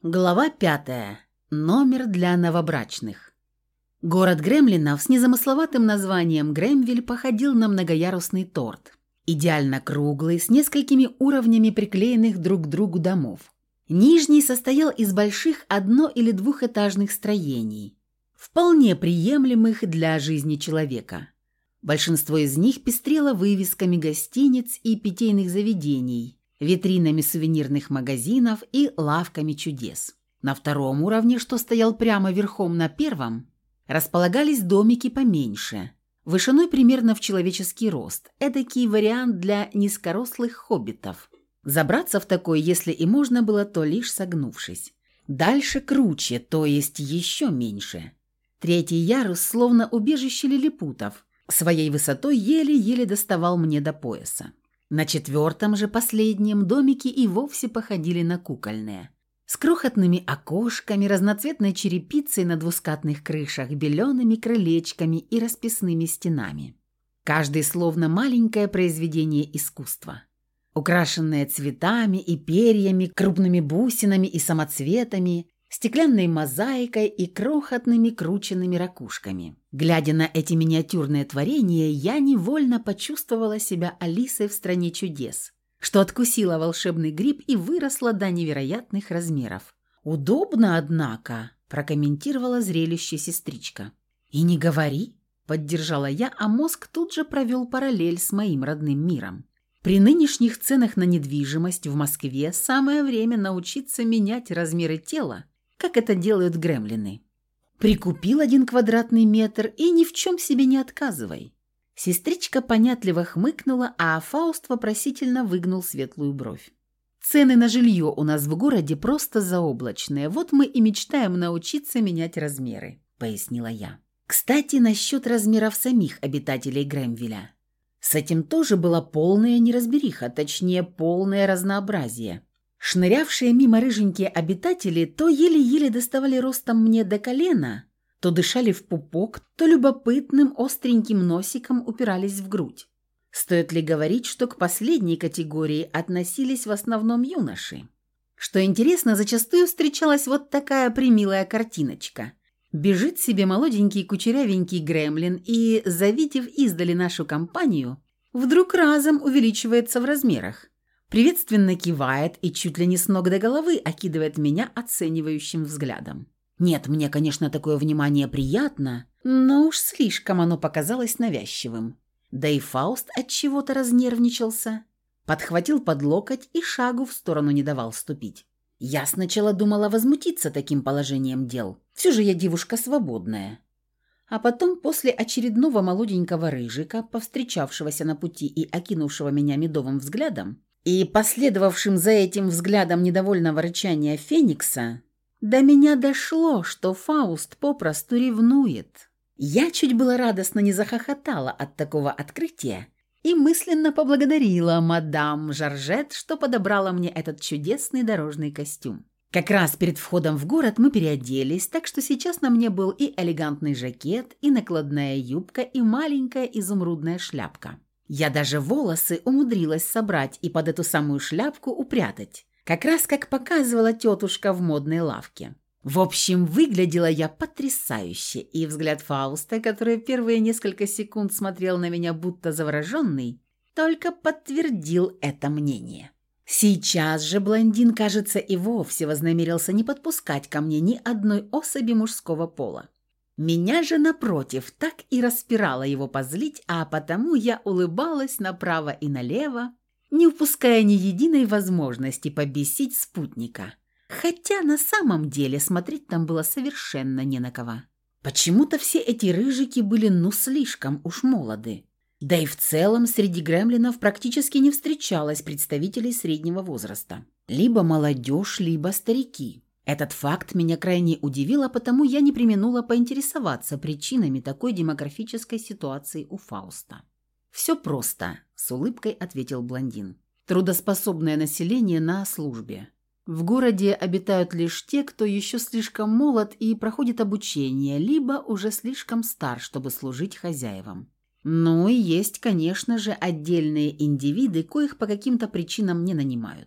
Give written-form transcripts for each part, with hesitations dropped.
Глава 5. Номер для новобрачных. Город гремлинов с незамысловатым названием Гремвиль походил на многоярусный торт. Идеально круглый, с несколькими уровнями приклеенных друг к другу домов. Нижний состоял из больших одно- или двухэтажных строений, вполне приемлемых для жизни человека. Большинство из них пестрело вывесками гостиниц и питейных заведений, витринами сувенирных магазинов и лавками чудес. На втором уровне, что стоял прямо верхом на первом, располагались домики поменьше, вышиной примерно в человеческий рост, эдакий вариант для низкорослых хоббитов. Забраться в такой, если и можно было, то лишь согнувшись. Дальше круче, то есть еще меньше. Третий ярус, словно убежище лилипутов, своей высотой еле-еле доставал мне до пояса. На четвертом же, последнем, домики и вовсе походили на кукольные. С крохотными окошками, разноцветной черепицей на двускатных крышах, белеными крылечками и расписными стенами. Каждый словно маленькое произведение искусства. Украшенные цветами и перьями, крупными бусинами и самоцветами, стеклянной мозаикой и крохотными крученными ракушками. Глядя на эти миниатюрные творения, я невольно почувствовала себя Алисой в «Стране чудес», что откусила волшебный гриб и выросла до невероятных размеров. «Удобно, однако», – прокомментировала зрелище сестричка. «И не говори», – поддержала я, а мозг тут же провел параллель с моим родным миром. При нынешних ценах на недвижимость в Москве самое время научиться менять размеры тела, как это делают гремлины. Прикупил 1 квадратный метр и ни в чем себе не отказывай. Сестричка понятливо хмыкнула, а Фауст вопросительно выгнул светлую бровь. Цены на жилье у нас в городе просто заоблачные, вот мы и мечтаем научиться менять размеры, пояснила я. Кстати, насчет размеров самих обитателей Гремвиля. С этим тоже была полная неразбериха, точнее полное разнообразие. Шнырявшие мимо рыженькие обитатели то еле-еле доставали ростом мне до колена, то дышали в пупок, то любопытным остреньким носиком упирались в грудь. Стоит ли говорить, что к последней категории относились в основном юноши? Что интересно, зачастую встречалась вот такая примилая картиночка. Бежит себе молоденький кучерявенький гремлин и, завидев издали нашу компанию, вдруг разом увеличивается в размерах. Приветственно кивает и чуть ли не с ног до головы окидывает меня оценивающим взглядом. Нет, мне, конечно, такое внимание приятно, но уж слишком оно показалось навязчивым. Да и Фауст от чего-то разнервничался, подхватил под локоть и шагу в сторону не давал ступить. Я сначала думала возмутиться таким положением дел. Все же я девушка свободная. А потом, после очередного молоденького рыжика, повстречавшегося на пути и окинувшего меня медовым взглядом, и последовавшим за этим взглядом недовольного рычания Феникса, до меня дошло, что Фауст попросту ревнует. Я чуть было радостно не захохотала от такого открытия и мысленно поблагодарила мадам Жоржет, что подобрала мне этот чудесный дорожный костюм. Как раз перед входом в город мы переоделись, так что сейчас на мне был и элегантный жакет, и накладная юбка, и маленькая изумрудная шляпка. Я даже волосы умудрилась собрать и под эту самую шляпку упрятать, как раз как показывала тетушка в модной лавке. В общем, выглядела я потрясающе, и взгляд Фауста, который первые несколько секунд смотрел на меня будто завороженный, только подтвердил это мнение. Сейчас же блондин, кажется, и вовсе вознамерился не подпускать ко мне ни одной особи мужского пола. Меня же, напротив, так и распирало его позлить, а потому я улыбалась направо и налево, не упуская ни единой возможности побесить спутника. Хотя на самом деле смотреть там было совершенно не на кого. Почему-то все эти рыжики были слишком уж молоды. Да и в целом среди гремлинов практически не встречалось представителей среднего возраста. Либо молодежь, либо старики. Этот факт меня крайне удивил, а потому я не преминула поинтересоваться причинами такой демографической ситуации у Фауста. «Все просто», – с улыбкой ответил блондин. «Трудоспособное население на службе. В городе обитают лишь те, кто еще слишком молод и проходит обучение, либо уже слишком стар, чтобы служить хозяевам. Ну и есть, конечно же, отдельные индивиды, коих по каким-то причинам не нанимают.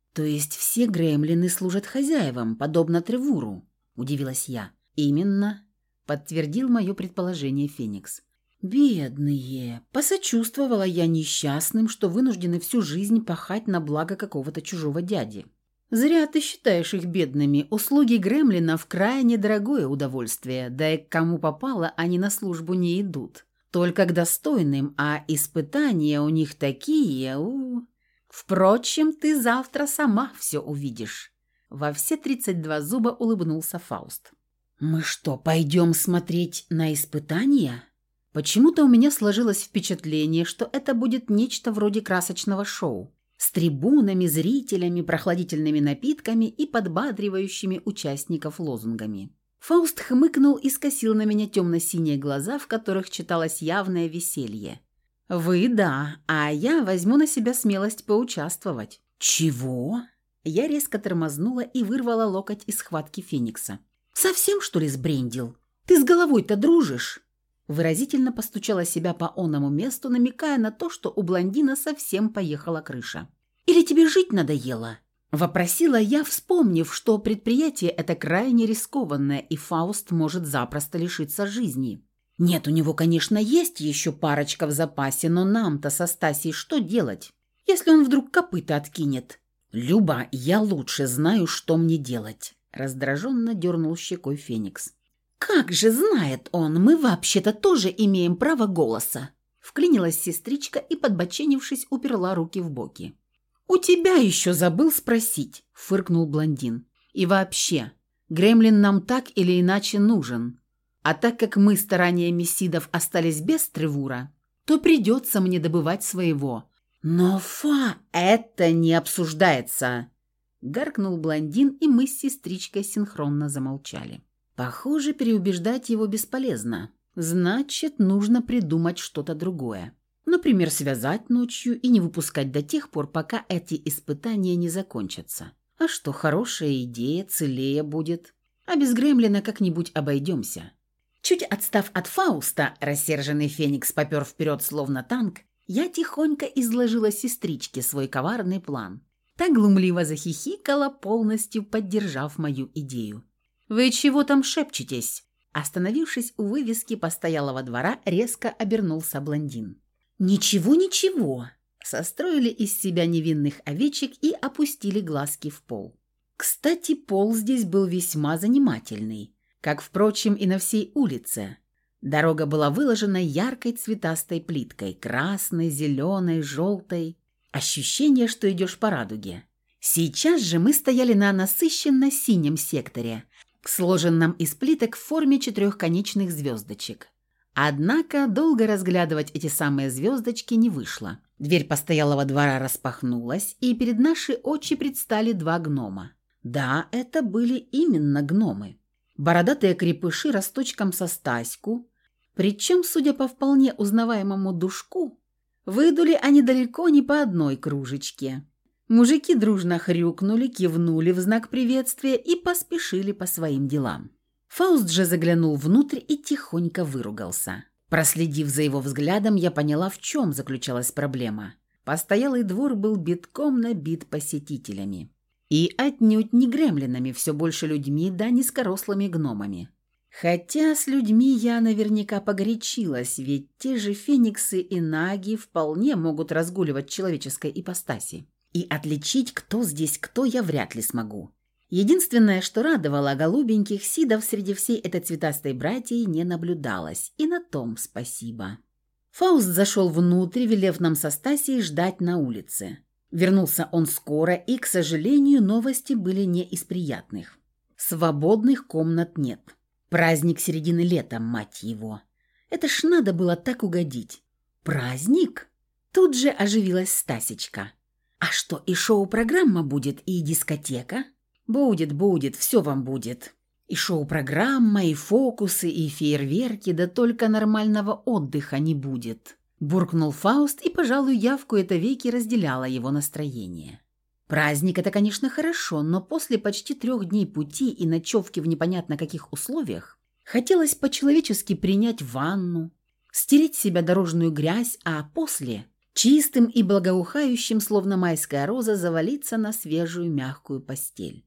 «То есть все гремлины служат хозяевам, подобно Тревуру?» – удивилась я. «Именно», – подтвердил мое предположение Феникс. «Бедные!» – посочувствовала я несчастным, что вынуждены всю жизнь пахать на благо какого-то чужого дяди. «Зря ты считаешь их бедными. Услуги гремлинов – крайне дорогое удовольствие, да и к кому попало, они на службу не идут. Только к достойным, а испытания у них такие. Впрочем, ты завтра сама все увидишь». Во все 32 зуба улыбнулся Фауст. «Мы что, пойдем смотреть на испытания?» Почему-то у меня сложилось впечатление, что это будет нечто вроде красочного шоу с трибунами, зрителями, прохладительными напитками и подбадривающими участников лозунгами. Фауст хмыкнул и скосил на меня темно-синие глаза, в которых читалось явное веселье. «Вы да, а я возьму на себя смелость поучаствовать». «Чего?» Я резко тормознула и вырвала локоть из схватки Феникса. «Совсем, что ли, сбрендил? Ты с головой-то дружишь?» Выразительно постучала себя по оному месту, намекая на то, что у блондина совсем поехала крыша. «Или тебе жить надоело?» Вопросила я, вспомнив, что предприятие это крайне рискованное, и Фауст может запросто лишиться жизни. Нет, у него, конечно, есть еще парочка в запасе, но нам-то со Стасей что делать, если он вдруг копыта откинет? «Люба, я лучше знаю, что мне делать», – раздраженно дернул щекой Феникс. «Как же знает он, мы вообще-то тоже имеем право голоса!» Вклинилась сестричка и, подбоченившись, уперла руки в боки. «У тебя еще забыл спросить», – фыркнул блондин. «И вообще, гремлин нам так или иначе нужен. А так как мы стараниями сидов остались без Тревура, то придется мне добывать своего». «Но, это не обсуждается!» – гаркнул блондин, и мы с сестричкой синхронно замолчали. Похоже, переубеждать его бесполезно. Значит, нужно придумать что-то другое. Например, связать ночью и не выпускать до тех пор, пока эти испытания не закончатся. А что, хорошая идея, целее будет. А без гремлина как-нибудь обойдемся. Чуть отстав от Фауста, рассерженный Феникс попер вперед словно танк, я тихонько изложила сестричке свой коварный план. Та глумливо захихикала, полностью поддержав мою идею. «Вы чего там шепчетесь?» Остановившись у вывески постоялого двора, резко обернулся блондин. «Ничего, ничего!» Состроили из себя невинных овечек и опустили глазки в пол. Кстати, пол здесь был весьма занимательный, как, впрочем, и на всей улице. Дорога была выложена яркой цветастой плиткой, красной, зеленой, желтой. Ощущение, что идешь по радуге. Сейчас же мы стояли на насыщенно синем секторе, сложенном из плиток в форме четырехконечных звездочек. Однако долго разглядывать эти самые звездочки не вышло. Дверь постоялого двора распахнулась, и перед наши очи предстали два гнома. Да, это были именно гномы. Бородатые крепыши росточком со Стаську, причем, судя по вполне узнаваемому душку, выдули они далеко не по одной кружечке. Мужики дружно хрюкнули, кивнули в знак приветствия и поспешили по своим делам. Фауст же заглянул внутрь и тихонько выругался. Проследив за его взглядом, я поняла, в чем заключалась проблема. Постоялый двор был битком набит посетителями. И отнюдь не гремлинами, все больше людьми, да низкорослыми гномами. Хотя с людьми я наверняка погорячилась, ведь те же фениксы и наги вполне могут разгуливать в человеческой ипостаси. И отличить, кто здесь кто, я вряд ли смогу. Единственное, что радовало, голубеньких сидов среди всей этой цветастой братьи не наблюдалось, и на том спасибо. Фауст зашел внутрь, велев нам со Стасией ждать на улице. Вернулся он скоро, и, к сожалению, новости были не из приятных. Свободных комнат нет. Праздник середины лета, мать его. Это ж надо было так угодить. Праздник? Тут же оживилась Стасечка. А что, и шоу-программа будет, и дискотека? Будет, все вам будет. И шоу-программа, и фокусы, и фейерверки, да только нормального отдыха не будет. Буркнул Фауст, и, пожалуй, я в кои-то веки разделяла его настроение. Праздник – это, конечно, хорошо, но после почти 3 дней пути и ночевки в непонятно каких условиях хотелось по-человечески принять ванну, стереть с себя дорожную грязь, а после чистым и благоухающим, словно майская роза, завалиться на свежую мягкую постель.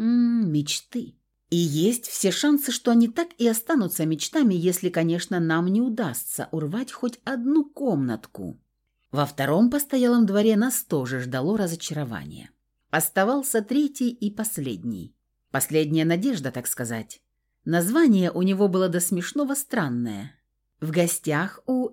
Мечты. И есть все шансы, что они так и останутся мечтами, если, конечно, нам не удастся урвать хоть одну комнатку. Во втором постоялом дворе нас тоже ждало разочарование. Оставался третий и последний. Последняя надежда, так сказать. Название у него было до смешного странное. В гостях у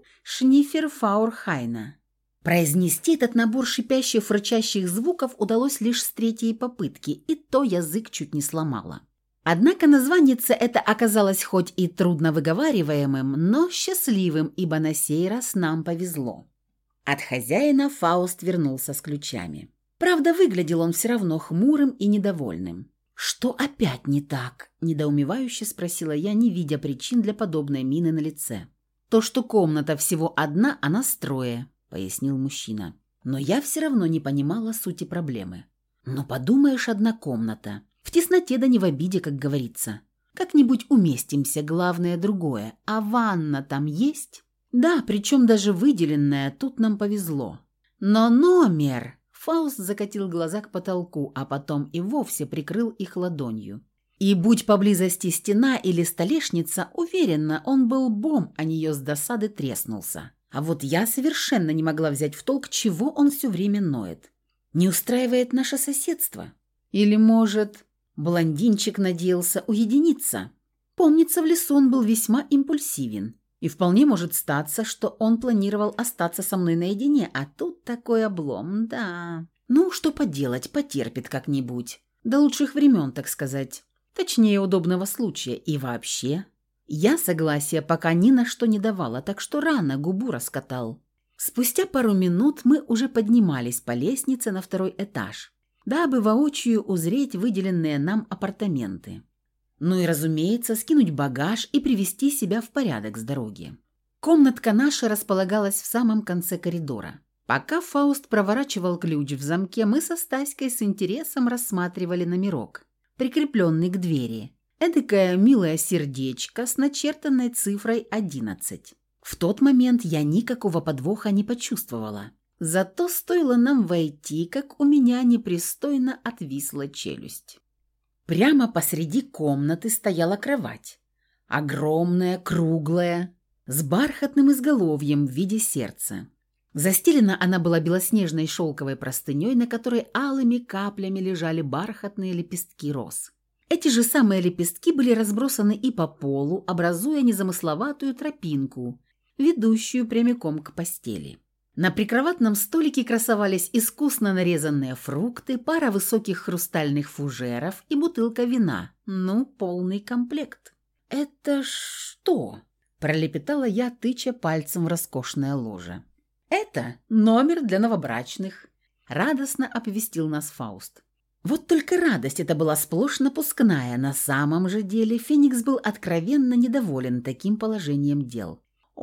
Шниферфаурхайна. Произнести этот набор шипящих, рычащих звуков удалось лишь с третьей попытки, и то язык чуть не сломало. Однако названица это оказалось хоть и трудно выговариваемым, но счастливым, ибо на сей раз нам повезло. От хозяина Фауст вернулся с ключами. Правда, выглядел он все равно хмурым и недовольным. «Что опять не так?» – недоумевающе спросила я, не видя причин для подобной мины на лице. «То, что комната всего одна, а нас трое», – пояснил мужчина. Но я все равно не понимала сути проблемы. «Ну, подумаешь, одна комната. В тесноте да не в обиде, как говорится. Как-нибудь уместимся, главное другое. А ванна там есть?» «Да, причем даже выделенная, тут нам повезло». «Но номер...» Фауст закатил глаза к потолку, а потом и вовсе прикрыл их ладонью. И будь поблизости стена или столешница, уверенно, он был бом, а нее с досады треснулся. А вот я совершенно не могла взять в толк, чего он все время ноет. Не устраивает наше соседство? Или, может, блондинчик надеялся уединиться? Помнится, в лесу он был весьма импульсивен. И вполне может статься, что он планировал остаться со мной наедине, а тут такой облом, да. Ну, что поделать, потерпит как-нибудь. До лучших времен, так сказать. Точнее, удобного случая. И вообще, я согласия пока ни на что не давала, так что рано губу раскатал. Спустя пару минут мы уже поднимались по лестнице на второй этаж, дабы воочию узреть выделенные нам апартаменты. Ну и, разумеется, скинуть багаж и привести себя в порядок с дороги. Комнатка наша располагалась в самом конце коридора. Пока Фауст проворачивал ключ в замке, мы со Стаськой с интересом рассматривали номерок, прикрепленный к двери. Эдакое милое сердечко с начертанной цифрой 11. В тот момент я никакого подвоха не почувствовала. Зато стоило нам войти, как у меня непристойно отвисла челюсть. Прямо посреди комнаты стояла кровать. Огромная, круглая, с бархатным изголовьем в виде сердца. Застелена она была белоснежной шелковой простыней, на которой алыми каплями лежали бархатные лепестки роз. Эти же самые лепестки были разбросаны и по полу, образуя незамысловатую тропинку, ведущую прямиком к постели. На прикроватном столике красовались искусно нарезанные фрукты, пара высоких хрустальных фужеров и бутылка вина. Ну, полный комплект. «Это что?» – пролепетала я, тыча пальцем в роскошное ложе. «Это номер для новобрачных», – радостно оповестил нас Фауст. Вот только радость эта была сплошь напускная. На самом же деле Феникс был откровенно недоволен таким положением дел.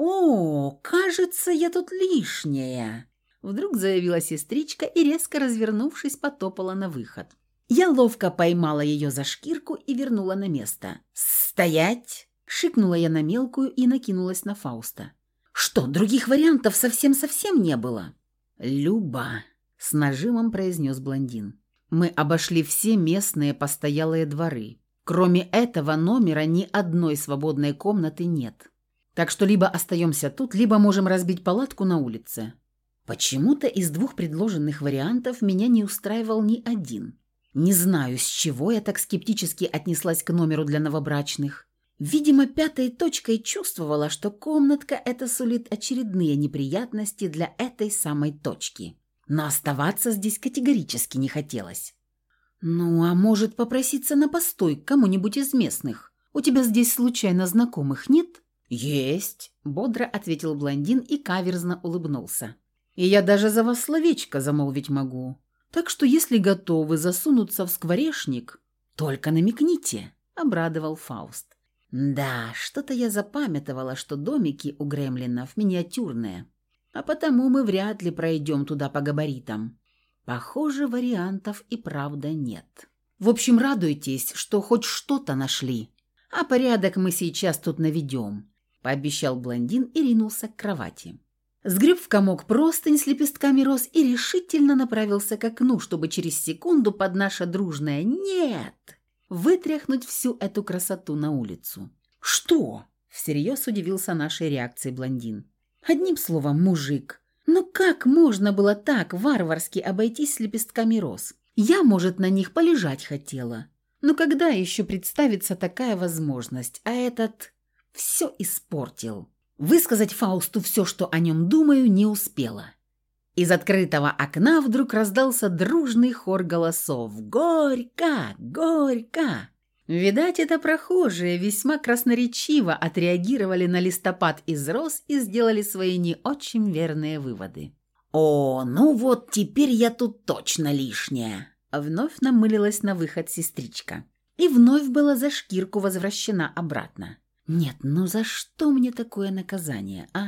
«О, кажется, я тут лишняя!» Вдруг заявила сестричка и, резко развернувшись, потопала на выход. Я ловко поймала ее за шкирку и вернула на место. «Стоять!» – шикнула я на мелкую и накинулась на Фауста. «Что, других вариантов совсем-совсем не было?» «Люба!» – с нажимом произнес блондин. «Мы обошли все местные постоялые дворы. Кроме этого номера ни одной свободной комнаты нет. Так что либо остаемся тут, либо можем разбить палатку на улице». Почему-то из двух предложенных вариантов меня не устраивал ни один. Не знаю, с чего я так скептически отнеслась к номеру для новобрачных. Видимо, пятой точкой чувствовала, что комнатка эта сулит очередные неприятности для этой самой точки. Но оставаться здесь категорически не хотелось. «Ну, а может, попроситься на постой к кому-нибудь из местных? У тебя здесь случайно знакомых нет?» «Есть», – бодро ответил блондин и каверзно улыбнулся. «И я даже за вас словечко замолвить могу. Так что, если готовы засунуться в скворечник, только намекните», – обрадовал Фауст. «Да, что-то я запамятовала, что домики у гремлинов миниатюрные, а потому мы вряд ли пройдем туда по габаритам. Похоже, вариантов и правда нет. В общем, радуйтесь, что хоть что-то нашли, а порядок мы сейчас тут наведем», – пообещал блондин и ринулся к кровати. сгреб в комок простынь с лепестками роз и решительно направился к окну, чтобы через секунду под наше дружное «нет» вытряхнуть всю эту красоту на улицу. «Что?» – всерьез удивился нашей реакцией блондин. «Одним словом, мужик. Но как можно было так варварски обойтись с лепестками роз? Я, может, на них полежать хотела. Но когда еще представится такая возможность, а этот все испортил?» Высказать Фаусту все, что о нем думаю, не успела. Из открытого окна вдруг раздался дружный хор голосов «Горько! Горько!». Видать, это прохожие весьма красноречиво отреагировали на листопад из роз и сделали свои не очень верные выводы. «О, ну вот теперь я тут точно лишняя!» Вновь намылилась на выход сестричка. И вновь была за шкирку возвращена обратно. «Нет, ну за что мне такое наказание, а?»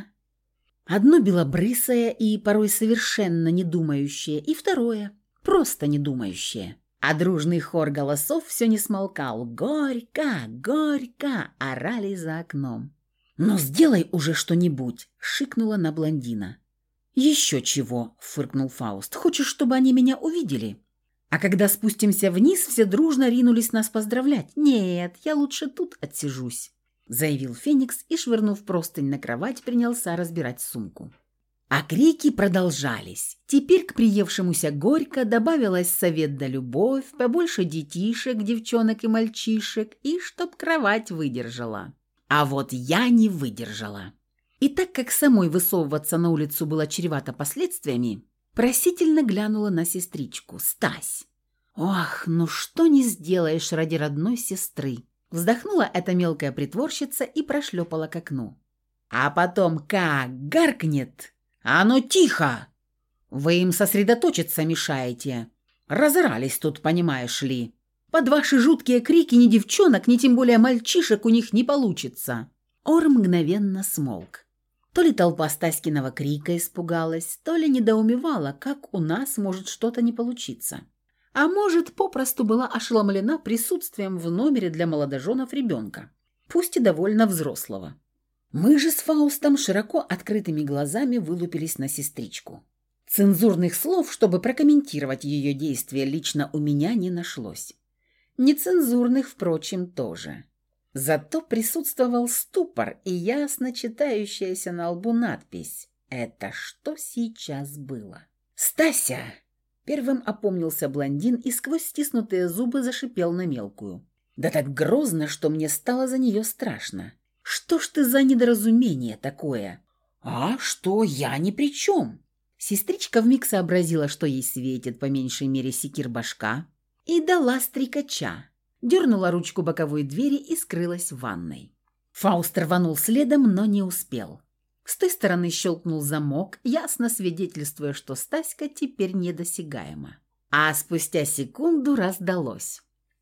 Одно белобрысое и порой совершенно не думающее, и второе просто не думающее. А дружный хор голосов все не смолкал. «Горько! Горько!» орали за окном. «Ну сделай уже что-нибудь!» – шикнула на блондина. «Еще чего!» – фыркнул Фауст. «Хочешь, чтобы они меня увидели?» А когда спустимся вниз, все дружно ринулись нас поздравлять. «Нет, я лучше тут отсижусь», – заявил Феникс и, швырнув простынь на кровать, принялся разбирать сумку. А крики продолжались. Теперь к приевшемуся горько добавилась совет да любовь, побольше детишек, девчонок и мальчишек, и чтоб кровать выдержала. А вот я не выдержала. И так как самой высовываться на улицу было чревато последствиями, просительно глянула на сестричку. «Стась! Ох, ну что не сделаешь ради родной сестры!» Вздохнула эта мелкая притворщица и прошлепала к окну. А потом как гаркнет: «А ну тихо! Вы им сосредоточиться мешаете. Разорались тут, понимаешь ли. Под ваши жуткие крики ни девчонок, ни тем более мальчишек у них не получится». Ор мгновенно смолк. То ли толпа Стаськиного крика испугалась, то ли недоумевала, как у нас может что-то не получиться. А может, попросту была ошеломлена присутствием в номере для молодоженов ребенка, пусть и довольно взрослого. Мы же с Фаустом широко открытыми глазами вылупились на сестричку. Цензурных слов, чтобы прокомментировать ее действия, лично у меня не нашлось. Нецензурных, впрочем, тоже. Зато присутствовал ступор и ясно читающаяся на лбу надпись «Это что сейчас было?». «Стася!» Первым опомнился блондин и сквозь стиснутые зубы зашипел на мелкую. Да так грозно, что мне стало за нее страшно. «Что ж ты за недоразумение такое?» «А что, я ни при чем?» Сестричка вмиг сообразила, что ей светит по меньшей мере секир башка, и дала стрекача. Дернула ручку боковой двери и скрылась в ванной. Фауст рванул следом, но не успел. С той стороны щелкнул замок, ясно свидетельствуя, что Стаська теперь недосягаема. А спустя секунду раздалось: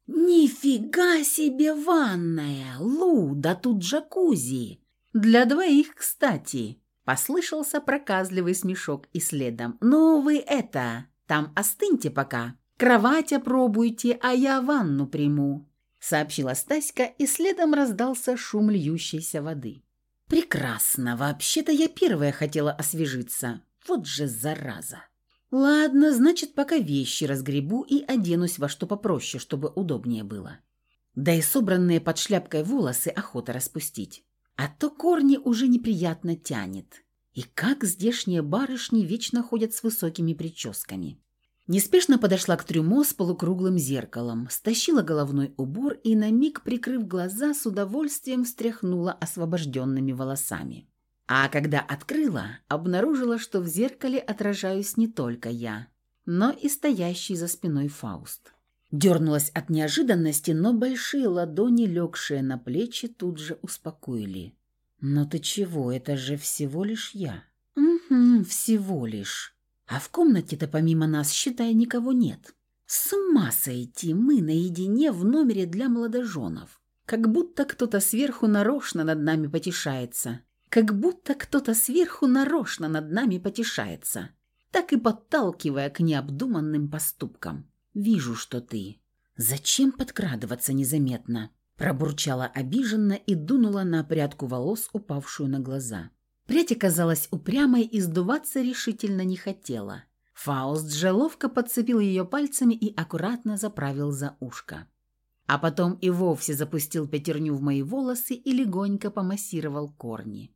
«Нифига себе ванная! Лу, да тут джакузи! Для двоих, кстати!» Послышался проказливый смешок и следом: «Ну вы это, там остыньте пока. Кровать опробуйте, а я ванну приму», — сообщила Стаська, и следом раздался шум льющейся воды. «Прекрасно. Вообще-то я первая хотела освежиться. Вот же зараза. Ладно, значит, пока вещи разгребу и оденусь во что попроще, чтобы удобнее было. Да и собранные под шляпкой волосы охота распустить. А то корни уже неприятно тянет. И как здешние барышни вечно ходят с высокими прическами». Неспешно подошла к трюмо с полукруглым зеркалом, стащила головной убор и, на миг прикрыв глаза, с удовольствием встряхнула освобожденными волосами. А когда открыла, обнаружила, что в зеркале отражаюсь не только я, но и стоящий за спиной Фауст. Дернулась от неожиданности, но большие ладони, легшие на плечи, тут же успокоили. «Но ты чего? Это же всего лишь я». «Угу, всего лишь. А в комнате-то помимо нас, считай, никого нет. С ума сойти, мы наедине в номере для молодоженов. Как будто кто-то сверху нарочно над нами потешается. Как будто кто-то сверху нарочно над нами потешается, так и подталкивая к необдуманным поступкам. Вижу, что ты. Зачем подкрадываться незаметно?» Пробурчала обиженно и дунула на прядку волос, упавшую на глаза. Прядь оказалась упрямой и сдуваться решительно не хотела. Фауст же ловко подцепил ее пальцами и аккуратно заправил за ушко. А потом и вовсе запустил пятерню в мои волосы и легонько помассировал корни.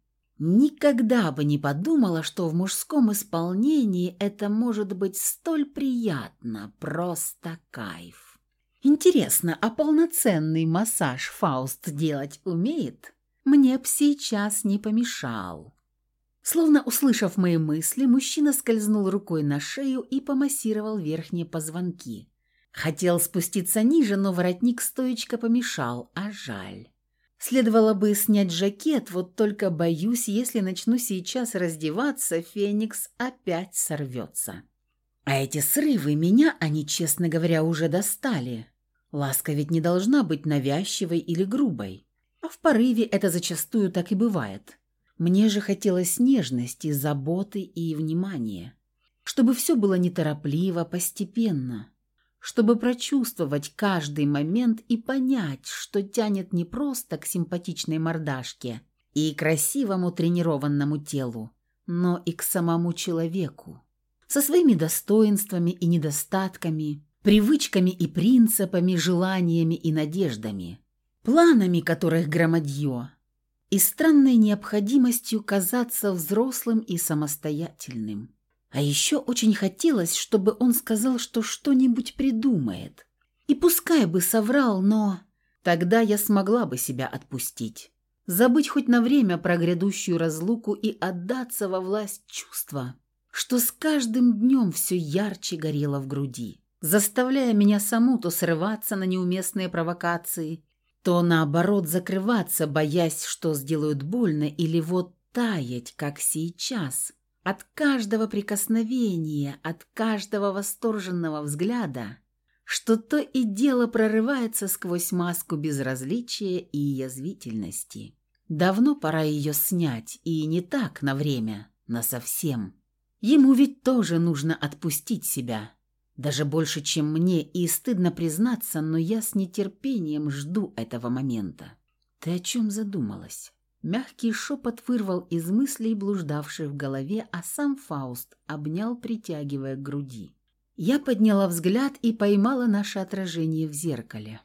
Никогда бы не подумала, что в мужском исполнении это может быть столь приятно, просто кайф. Интересно, а полноценный массаж Фауст делать умеет? Мне б сейчас не помешал. Словно услышав мои мысли, мужчина скользнул рукой на шею и помассировал верхние позвонки. Хотел спуститься ниже, но воротник стоечко помешал, а жаль. Следовало бы снять жакет, вот только боюсь, если начну сейчас раздеваться, Феникс опять сорвется. А эти срывы меня, они, честно говоря, уже достали. Ласка ведь не должна быть навязчивой или грубой. А в порыве это зачастую так и бывает. Мне же хотелось нежности, заботы и внимания. Чтобы все было неторопливо, постепенно. Чтобы прочувствовать каждый момент и понять, что тянет не просто к симпатичной мордашке и красивому тренированному телу, но и к самому человеку. Со своими достоинствами и недостатками, привычками и принципами, желаниями и надеждами, планами которых громадье, и странной необходимостью казаться взрослым и самостоятельным. А еще очень хотелось, чтобы он сказал, что что-нибудь придумает. И пускай бы соврал, но тогда я смогла бы себя отпустить. Забыть хоть на время про грядущую разлуку и отдаться во власть чувства, что с каждым днем все ярче горело в груди, заставляя меня саму то срываться на неуместные провокации, то наоборот закрываться, боясь, что сделают больно, или вот таять, как сейчас. От каждого прикосновения, от каждого восторженного взгляда, что то и дело прорывается сквозь маску безразличия и язвительности. Давно пора ее снять, и не так на время, насовсем. Ему ведь тоже нужно отпустить себя, даже больше, чем мне, и стыдно признаться, но я с нетерпением жду этого момента. Ты о чем задумалась? Мягкий шепот вырвал из мыслей, блуждавших в голове, а сам Фауст обнял, притягивая к груди. Я подняла взгляд и поймала наше отражение в зеркале.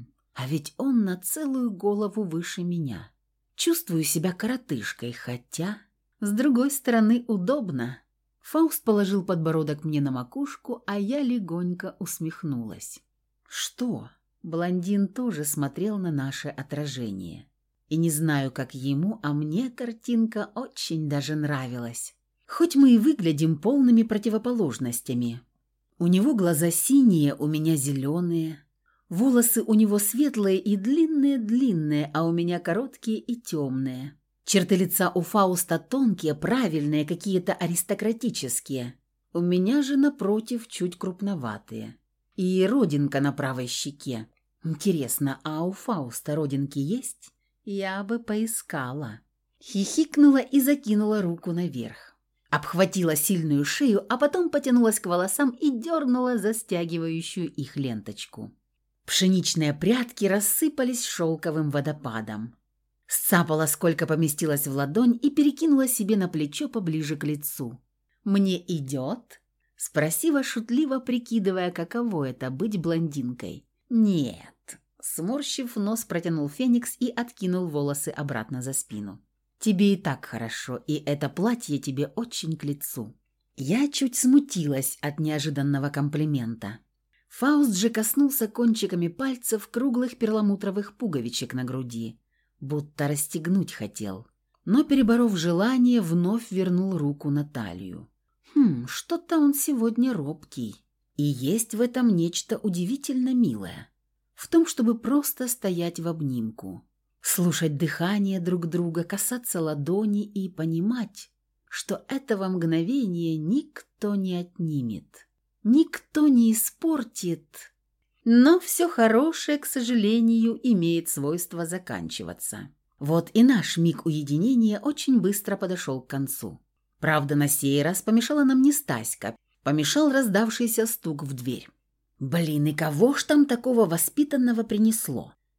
А ведь он на целую голову выше меня. Чувствую себя коротышкой, хотя, с другой стороны, удобно. Фауст положил подбородок мне на макушку, а я легонько усмехнулась. Что? Блондин тоже смотрел на наше отражение. И не знаю, как ему, а мне картинка очень даже нравилась. Хоть мы и выглядим полными противоположностями. У него глаза синие, у меня зеленые. Волосы у него светлые и длинные-длинные, а у меня короткие и темные. Черты лица у Фауста тонкие, правильные, какие-то аристократические. У меня же, напротив, чуть крупноватые. И родинка на правой щеке. Интересно, а у Фауста родинки есть? Я бы поискала. Хихикнула и закинула руку наверх. Обхватила сильную шею, а потом потянулась к волосам и дернула за стягивающую их ленточку. Пшеничные прядки рассыпались шелковым водопадом. Сцапала, сколько поместилось в ладонь, и перекинула себе на плечо поближе к лицу. «Мне идет?» – спросила шутливо, прикидывая, каково это быть блондинкой. «Нет». Сморщив нос, протянул Феникс и откинул волосы обратно за спину. «Тебе и так хорошо, и это платье тебе очень к лицу». Я чуть смутилась от неожиданного комплимента. Фауст же коснулся кончиками пальцев круглых перламутровых пуговичек на груди, будто расстегнуть хотел. Но, переборов желание, вновь вернул руку на талию. Что-то он сегодня робкий. И есть в этом нечто удивительно милое. В том, чтобы просто стоять в обнимку, слушать дыхание друг друга, касаться ладони и понимать, что этого мгновения никто не отнимет, никто не испортит. Но все хорошее, к сожалению, имеет свойство заканчиваться. Вот и наш миг уединения очень быстро подошел к концу. Правда, на сей раз помешала нам не Стаська, помешал раздавшийся стук в дверь. Блин, и кого ж там такого воспитанного принесло?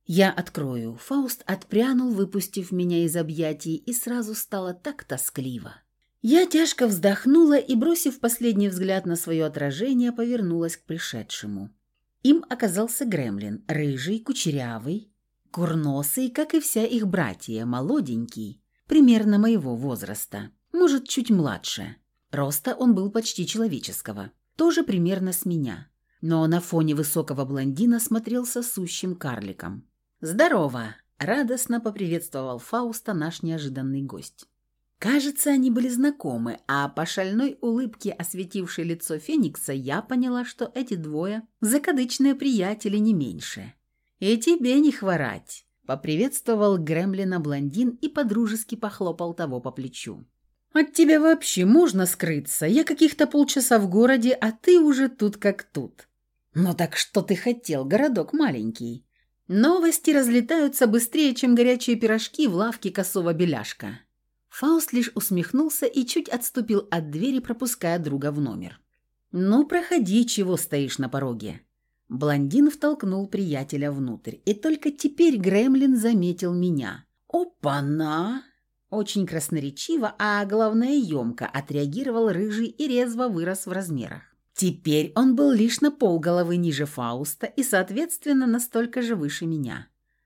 «Я открою». Фауст отпрянул, выпустив меня из объятий, и сразу стало так тоскливо. Я тяжко вздохнула и, бросив последний взгляд на свое отражение, повернулась к пришедшему. Им оказался гремлин, рыжий, кучерявый, курносый, как и вся их братья, молоденький, примерно моего возраста, может, чуть младше. Роста он был почти человеческого, тоже примерно с меня, но на фоне высокого блондина смотрелся сущим карликом. «Здорово!» – радостно поприветствовал Фауста наш неожиданный гость. Кажется, они были знакомы, а по шальной улыбке, осветившей лицо Феникса, я поняла, что эти двое – закадычные приятели не меньше. «И тебе не хворать!» – поприветствовал гремлина блондин и подружески похлопал того по плечу. «От тебя вообще можно скрыться? Я каких-то полчаса в городе, а ты уже тут как тут». «Ну так что ты хотел, городок маленький?» Новости разлетаются быстрее, чем горячие пирожки в лавке косого беляшка. Фауст лишь усмехнулся и чуть отступил от двери, пропуская друга в номер. «Ну, проходи, чего стоишь на пороге». Блондин втолкнул приятеля внутрь, и только теперь гремлин заметил меня. «Опа-на!» Очень красноречиво, а главное емко отреагировал рыжий и резво вырос в размерах. Теперь он был лишь на полголовы ниже Фауста и, соответственно, настолько же выше меня.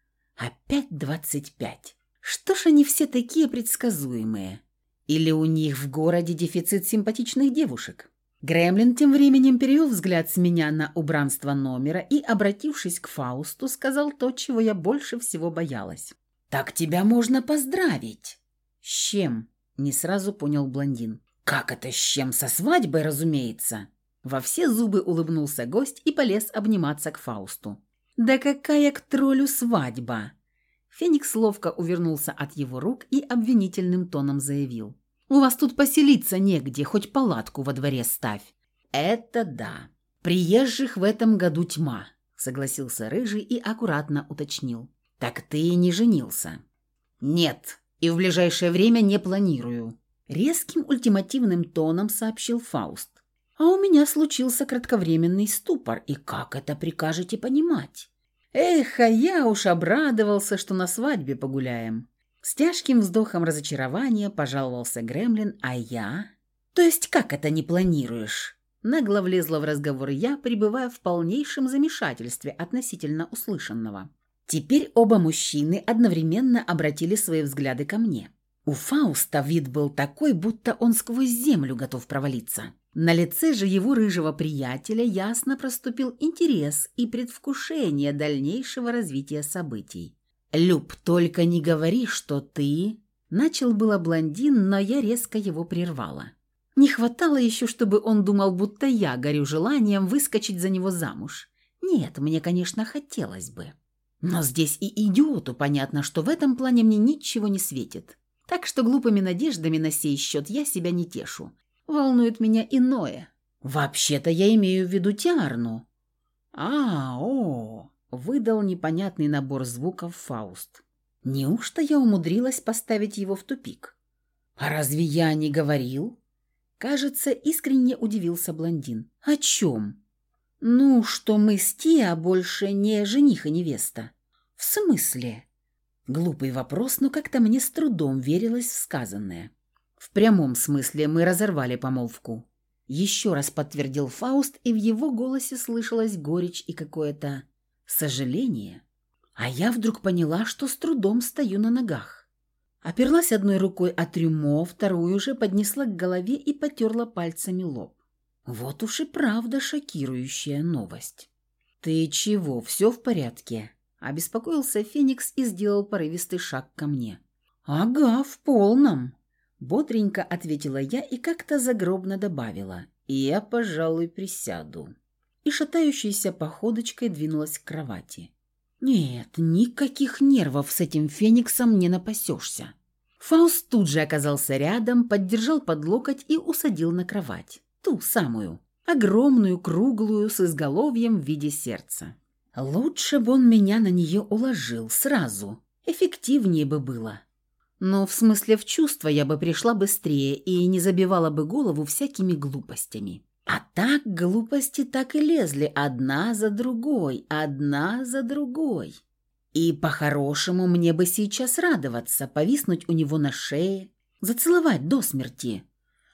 Опять 25. Что ж они все такие предсказуемые? Или у них в городе дефицит симпатичных девушек? Гремлин тем временем перевел взгляд с меня на убранство номера и, обратившись к Фаусту, сказал то, чего я больше всего боялась. «Так тебя можно поздравить!» «С чем?» – не сразу понял блондин. «Как это с чем? Со свадьбой, разумеется!» Во все зубы улыбнулся гость и полез обниматься к Фаусту. «Да какая к троллю свадьба!» Феникс ловко увернулся от его рук и обвинительным тоном заявил. «У вас тут поселиться негде, хоть палатку во дворе ставь». «Это да. Приезжих в этом году тьма», — согласился Рыжий и аккуратно уточнил. «Так ты и не женился?» «Нет, и в ближайшее время не планирую», — резким ультимативным тоном сообщил Фауст. «А у меня случился кратковременный ступор, и как это прикажете понимать?» «Эх, а я уж обрадовался, что на свадьбе погуляем». С тяжким вздохом разочарования пожаловался гремлин, а я... «То есть как это не планируешь?» Нагло влезла в разговор я, пребывая в полнейшем замешательстве относительно услышанного. Теперь оба мужчины одновременно обратили свои взгляды ко мне. У Фауста вид был такой, будто он сквозь землю готов провалиться. На лице же его рыжего приятеля ясно проступил интерес и предвкушение дальнейшего развития событий. «Люб, только не говори, что ты...» Начал было блондин, но я резко его прервала. Не хватало еще, чтобы он думал, будто я горю желанием выскочить за него замуж. Нет, мне, конечно, хотелось бы. Но здесь и идиоту понятно, что в этом плане мне ничего не светит. Так что глупыми надеждами на сей счет я себя не тешу. Волнует меня иное. Вообще-то я имею в виду Тиарну. Выдал непонятный набор звуков Фауст. Неужто я умудрилась поставить его в тупик? А разве я не говорил? Кажется, искренне удивился блондин. О чем? Ну, что мы с Тиа больше не жених и невеста. В смысле? Глупый вопрос, но как-то мне с трудом верилось в сказанное. В прямом смысле мы разорвали помолвку. Еще раз подтвердил Фауст, и в его голосе слышалась горечь и какое-то сожаление. А я вдруг поняла, что с трудом стою на ногах. Оперлась одной рукой о трюмо, вторую же поднесла к голове и потерла пальцами лоб. Вот уж и правда шокирующая новость. «Ты чего, все в порядке?» – обеспокоился Феникс и сделал порывистый шаг ко мне. «Ага, в полном», – бодренько ответила я и как-то загробно добавила. «Я, пожалуй, присяду». И шатающейся походочкой двинулась к кровати. Нет, никаких нервов с этим Фениксом не напасешься. Фауст тут же оказался рядом, поддержал под локоть и усадил на кровать. Ту самую, огромную, круглую, с изголовьем в виде сердца. Лучше бы он меня на нее уложил сразу, эффективнее бы было. Но в смысле в чувство я бы пришла быстрее и не забивала бы голову всякими глупостями. А так глупости так и лезли одна за другой. И по-хорошему мне бы сейчас радоваться, повиснуть у него на шее, зацеловать до смерти.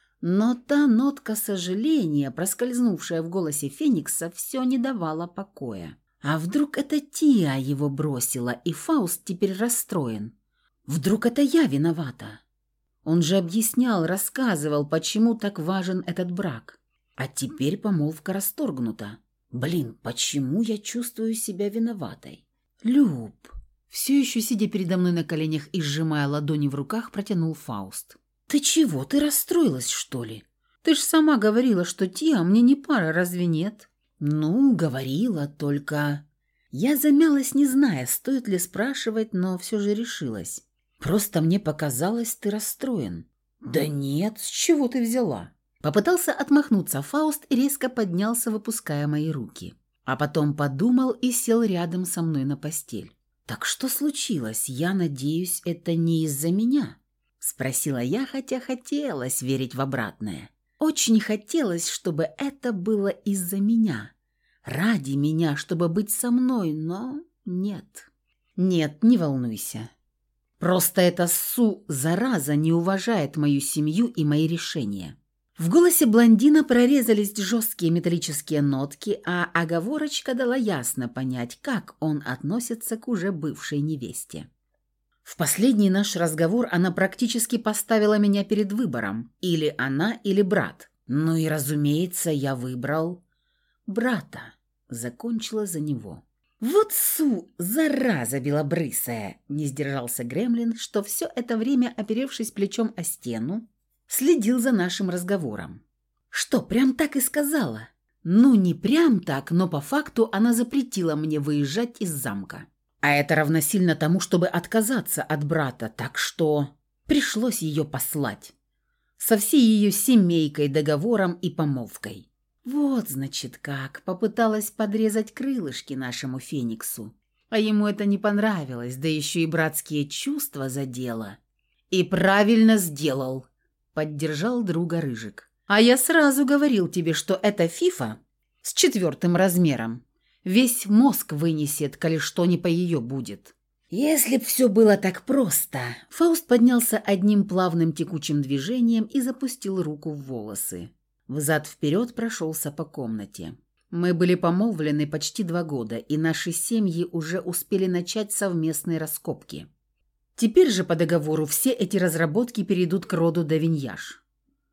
Но та нотка сожаления, проскользнувшая в голосе Феникса, все не давала покоя. А вдруг это Тиа его бросила, и Фауст теперь расстроен? Вдруг это я виновата? Он же объяснял, рассказывал, почему так важен этот брак. А теперь помолвка расторгнута. Блин, почему я чувствую себя виноватой? Люб, все еще сидя передо мной на коленях и сжимая ладони в руках, протянул Фауст. Ты чего, ты расстроилась, что ли? Ты ж сама говорила, что Тиа мне не пара, разве нет? Ну, говорила, только... Я замялась, не зная, стоит ли спрашивать, но все же решилась. Просто мне показалось, ты расстроен. Да нет, с чего ты взяла? Попытался отмахнуться Фауст и резко поднялся, выпуская мои руки. А потом подумал и сел рядом со мной на постель. Так что случилось? Я надеюсь, это не из-за меня? Спросила я, хотя хотелось верить в обратное. Очень хотелось, чтобы это было из-за меня. Ради меня, чтобы быть со мной, но нет. Нет, не волнуйся. Просто эта зараза не уважает мою семью и мои решения. В голосе блондина прорезались жесткие металлические нотки, а оговорочка дала ясно понять, как он относится к уже бывшей невесте. В последний наш разговор она практически поставила меня перед выбором. Или она, или брат. Ну и, разумеется, я выбрал брата. Закончила за него. «Вот зараза белобрысая!» – не сдержался Гремлин, что все это время, оперевшись плечом о стену, следил за нашим разговором. «Что, прям так и сказала?» «Ну, не прям так, но по факту она запретила мне выезжать из замка. А это равносильно тому, чтобы отказаться от брата, так что пришлось ее послать. Со всей ее семейкой, договором и помолвкой. Вот, значит, как попыталась подрезать крылышки нашему Фениксу. А ему это не понравилось, да еще и братские чувства задело. И правильно сделал, поддержал друга Рыжик. А я сразу говорил тебе, что эта фифа с 4 размером весь мозг вынесет, коли что не по ее будет. Если б все было так просто. Фауст поднялся одним плавным текучим движением и запустил руку в волосы. Взад-вперед прошелся по комнате. Мы были помолвлены почти 2 года, и наши семьи уже успели начать совместные раскопки. Теперь же по договору все эти разработки перейдут к роду Давиньяш.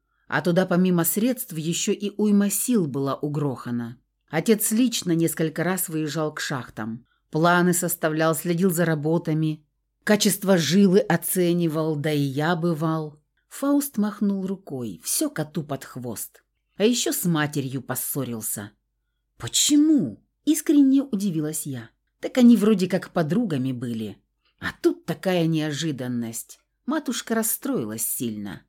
А туда помимо средств еще и уйма сил была угрохана. Отец лично несколько раз выезжал к шахтам. Планы составлял, следил за работами. Качество жилы оценивал, да и я бывал. Фауст махнул рукой. Все коту под хвост. А еще с матерью поссорился. «Почему?» – искренне удивилась я. «Так они вроде как подругами были. А тут такая неожиданность. Матушка расстроилась сильно».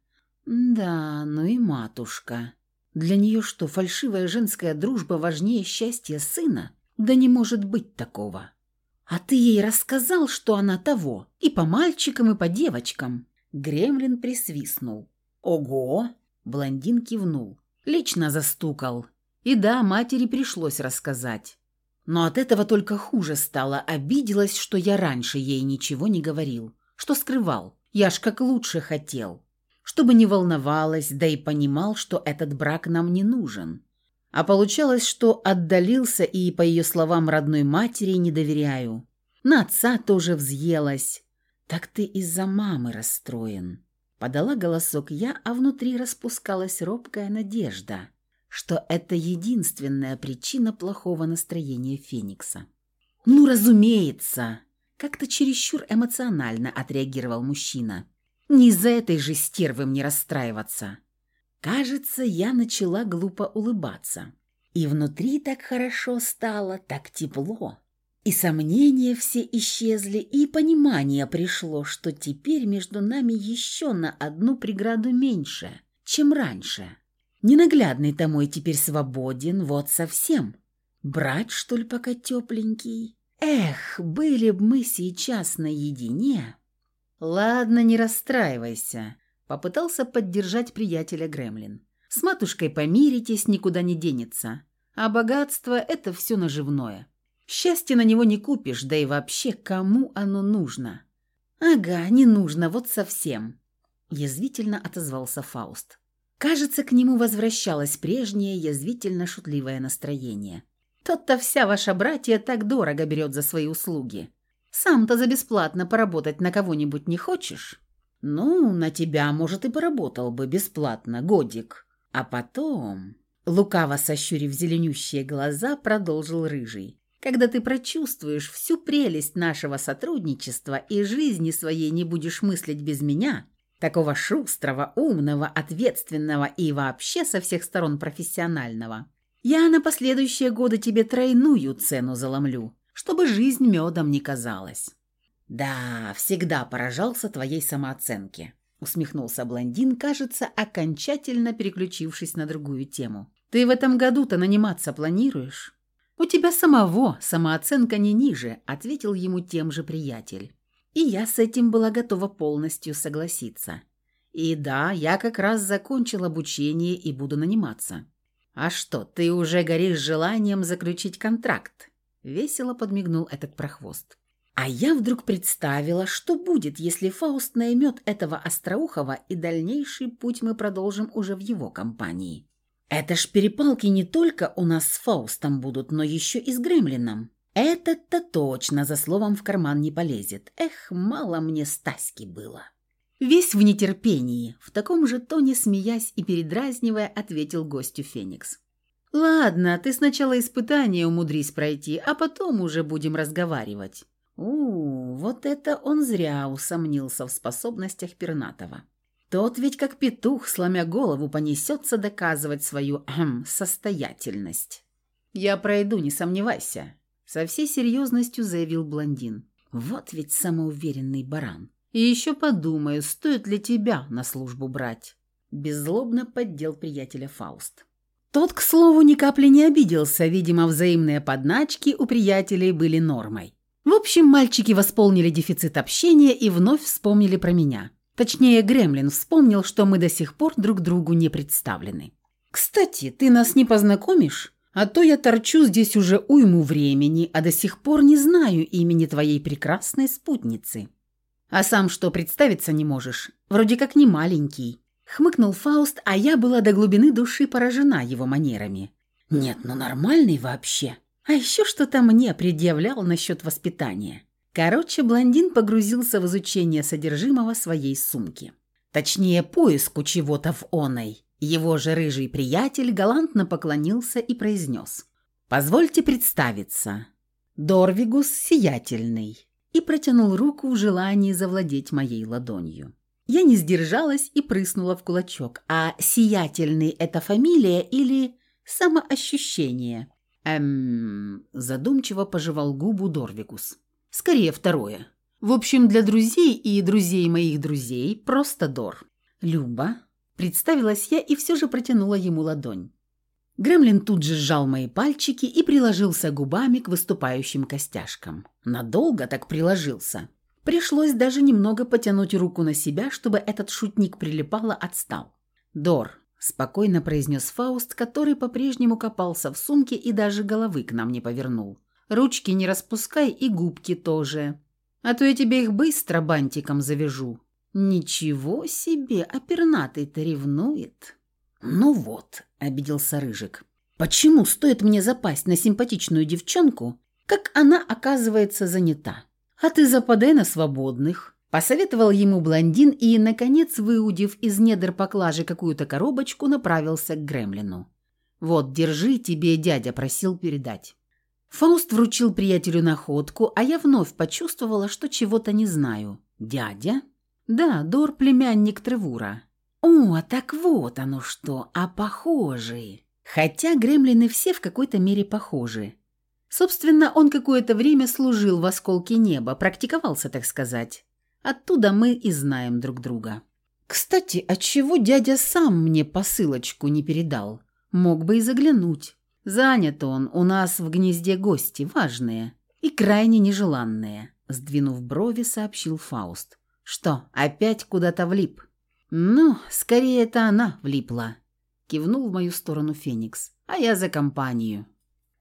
«Да, ну и матушка. Для нее что, фальшивая женская дружба важнее счастья сына? Да не может быть такого». «А ты ей рассказал, что она того? И по мальчикам, и по девочкам?» Гремлин присвистнул. «Ого!» – блондин кивнул. Лично застукал. И да, матери пришлось рассказать. Но от этого только хуже стало. Обиделась, что я раньше ей ничего не говорил. Что скрывал. Я ж как лучше хотел. Чтобы не волновалась, да и понимал, что этот брак нам не нужен. А получалось, что отдалился и, по ее словам, родной матери не доверяю. На отца тоже взъелась. «Так ты из-за мамы расстроен». Подала голосок я, а внутри распускалась робкая надежда, что это единственная причина плохого настроения Феникса. «Ну, разумеется!» – как-то чересчур эмоционально отреагировал мужчина. «Не из-за этой же стервы мне расстраиваться». Кажется, я начала глупо улыбаться. И внутри так хорошо стало, так тепло. И сомнения все исчезли, и понимание пришло, что теперь между нами еще на одну преграду меньше, чем раньше. Ненаглядный-то мой теперь свободен, вот совсем. Брать, что ли, пока тепленький? Эх, были б мы сейчас наедине. Ладно, не расстраивайся, попытался поддержать приятеля Гремлин. С матушкой помиритесь, никуда не денется. А богатство – это все наживное. Счастье на него не купишь, да и вообще, кому оно нужно? Ага, не нужно, вот совсем. Язвительно отозвался Фауст. Кажется, к нему возвращалось прежнее язвительно-шутливое настроение. Тот-то вся ваша братья так дорого берет за свои услуги. Сам-то за бесплатно поработать на кого-нибудь не хочешь? Ну, на тебя, может, и поработал бы бесплатно, годик. А потом, лукаво сощурив зеленющие глаза, продолжил Рыжий. Когда ты прочувствуешь всю прелесть нашего сотрудничества и жизни своей не будешь мыслить без меня, такого шустрого, умного, ответственного и вообще со всех сторон профессионального, я на последующие годы тебе тройную цену заломлю, чтобы жизнь медом не казалась». «Да, всегда поражался твоей самооценке», — усмехнулся блондин, кажется, окончательно переключившись на другую тему. «Ты в этом году-то наниматься планируешь?» «У тебя самого самооценка не ниже», — ответил ему тем же приятель. И я с этим была готова полностью согласиться. И да, я как раз закончил обучение и буду наниматься. «А что, ты уже горишь желанием заключить контракт?» — весело подмигнул этот прохвост. А я вдруг представила, что будет, если Фауст наймет этого Остроухова, и дальнейший путь мы продолжим уже в его компании. Это ж перепалки не только у нас с Фаустом будут, но еще и с Гремлином. Этот-то точно за словом в карман не полезет. Эх, мало мне Стаськи было. Весь в нетерпении, в таком же тоне смеясь и передразнивая, ответил гостю Феникс. «Ладно, ты сначала испытание умудрись пройти, а потом уже будем разговаривать». Вот это он зря усомнился в способностях Пернатова. Тот ведь как петух, сломя голову, понесется доказывать свою состоятельность. «Я пройду, не сомневайся», — со всей серьезностью заявил блондин. «Вот ведь самоуверенный баран. И еще подумаю, стоит ли тебя на службу брать». Беззлобно поддел приятеля Фауст. Тот, к слову, ни капли не обиделся, видимо, взаимные подначки у приятелей были нормой. В общем, мальчики восполнили дефицит общения и вновь вспомнили про меня. Точнее, Гремлин вспомнил, что мы до сих пор друг другу не представлены. «Кстати, ты нас не познакомишь? А то я торчу здесь уже уйму времени, а до сих пор не знаю имени твоей прекрасной спутницы». «А сам что, представиться не можешь? Вроде как не маленький», — хмыкнул Фауст, а я была до глубины души поражена его манерами. «Нет, ну нормальный вообще. А еще что-то мне предъявлял насчет воспитания». Короче, блондин погрузился в изучение содержимого своей сумки. Точнее, поиску чего-то в оной. Его же рыжий приятель галантно поклонился и произнес: «Позвольте представиться. Дорвигус Сиятельный». И протянул руку в желании завладеть моей ладонью. Я не сдержалась и прыснула в кулачок. А Сиятельный – это фамилия или самоощущение? Задумчиво пожевал губу Дорвигус. Скорее второе. В общем, для друзей и друзей моих друзей просто Дор. «Люба», — представилась я и все же протянула ему ладонь. Гремлин тут же сжал мои пальчики и приложился губами к выступающим костяшкам. Надолго так приложился. Пришлось даже немного потянуть руку на себя, чтобы этот шутник прилипало отстал. «Дор», — спокойно произнес Фауст, который по-прежнему копался в сумке и даже головы к нам не повернул. «Ручки не распускай и губки тоже, а то я тебе их быстро бантиком завяжу». «Ничего себе, а пернатый-то ревнует». «Ну вот», — обиделся Рыжик, — «почему стоит мне запасть на симпатичную девчонку, как она оказывается занята? А ты западай на свободных». Посоветовал ему блондин и, наконец, выудив из недр поклажи какую-то коробочку, направился к Гремлину. «Вот, держи, тебе дядя просил передать». Фауст вручил приятелю находку, а я вновь почувствовала, что чего-то не знаю. «Дядя?» «Да, Дор – племянник Тревура». «О, так вот оно что, а похожи». Хотя гремлины все в какой-то мере похожи. Собственно, он какое-то время служил в осколке неба, практиковался, так сказать. Оттуда мы и знаем друг друга. Кстати, отчего дядя сам мне посылочку не передал? Мог бы и заглянуть. Занят он, у нас в гнезде гости, важные и крайне нежеланные, сдвинув брови, сообщил Фауст. Что, опять куда-то влип? Ну, скорее это она влипла, кивнул в мою сторону Феникс, а я за компанию.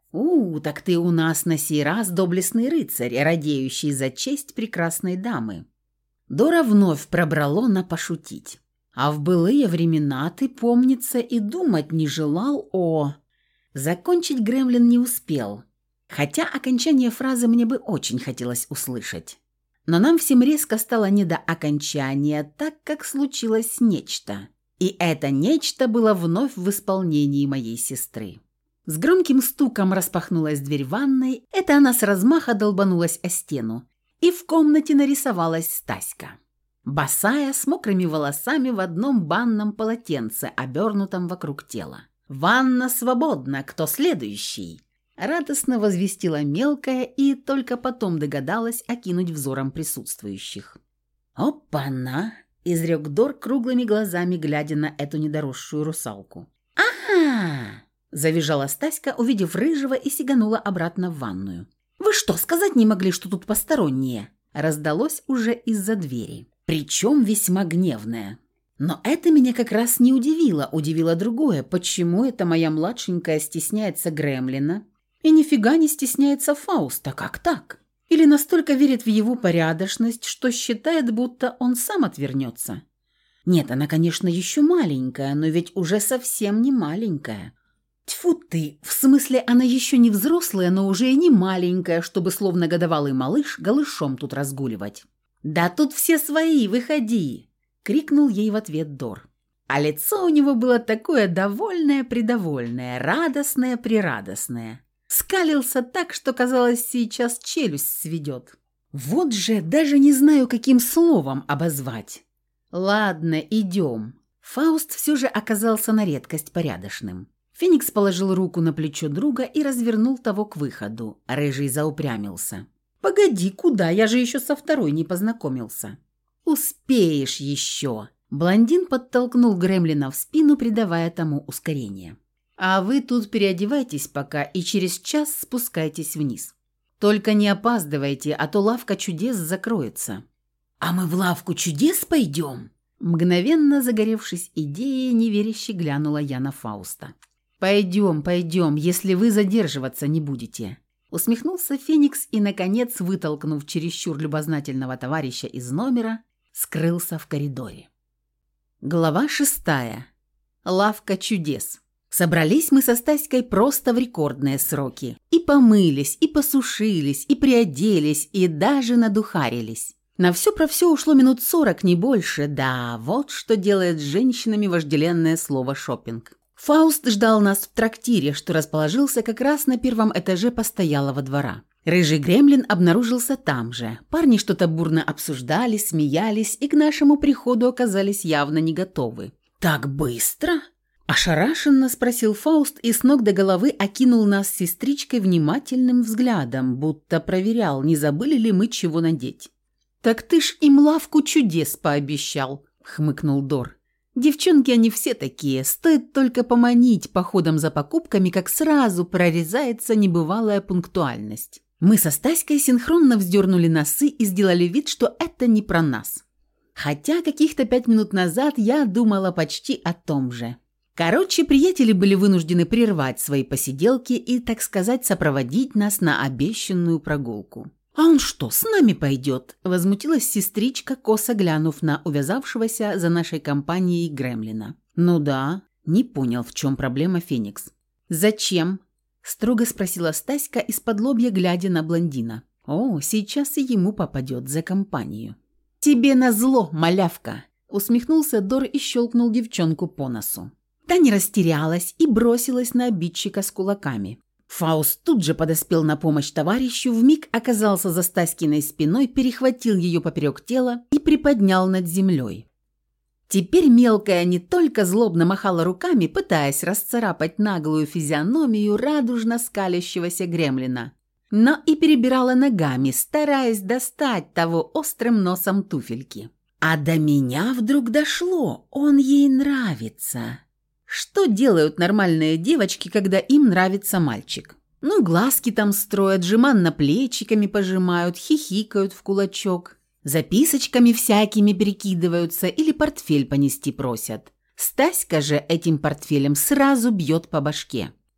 Так ты у нас на сей раз доблестный рыцарь, радеющий за честь прекрасной дамы». Дора вновь пробрало на пошутить. «А в былые времена ты, помнится, и думать не желал о...» Закончить Гремлин не успел, хотя окончание фразы мне бы очень хотелось услышать. Но нам всем резко стало не до окончания, так как случилось нечто. И это нечто было вновь в исполнении моей сестры. С громким стуком распахнулась дверь ванной, это она с размаха долбанулась о стену, и в комнате нарисовалась Стаська. Босая, с мокрыми волосами в одном банном полотенце, обернутом вокруг тела. «Ванна свободна, кто следующий?» Радостно возвестила мелкая и только потом догадалась окинуть взором присутствующих. «Опа-на!» – изрек Дор круглыми глазами, глядя на эту недоросшую русалку. «Ага!» – завизжала Стаська, увидев рыжего, и сиганула обратно в ванную. «Вы что, сказать не могли, что тут посторонние?» – раздалось уже из-за двери. Причем весьма гневное. Но это меня как раз не удивило. Удивило другое. Почему эта моя младшенькая стесняется Гремлина и нифига не стесняется Фауста? Как так? Или настолько верит в его порядочность, что считает, будто он сам отвернется? Нет, она, конечно, еще маленькая, но ведь уже совсем не маленькая. Тьфу ты, в смысле, она еще не взрослая, но уже и не маленькая, чтобы словно годовалый малыш голышом тут разгуливать. «Да тут все свои, выходи!» — крикнул ей в ответ Дор. А лицо у него было такое довольное-придовольное, радостное-прирадостное. Скалился так, что, казалось, сейчас челюсть сведет. Вот же, даже не знаю, каким словом обозвать. «Ладно, идем». Фауст все же оказался на редкость порядочным. Феникс положил руку на плечо друга и развернул того к выходу. Рыжий заупрямился. «Погоди, куда? Я же еще со второй не познакомился». «Успеешь еще». Блондин подтолкнул Гремлина в спину, придавая тому ускорение. «А вы тут переодевайтесь пока и через час спускайтесь вниз. Только не опаздывайте, а то лавка чудес закроется». «А мы в лавку чудес пойдем?» Мгновенно загоревшись идеей, неверяще глянула я на Фауста. «Пойдем, пойдем, если вы задерживаться не будете». Усмехнулся Феникс и, наконец, вытолкнув чересчур любознательного товарища из номера, скрылся в коридоре. Глава 6. Лавка чудес. Собрались мы со Стаськой просто в рекордные сроки. И помылись, и посушились, и приоделись, и даже надухарились. На все про все ушло минут 40, не больше. Да, вот что делает с женщинами вожделенное слово «шопинг». Фауст ждал нас в трактире, что расположился как раз на первом этаже постоялого двора. Рыжий Гремлин обнаружился там же. Парни что-то бурно обсуждали, смеялись и к нашему приходу оказались явно не готовы. «Так быстро?» – ошарашенно спросил Фауст и с ног до головы окинул нас с сестричкой внимательным взглядом, будто проверял, не забыли ли мы чего надеть. «Так ты ж им лавку чудес пообещал», – хмыкнул Дор. «Девчонки они все такие, стоит только поманить походом за покупками, как сразу прорезается небывалая пунктуальность». Мы со Стаськой синхронно вздернули носы и сделали вид, что это не про нас. Хотя каких-то 5 минут назад я думала почти о том же. Короче, приятели были вынуждены прервать свои посиделки и, так сказать, сопроводить нас на обещанную прогулку. «А он что, с нами пойдет?» – возмутилась сестричка, косо глянув на увязавшегося за нашей компанией Гремлина. «Ну да», – не понял, в чем проблема Феникс. «Зачем?» – строго спросила Стаська, из-под лобья глядя на блондина. «О, сейчас и ему попадет за компанию». «Тебе назло, малявка!» – усмехнулся Дор и щелкнул девчонку по носу. Та не растерялась и бросилась на обидчика с кулаками. Фауст тут же подоспел на помощь товарищу, вмиг оказался за Стаськиной спиной, перехватил ее поперек тела и приподнял над землей. Теперь мелкая не только злобно махала руками, пытаясь расцарапать наглую физиономию радужно скалящегося Гремлина, но и перебирала ногами, стараясь достать того острым носом туфельки. А до меня вдруг дошло, он ей нравится. Что делают нормальные девочки, когда им нравится мальчик? Ну, глазки там строят, жеманно плечиками пожимают, хихикают в кулачок, записочками всякими перекидываются или портфель понести просят. Стаська же этим портфелем сразу бьет по башке.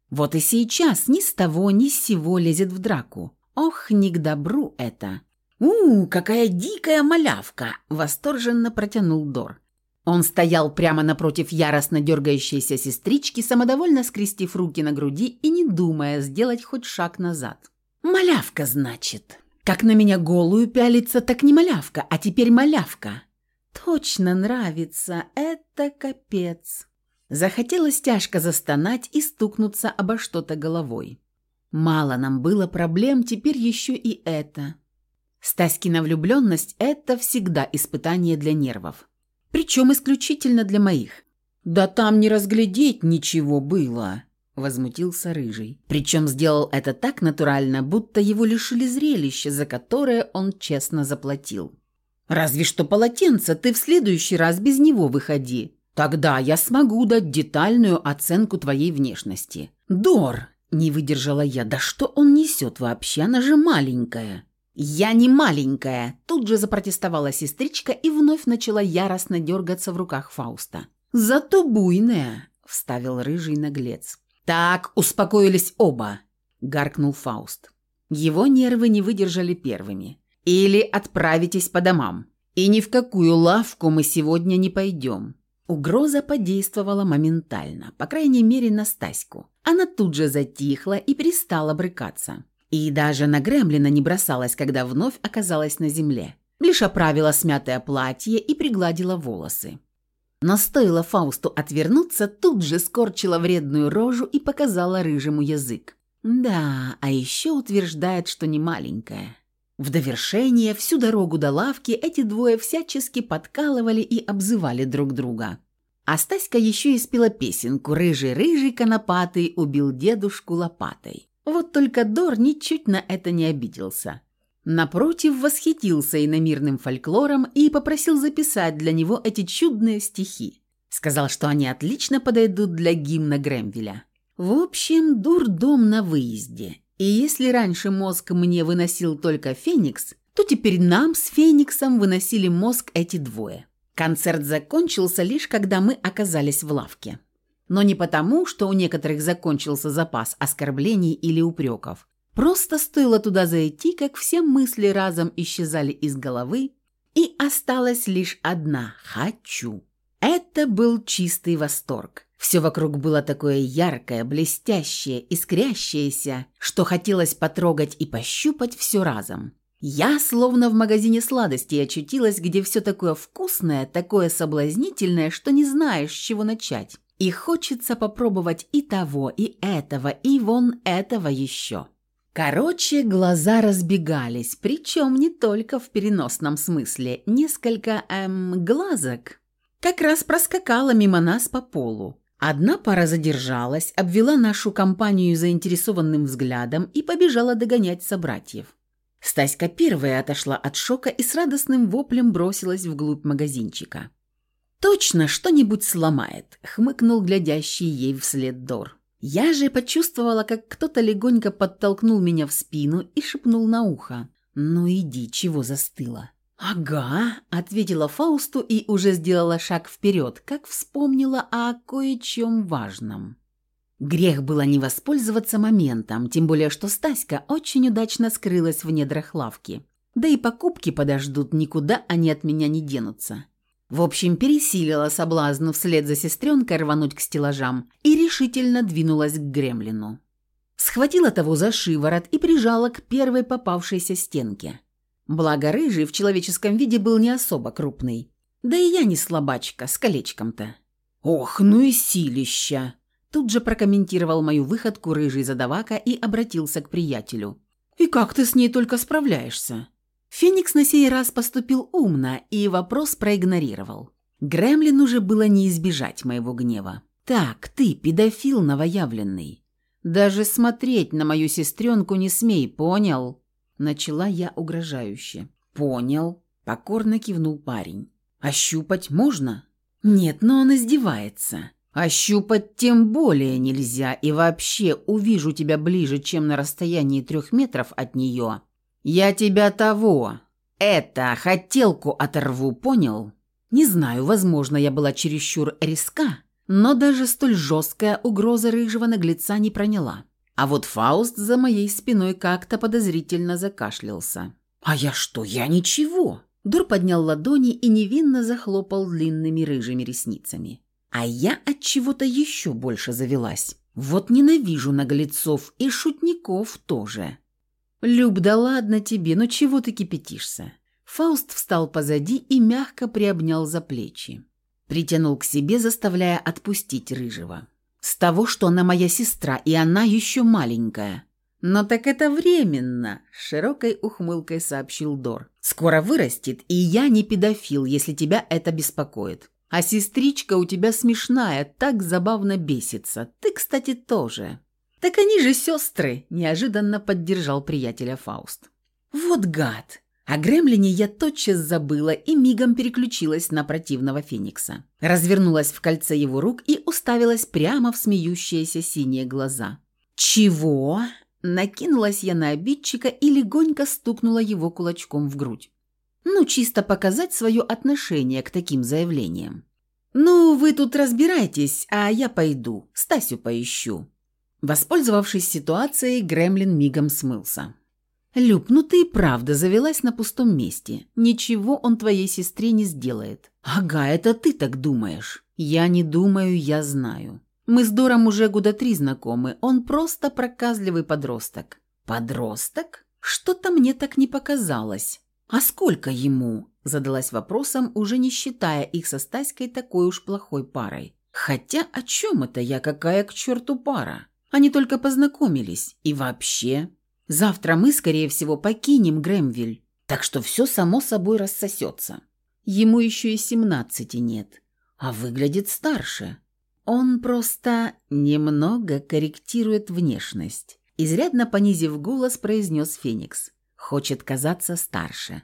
Вот и сейчас ни с того ни с сего лезет в драку. Ох, не к добру это. Какая дикая малявка!» – восторженно протянул Дор. Он стоял прямо напротив яростно дергающейся сестрички, самодовольно скрестив руки на груди и не думая сделать хоть шаг назад. «Малявка, значит. Как на меня голую пялится, так не малявка, а теперь малявка. Точно нравится, это капец». Захотелось тяжко застонать и стукнуться обо что-то головой. Мало нам было проблем, теперь еще и это. Стаськина влюбленность – это всегда испытание для нервов. Причем исключительно для моих. «Да там не разглядеть ничего было», – возмутился Рыжий. Причем сделал это так натурально, будто его лишили зрелища, за которое он честно заплатил. «Разве что полотенце, ты в следующий раз без него выходи. Тогда я смогу дать детальную оценку твоей внешности». «Дор!» – не выдержала я. «Да что он несет вообще? Она же маленькая». «Я не маленькая!» – тут же запротестовала сестричка и вновь начала яростно дергаться в руках Фауста. «Зато буйная!» – вставил Рыжий наглец. «Так, успокоились оба!» – гаркнул Фауст. Его нервы не выдержали первыми. «Или отправитесь по домам. И ни в какую лавку мы сегодня не пойдем». Угроза подействовала моментально, по крайней мере на Стаську. Она тут же затихла и перестала брыкаться. И даже на Гремлина не бросалась, когда вновь оказалась на земле. Лишь оправила смятое платье и пригладила волосы. Но стоило Фаусту отвернуться, тут же скорчила вредную рожу и показала Рыжему язык. Да, а еще утверждает, что не маленькая. В довершение всю дорогу до лавки эти двое всячески подкалывали и обзывали друг друга. А Стаська еще и спела песенку «Рыжий-рыжий конопатый убил дедушку лопатой». Вот только Дор ничуть на это не обиделся. Напротив, восхитился иномирным фольклором и попросил записать для него эти чудные стихи. Сказал, что они отлично подойдут для гимна Гремвеля. В общем, дурдом на выезде. И если раньше мозг мне выносил только Феникс, то теперь нам с Фениксом выносили мозг эти двое. Концерт закончился лишь когда мы оказались в лавке. Но не потому, что у некоторых закончился запас оскорблений или упреков. Просто стоило туда зайти, как все мысли разом исчезали из головы, и осталась лишь одна «хочу». Это был чистый восторг. Все вокруг было такое яркое, блестящее, искрящееся, что хотелось потрогать и пощупать все разом. Я словно в магазине сладостей очутилась, где все такое вкусное, такое соблазнительное, что не знаешь, с чего начать. И хочется попробовать и того, и этого, и вон этого еще. Короче, глаза разбегались, причем не только в переносном смысле. Несколько, глазок как раз проскакало мимо нас по полу. Одна пара задержалась, обвела нашу компанию заинтересованным взглядом и побежала догонять собратьев. Стаська первая отошла от шока и с радостным воплем бросилась вглубь магазинчика. «Точно что-нибудь сломает», — хмыкнул глядящий ей вслед Дор. Я же почувствовала, как кто-то легонько подтолкнул меня в спину и шепнул на ухо. «Ну иди, чего застыла?» «Ага», — ответила Фаусту и уже сделала шаг вперед, как вспомнила о кое-чем важном. Грех было не воспользоваться моментом, тем более что Стаська очень удачно скрылась в недрах лавки. Да и покупки подождут, никуда они от меня не денутся. В общем, пересилила соблазн вслед за сестренкой рвануть к стеллажам и решительно двинулась к Гремлину. Схватила того за шиворот и прижала к первой попавшейся стенке. Благо Рыжий в человеческом виде был не особо крупный. Да и я не слабачка, с колечком-то. «Ох, ну и силища!» Тут же прокомментировал мою выходку Рыжий задавака и обратился к приятелю. «И как ты с ней только справляешься?» Феникс на сей раз поступил умно и вопрос проигнорировал. Гремлину же было не избежать моего гнева. «Так, ты, педофил новоявленный, даже смотреть на мою сестренку не смей, понял?» Начала я угрожающе. «Понял», — покорно кивнул парень. «Ощупать можно?» «Нет, но он издевается. Ощупать тем более нельзя, и вообще увижу тебя ближе, чем на расстоянии 3 метров от нее. Я тебя того, хотелку оторву, понял?» Не знаю, возможно, я была чересчур резка, Но даже столь жесткая угроза рыжего наглеца не проняла. А вот Фауст за моей спиной как-то подозрительно закашлялся. «А я что? Я ничего!» Дор поднял ладони и невинно захлопал длинными рыжими ресницами. А я от чего-то еще больше завелась. Вот ненавижу наглецов и шутников тоже. «Люб, да ладно тебе, ну чего ты кипятишься?» Фауст встал позади и мягко приобнял за плечи. Притянул к себе, заставляя отпустить рыжего. «С того, что она моя сестра, и она еще маленькая». «Но так это временно», – широкой ухмылкой сообщил Дор. «Скоро вырастет, и я не педофил, если тебя это беспокоит. А сестричка у тебя смешная, так забавно бесится. Ты, кстати, тоже». «Так они же сестры», – неожиданно поддержал приятеля Фауст. «Вот гад!» О гремлине я тотчас забыла и мигом переключилась на противного феникса. Развернулась в кольце его рук и уставилась прямо в смеющиеся синие глаза. «Чего?» Накинулась я на обидчика и легонько стукнула его кулачком в грудь. Ну, чисто показать свое отношение к таким заявлениям. «Ну, вы тут разбирайтесь, а я пойду, Стасю поищу». Воспользовавшись ситуацией, гремлин мигом смылся. «Люб, ну ты и правда завелась на пустом месте. Ничего он твоей сестре не сделает». «Ага, это ты так думаешь». «Я не думаю, я знаю. Мы с Дором уже года 3 знакомы. Он просто проказливый подросток». «Подросток? Что-то мне так не показалось». «А сколько ему?» – задалась вопросом, уже не считая их со Стаськой такой уж плохой парой. «Хотя о чем это я, какая к черту пара? Они только познакомились. И вообще, завтра мы, скорее всего, покинем Грэмвиль, так что все само собой рассосется. Ему еще и 17 нет, а выглядит старше. Он просто немного корректирует внешность». Изрядно понизив голос, произнес Феникс. «Хочет казаться старше».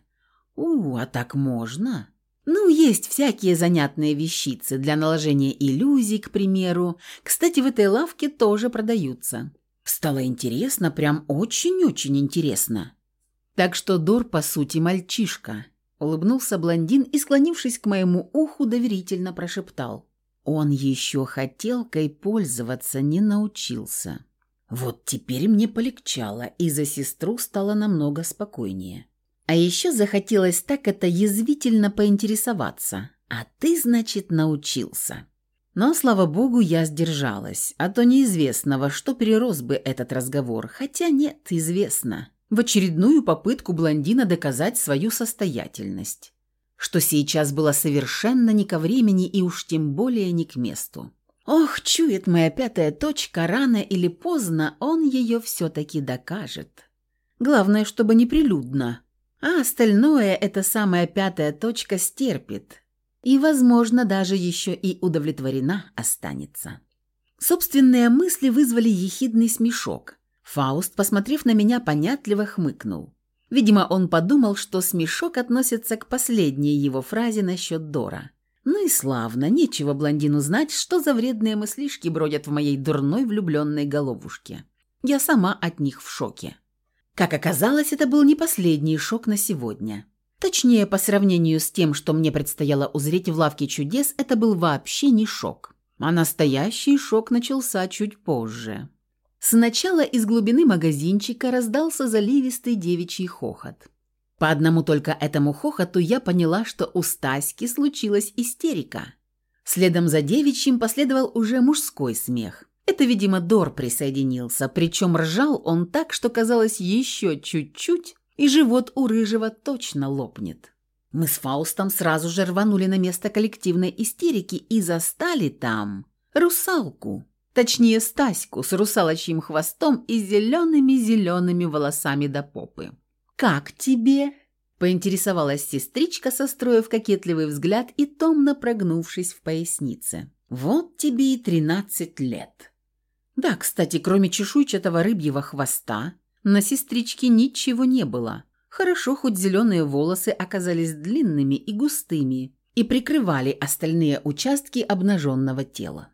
А так можно?» «Ну, есть всякие занятные вещицы для наложения иллюзий, к примеру. Кстати, в этой лавке тоже продаются». Стало интересно, прям очень-очень интересно. «Так что Дор, по сути, мальчишка», — улыбнулся блондин и, склонившись к моему уху, доверительно прошептал. «Он еще хотелкой пользоваться не научился». Вот теперь мне полегчало, и за сестру стало намного спокойнее. А еще захотелось так это язвительно поинтересоваться. «А ты, значит, научился?» Но, слава богу, я сдержалась, а то неизвестно, во что перерос бы этот разговор. Хотя нет, известно. В очередную попытку блондина доказать свою состоятельность. Что сейчас было совершенно не ко времени и уж тем более не к месту. Ох, чует моя 5-я точка, рано или поздно он ее все-таки докажет. Главное, чтобы неприлюдно. А остальное эта самая 5-я точка стерпит. И, возможно, даже еще и удовлетворена останется. Собственные мысли вызвали ехидный смешок. Фауст, посмотрев на меня, понятливо хмыкнул. Видимо, он подумал, что смешок относится к последней его фразе насчет Дора. Ну и славно, нечего блондину знать, что за вредные мыслишки бродят в моей дурной влюбленной головушке. Я сама от них в шоке. Как оказалось, это был не последний шок на сегодня. Точнее, по сравнению с тем, что мне предстояло узреть в лавке чудес, это был вообще не шок. А настоящий шок начался чуть позже. Сначала из глубины магазинчика раздался заливистый девичий хохот. По одному только этому хохоту я поняла, что у Стаськи случилась истерика. Следом за девичьим последовал уже мужской смех. Это, видимо, Дор присоединился, причем ржал он так, что казалось еще чуть-чуть, и живот у рыжего точно лопнет. Мы с Фаустом сразу же рванули на место коллективной истерики и застали там русалку. Точнее, Стаську с русалочьим хвостом и зелеными-зелеными волосами до попы. «Как тебе?» – поинтересовалась сестричка, состроив кокетливый взгляд и томно прогнувшись в пояснице. «Вот тебе и 13 лет». Да, кстати, кроме чешуйчатого рыбьего хвоста, на сестричке ничего не было. Хорошо, хоть зеленые волосы оказались длинными и густыми и прикрывали остальные участки обнаженного тела.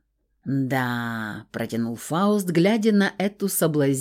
«Да», – протянул Фауст, глядя на эту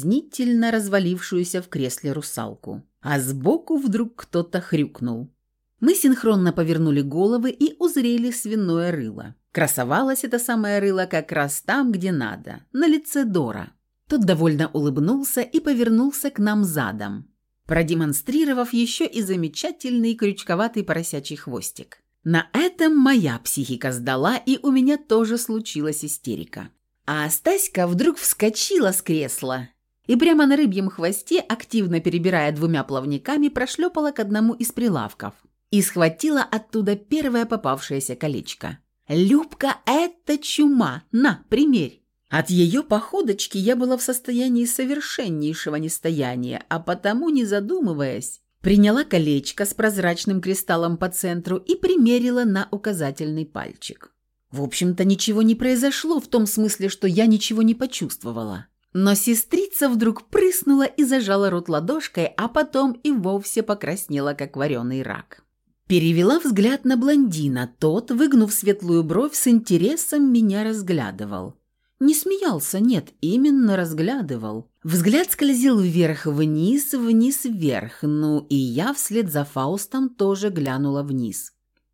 соблазнительно развалившуюся в кресле русалку. А сбоку вдруг кто-то хрюкнул. Мы синхронно повернули головы и узрели свиное рыло. Красовалось это самое рыло как раз там, где надо, на лице Дора. Тот довольно улыбнулся и повернулся к нам задом, продемонстрировав еще и замечательный крючковатый поросячий хвостик. На этом моя психика сдала, и у меня тоже случилась истерика. А Стаська вдруг вскочила с кресла и прямо на рыбьем хвосте, активно перебирая двумя плавниками, прошлепала к одному из прилавков и схватила оттуда первое попавшееся колечко. «Любка, это чума! На, примерь!» От ее походочки я была в состоянии совершеннейшего нестояния, а потому, не задумываясь, приняла колечко с прозрачным кристаллом по центру и примерила на указательный пальчик. В общем-то, ничего не произошло в том смысле, что я ничего не почувствовала. Но сестрица вдруг прыснула и зажала рот ладошкой, а потом и вовсе покраснела, как вареный рак. Перевела взгляд на блондина. Тот, выгнув светлую бровь, с интересом меня разглядывал. Не смеялся, нет, именно разглядывал. Взгляд скользил вверх-вниз, вниз-вверх, ну и я вслед за Фаустом тоже глянула вниз.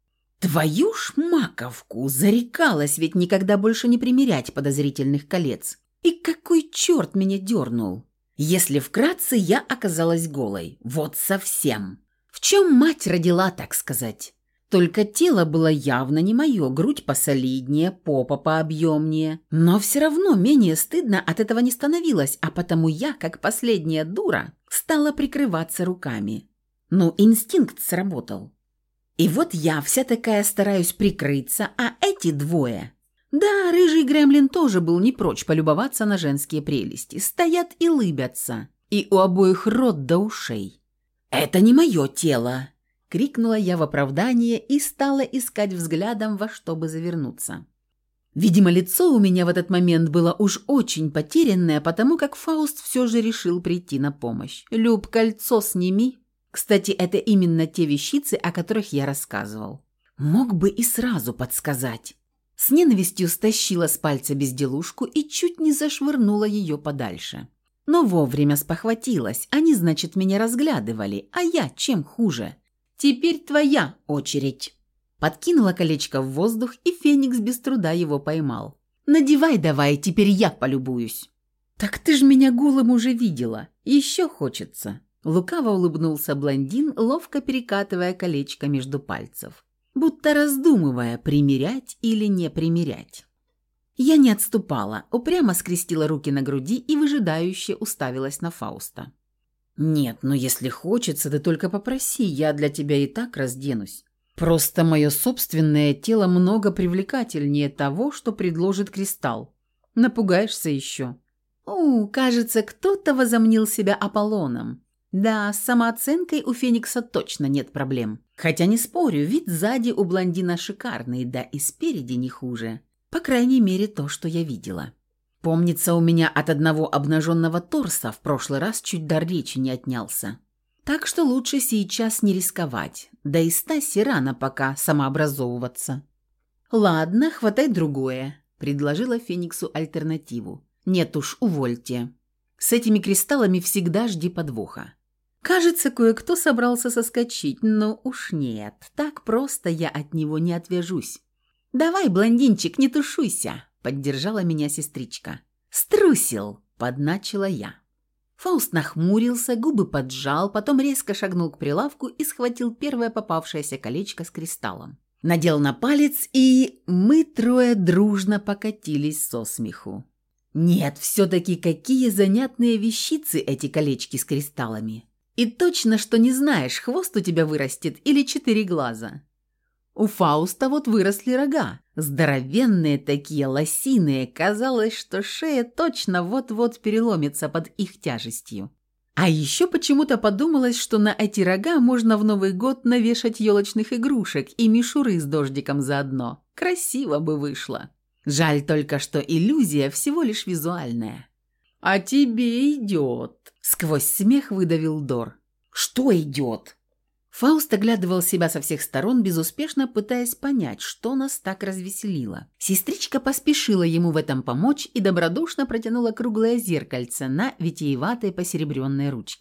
Твою ж маковку! Зарекалась ведь никогда больше не примерять подозрительных колец. И какой черт меня дернул? Если вкратце, я оказалась голой. Вот совсем. В чем мать родила, так сказать? Только тело было явно не мое, грудь посолиднее, попа пообъемнее. Но все равно менее стыдно от этого не становилось, а потому я, как последняя дура, стала прикрываться руками. Ну, инстинкт сработал. И вот я вся такая стараюсь прикрыться, а эти двое... Да, рыжий гремлин тоже был не прочь полюбоваться на женские прелести. Стоят и лыбятся, и у обоих рот до ушей. «Это не мое тело!» — крикнула я в оправдание и стала искать взглядом, во что бы завернуться. Видимо, лицо у меня в этот момент было уж очень потерянное, потому как Фауст все же решил прийти на помощь. «Люб, кольцо сними!» Кстати, это именно те вещицы, о которых я рассказывал. Мог бы и сразу подсказать. С ненавистью стащила с пальца безделушку и чуть не зашвырнула ее подальше. Но вовремя спохватилась, они, значит, меня разглядывали, а я чем хуже? Теперь твоя очередь. Подкинула колечко в воздух, и Феникс без труда его поймал. Надевай давай, теперь я полюбуюсь. Так ты ж меня голым уже видела, еще хочется. Лукаво улыбнулся блондин, ловко перекатывая колечко между пальцев, будто раздумывая, примерять или не примерять. Я не отступала, упрямо скрестила руки на груди и выжидающе уставилась на Фауста. «Нет, ну если хочется, ты только попроси, я для тебя и так разденусь. Просто мое собственное тело много привлекательнее того, что предложит кристалл. Напугаешься еще». Кажется, кто-то возомнил себя Аполлоном. Да, с самооценкой у Феникса точно нет проблем. Хотя не спорю, вид сзади у блондина шикарный, да и спереди не хуже. По крайней мере, то, что я видела. Помнится, у меня от одного обнаженного торса в прошлый раз чуть дар речи не отнялся. Так что лучше сейчас не рисковать. Да и Стасе рано пока самообразовываться. «Ладно, хватай другое», — предложила Фениксу альтернативу. «Нет уж, увольте. С этими кристаллами всегда жди подвоха». Кажется, кое-кто собрался соскочить, но уж нет, так просто я от него не отвяжусь. «Давай, блондинчик, не тушуйся», — поддержала меня сестричка. «Струсил», — подначила я. Фауст нахмурился, губы поджал, потом резко шагнул к прилавку и схватил первое попавшееся колечко с кристаллом. Надел на палец, и мы трое дружно покатились со смеху. Нет, все-таки какие занятные вещицы эти колечки с кристаллами. И точно, что не знаешь, хвост у тебя вырастет или 4 глаза. У Фауста вот выросли рога. Здоровенные такие, лосиные. Казалось, что шея точно вот-вот переломится под их тяжестью. А еще почему-то подумалось, что на эти рога можно в Новый год навешать елочных игрушек и мишуры с дождиком заодно. Красиво бы вышло. Жаль только, что иллюзия всего лишь визуальная. «А тебе идет», — сквозь смех выдавил Дор. «Что идет?» Фауст оглядывал себя со всех сторон, безуспешно пытаясь понять, что нас так развеселило. Сестричка поспешила ему в этом помочь и добродушно протянула круглое зеркальце на витиеватой посеребренной ручке.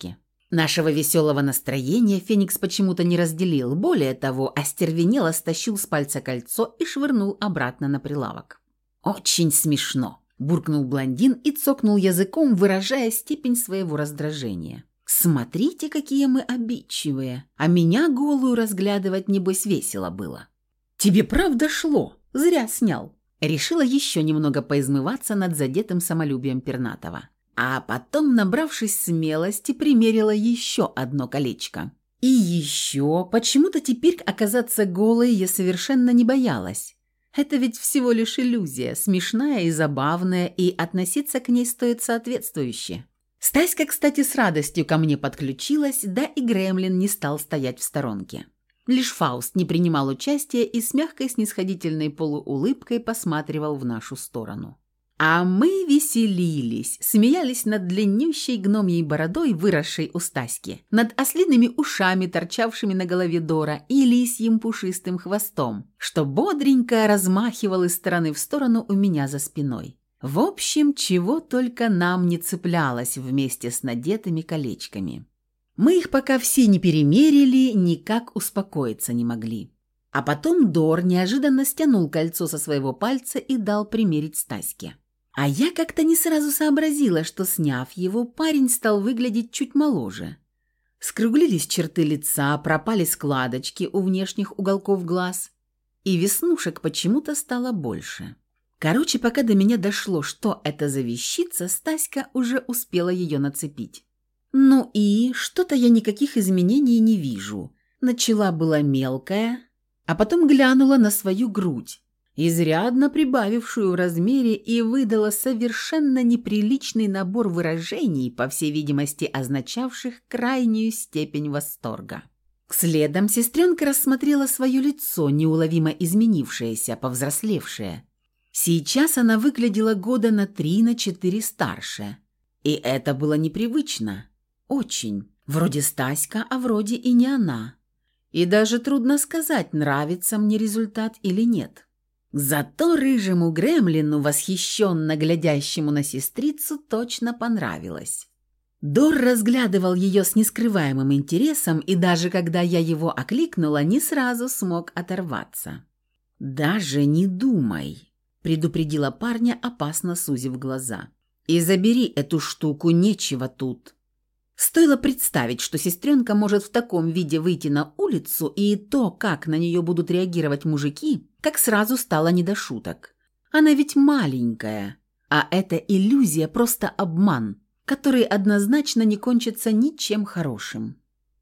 Нашего веселого настроения Феникс почему-то не разделил, более того, остервенело стащил с пальца кольцо и швырнул обратно на прилавок. «Очень смешно», – буркнул блондин и цокнул языком, выражая степень своего раздражения. «Смотрите, какие мы обидчивые, а меня голую разглядывать, небось, весело было». «Тебе правда шло? Зря снял». Решила еще немного поизмываться над задетым самолюбием пернатого. А потом, набравшись смелости, примерила еще одно колечко. И еще, почему-то теперь оказаться голой я совершенно не боялась. Это ведь всего лишь иллюзия, смешная и забавная, и относиться к ней стоит соответствующе. Стаська, кстати, с радостью ко мне подключилась, да и Гремлин не стал стоять в сторонке. Лишь Фауст не принимал участия и с мягкой снисходительной полуулыбкой посматривал в нашу сторону. А мы веселились, смеялись над длиннющей гномьей бородой, выросшей у Стаськи, над ослиными ушами, торчавшими на голове Дора, и лисьим пушистым хвостом, что бодренько размахивал из стороны в сторону у меня за спиной. В общем, чего только нам не цеплялось вместе с надетыми колечками. Мы их пока все не перемерили, никак успокоиться не могли. А потом Дор неожиданно стянул кольцо со своего пальца и дал примерить Стаське. А я как-то не сразу сообразила, что, сняв его, парень стал выглядеть чуть моложе. Скруглились черты лица, пропали складочки у внешних уголков глаз, и веснушек почему-то стало больше. Короче, пока до меня дошло, что это за вещица, Стаська уже успела ее нацепить. Ну и что-то я никаких изменений не вижу. Начала была мелкая, а потом глянула на свою грудь, изрядно прибавившую в размере, и выдала совершенно неприличный набор выражений, по всей видимости, означавших крайнюю степень восторга. Следом сестренка рассмотрела свое лицо, неуловимо изменившееся, повзрослевшее. Сейчас она выглядела года на 3-4 старше, и это было непривычно. Очень. Вроде Стаська, а вроде и не она. И даже трудно сказать, нравится мне результат или нет. Зато рыжему Гремлину, восхищенно глядящему на сестрицу, точно понравилось. Дор разглядывал ее с нескрываемым интересом, и даже когда я его окликнула, не сразу смог оторваться. «Даже не думай», – предупредила парня, опасно сузив глаза. «И забери эту штуку, нечего тут». Стоило представить, что сестренка может в таком виде выйти на улицу, и то, как на нее будут реагировать мужики, как сразу стало не до шуток. Она ведь маленькая, а эта иллюзия просто обман, который однозначно не кончится ничем хорошим.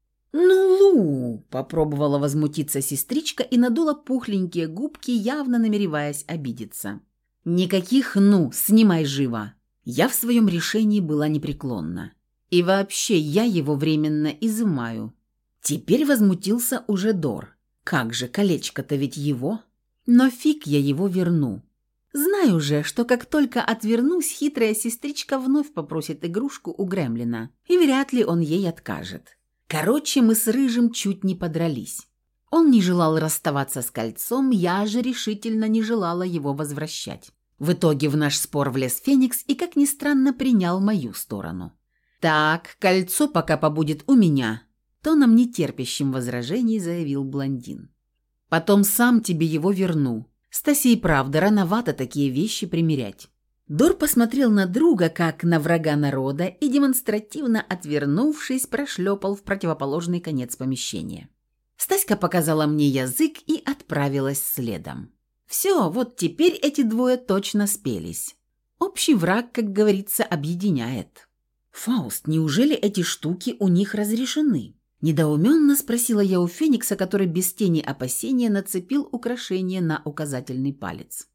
«Ну, Лу!» – попробовала возмутиться сестричка и надула пухленькие губки, явно намереваясь обидеться. «Никаких «ну», снимай живо!» Я в своем решении была непреклонна. И вообще я его временно изымаю. Теперь возмутился уже Дор. Как же, колечко-то ведь его. Но фиг я его верну. Знаю же, что как только отвернусь, хитрая сестричка вновь попросит игрушку у Гремлина. И вряд ли он ей откажет. Короче, мы с Рыжим чуть не подрались. Он не желал расставаться с кольцом, я же решительно не желала его возвращать. В итоге в наш спор влез Феникс и, как ни странно, принял мою сторону. «Так, кольцо пока побудет у меня», – тоном нетерпящим возражений заявил блондин. «Потом сам тебе его верну. Стасе и правда рановато такие вещи примерять». Дор посмотрел на друга, как на врага народа, и, демонстративно отвернувшись, прошлепал в противоположный конец помещения. Стаська показала мне язык и отправилась следом. Все, вот теперь эти двое точно спелись. Общий враг, как говорится, объединяет. «Фауст, неужели эти штуки у них разрешены?» Недоуменно спросила я у Феникса, который без тени опасения нацепил украшение на указательный палец.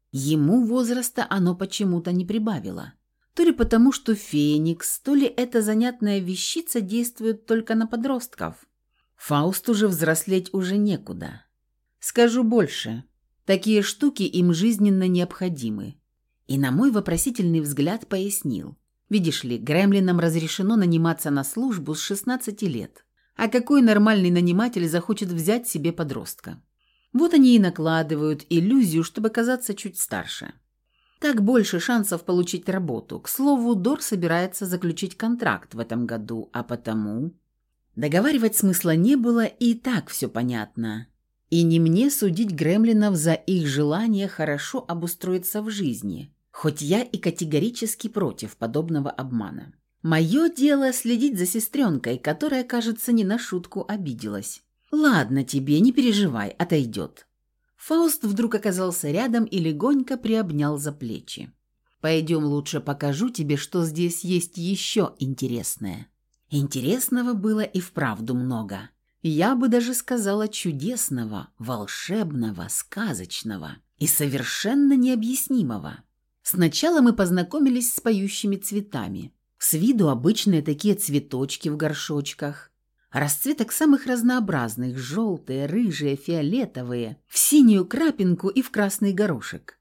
Ему возраста оно почему-то не прибавило. То ли потому, что Феникс, то ли эта занятная вещица действует только на подростков. Фаусту же взрослеть уже некуда. Скажу больше, такие штуки им жизненно необходимы. И на мой вопросительный взгляд пояснил. Видишь ли, гремлинам разрешено наниматься на службу с 16 лет. А какой нормальный наниматель захочет взять себе подростка? Вот они и накладывают иллюзию, чтобы казаться чуть старше. Так больше шансов получить работу. К слову, Дор собирается заключить контракт в этом году, а потому... Договаривать смысла не было, и так все понятно. И не мне судить гремлинов за их желание хорошо обустроиться в жизни, хоть я и категорически против подобного обмана. Мое дело следить за сестренкой, которая, кажется, не на шутку обиделась. «Ладно тебе, не переживай, отойдет». Фауст вдруг оказался рядом и легонько приобнял за плечи. «Пойдем лучше покажу тебе, что здесь есть еще интересное». Интересного было и вправду много. Я бы даже сказала чудесного, волшебного, сказочного и совершенно необъяснимого. Сначала мы познакомились с поющими цветами. С виду обычные такие цветочки в горшочках. Расцветок самых разнообразных – желтые, рыжие, фиолетовые, в синюю крапинку и в красный горошек.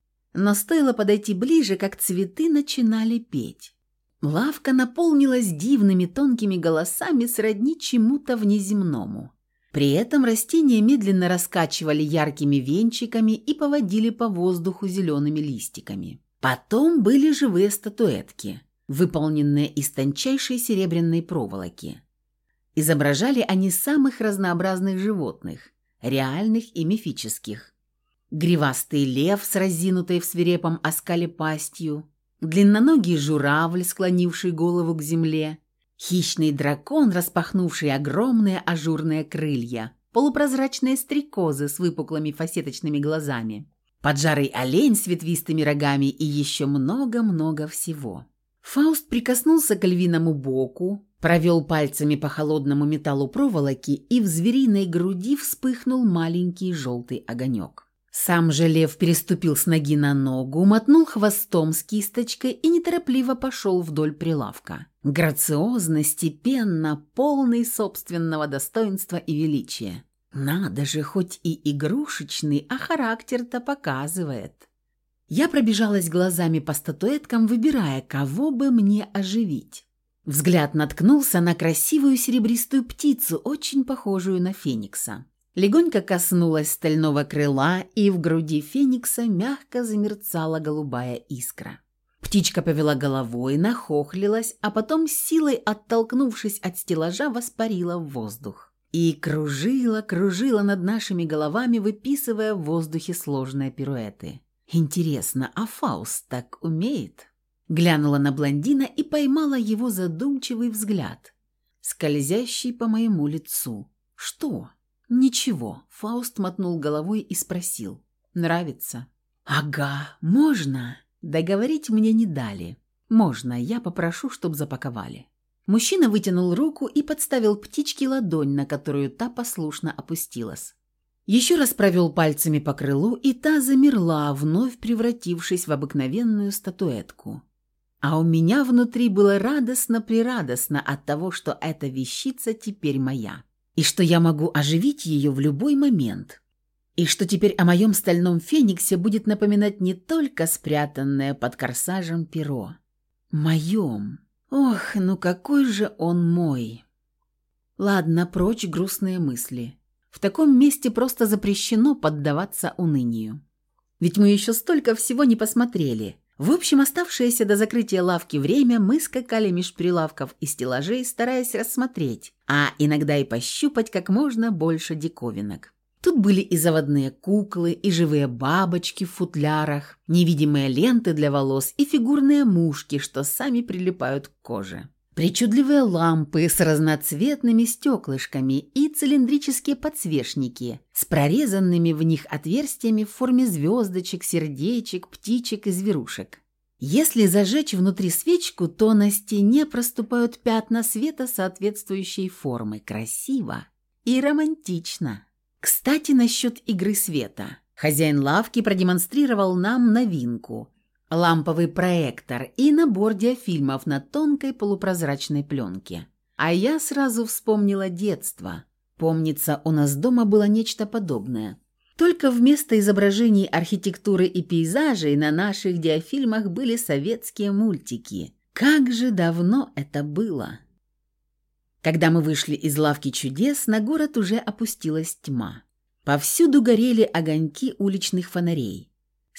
Но стоило подойти ближе, как цветы начинали петь. Лавка наполнилась дивными тонкими голосами сродни чему-то внеземному. При этом растения медленно раскачивали яркими венчиками и поводили по воздуху зелеными листиками. Потом были живые статуэтки, выполненные из тончайшей серебряной проволоки. Изображали они самых разнообразных животных, реальных и мифических. Гривастый лев с разинутой в свирепом оскале пастью, длинноногий журавль, склонивший голову к земле, хищный дракон, распахнувший огромные ажурные крылья, полупрозрачные стрекозы с выпуклыми фасеточными глазами, поджарый олень с ветвистыми рогами и еще много-много всего. Фауст прикоснулся к львиному боку, провел пальцами по холодному металлу проволоки, и в звериной груди вспыхнул маленький желтый огонек. Сам же лев переступил с ноги на ногу, мотнул хвостом с кисточкой и неторопливо пошел вдоль прилавка. Грациозно, степенно, полный собственного достоинства и величия. Надо же, хоть и игрушечный, а характер-то показывает. Я пробежалась глазами по статуэткам, выбирая, кого бы мне оживить. Взгляд наткнулся на красивую серебристую птицу, очень похожую на феникса. Легонько коснулась стального крыла, и в груди феникса мягко замерцала голубая искра. Птичка повела головой, нахохлилась, а потом с силой, оттолкнувшись от стеллажа, воспарила в воздух. И кружила над нашими головами, выписывая в воздухе сложные пируэты. Интересно, а Фауст так умеет? Глянула на блондина и поймала его задумчивый взгляд, скользящий по моему лицу. «Что?» «Ничего», — Фауст мотнул головой и спросил. «Нравится?» «Ага, можно?» Договорить мне не дали. «Можно, я попрошу, чтоб запаковали». Мужчина вытянул руку и подставил птичке ладонь, на которую та послушно опустилась. Еще раз провел пальцами по крылу, и та замерла, вновь превратившись в обыкновенную статуэтку. А у меня внутри было радостно-прерадостно от того, что эта вещица теперь моя. И что я могу оживить ее в любой момент. И что теперь о моем стальном фениксе будет напоминать не только спрятанное под корсажем перо. Моем. Ох, ну какой же он мой. Ладно, прочь грустные мысли. В таком месте просто запрещено поддаваться унынию. Ведь мы еще столько всего не посмотрели. В общем, оставшееся до закрытия лавки время мы скакали меж прилавков и стеллажей, стараясь рассмотреть, а иногда и пощупать как можно больше диковинок. Тут были и заводные куклы, и живые бабочки в футлярах, невидимые ленты для волос и фигурные мушки, что сами прилипают к коже. Причудливые лампы с разноцветными стеклышками и цилиндрические подсвечники с прорезанными в них отверстиями в форме звездочек, сердечек, птичек и зверушек. Если зажечь внутри свечку, то на стене проступают пятна света соответствующей формы. Красиво и романтично. Кстати, насчет игры света. Хозяин лавки продемонстрировал нам новинку – ламповый проектор и набор диафильмов на тонкой полупрозрачной пленке. А я сразу вспомнила детство. Помнится, у нас дома было нечто подобное. Только вместо изображений архитектуры и пейзажей на наших диафильмах были советские мультики. Как же давно это было! Когда мы вышли из лавки чудес, на город уже опустилась тьма. Повсюду горели огоньки уличных фонарей.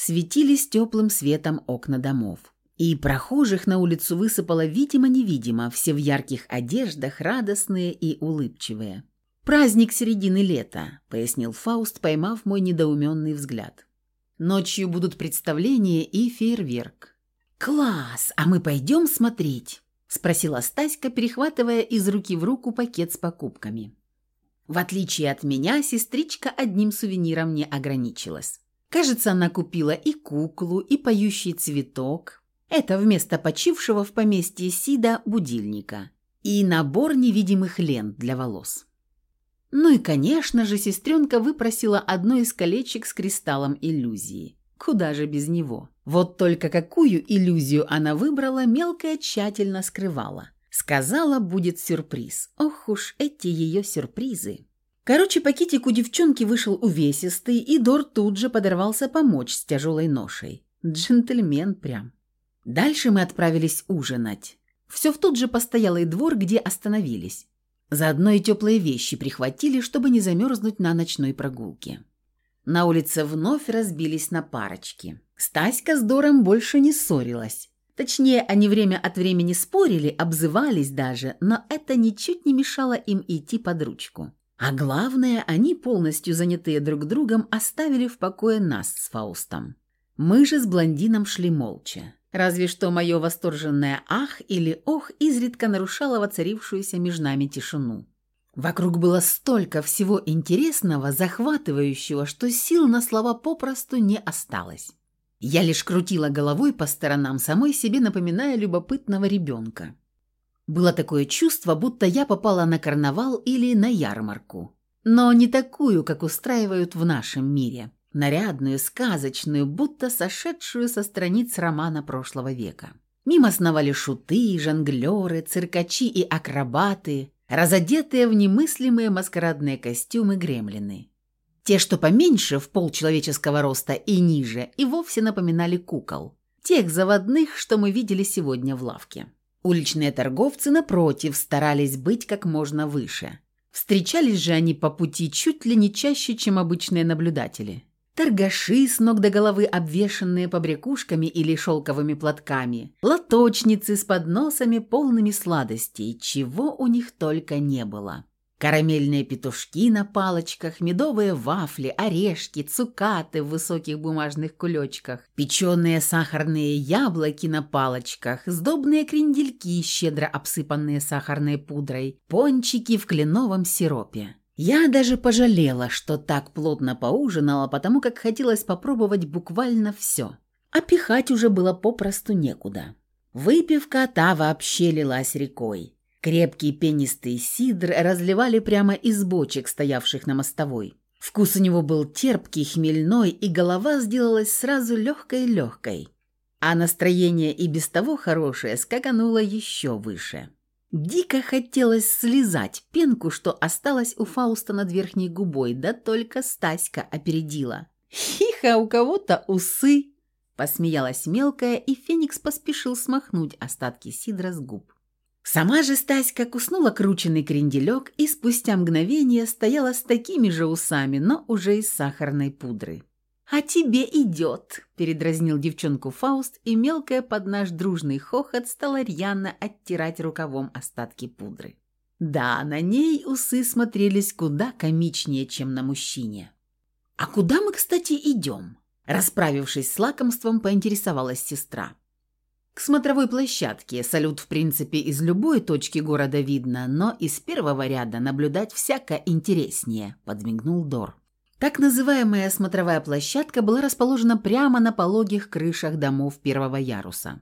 светились теплым светом окна домов. И прохожих на улицу высыпало видимо-невидимо, все в ярких одеждах, радостные и улыбчивые. «Праздник середины лета», – пояснил Фауст, поймав мой недоуменный взгляд. «Ночью будут представления и фейерверк». «Класс! А мы пойдем смотреть?» – спросила Стаська, перехватывая из руки в руку пакет с покупками. В отличие от меня, сестричка одним сувениром не ограничилась. Кажется, она купила и куклу, и поющий цветок. Это вместо почившего в поместье Сида будильника. И набор невидимых лент для волос. Ну и, конечно же, сестренка выпросила одно из колечек с кристаллом иллюзии. Куда же без него? Вот только какую иллюзию она выбрала, мелкая тщательно скрывала. Сказала, будет сюрприз. Ох уж эти ее сюрпризы. Короче, пакетик у девчонки вышел увесистый, и Дор тут же подорвался помочь с тяжелой ношей. Джентльмен прям. Дальше мы отправились ужинать. Все в тот же постоялый двор, где остановились. Заодно и теплые вещи прихватили, чтобы не замерзнуть на ночной прогулке. На улице вновь разбились на парочки. Стаська с Дором больше не ссорилась. Точнее, они время от времени спорили, обзывались даже, но это ничуть не мешало им идти под ручку. А главное, они, полностью занятые друг другом, оставили в покое нас с Фаустом. Мы же с блондином шли молча. Разве что мое восторженное «ах» или «ох» изредка нарушало воцарившуюся между нами тишину. Вокруг было столько всего интересного, захватывающего, что сил на слова попросту не осталось. Я лишь крутила головой по сторонам, самой себе напоминая любопытного ребенка. Было такое чувство, будто я попала на карнавал или на ярмарку. Но не такую, как устраивают в нашем мире. Нарядную, сказочную, будто сошедшую со страниц романа прошлого века. Мимо сновали шуты, жонглеры, циркачи и акробаты, разодетые в немыслимые маскарадные костюмы гремлины. Те, что поменьше, в полчеловеческого роста и ниже, и вовсе напоминали кукол. Тех заводных, что мы видели сегодня в лавке. Уличные торговцы, напротив, старались быть как можно выше. Встречались же они по пути чуть ли не чаще, чем обычные наблюдатели. Торгаши, с ног до головы обвешанные побрякушками или шелковыми платками, лоточницы с подносами, полными сладостей, чего у них только не было. Карамельные петушки на палочках, медовые вафли, орешки, цукаты в высоких бумажных кулечках, печеные сахарные яблоки на палочках, сдобные крендельки, щедро обсыпанные сахарной пудрой, пончики в кленовом сиропе. Я даже пожалела, что так плотно поужинала, потому как хотелось попробовать буквально все. А пихать уже было попросту некуда. Выпивка та вообще лилась рекой. Крепкий пенистый сидр разливали прямо из бочек, стоявших на мостовой. Вкус у него был терпкий, хмельной, и голова сделалась сразу легкой-легкой. А настроение и без того хорошее скакануло еще выше. Дико хотелось слизать пенку, что осталась у Фауста над верхней губой, да только Стаська опередила. «Хиха, у кого-то усы!» – посмеялась мелкая, и Феникс поспешил смахнуть остатки сидра с губ. Сама же Стаська куснула крученный кренделек и спустя мгновение стояла с такими же усами, но уже из сахарной пудры. «А тебе идет!» – передразнил девчонку Фауст, и мелкая под наш дружный хохот стала рьяно оттирать рукавом остатки пудры. Да, на ней усы смотрелись куда комичнее, чем на мужчине. «А куда мы, кстати, идем?» – расправившись с лакомством, поинтересовалась сестра. «К смотровой площадке. Салют, в принципе, из любой точки города видно, но из первого ряда наблюдать всяко интереснее», – подмигнул Дор. Так называемая смотровая площадка была расположена прямо на пологих крышах домов первого яруса.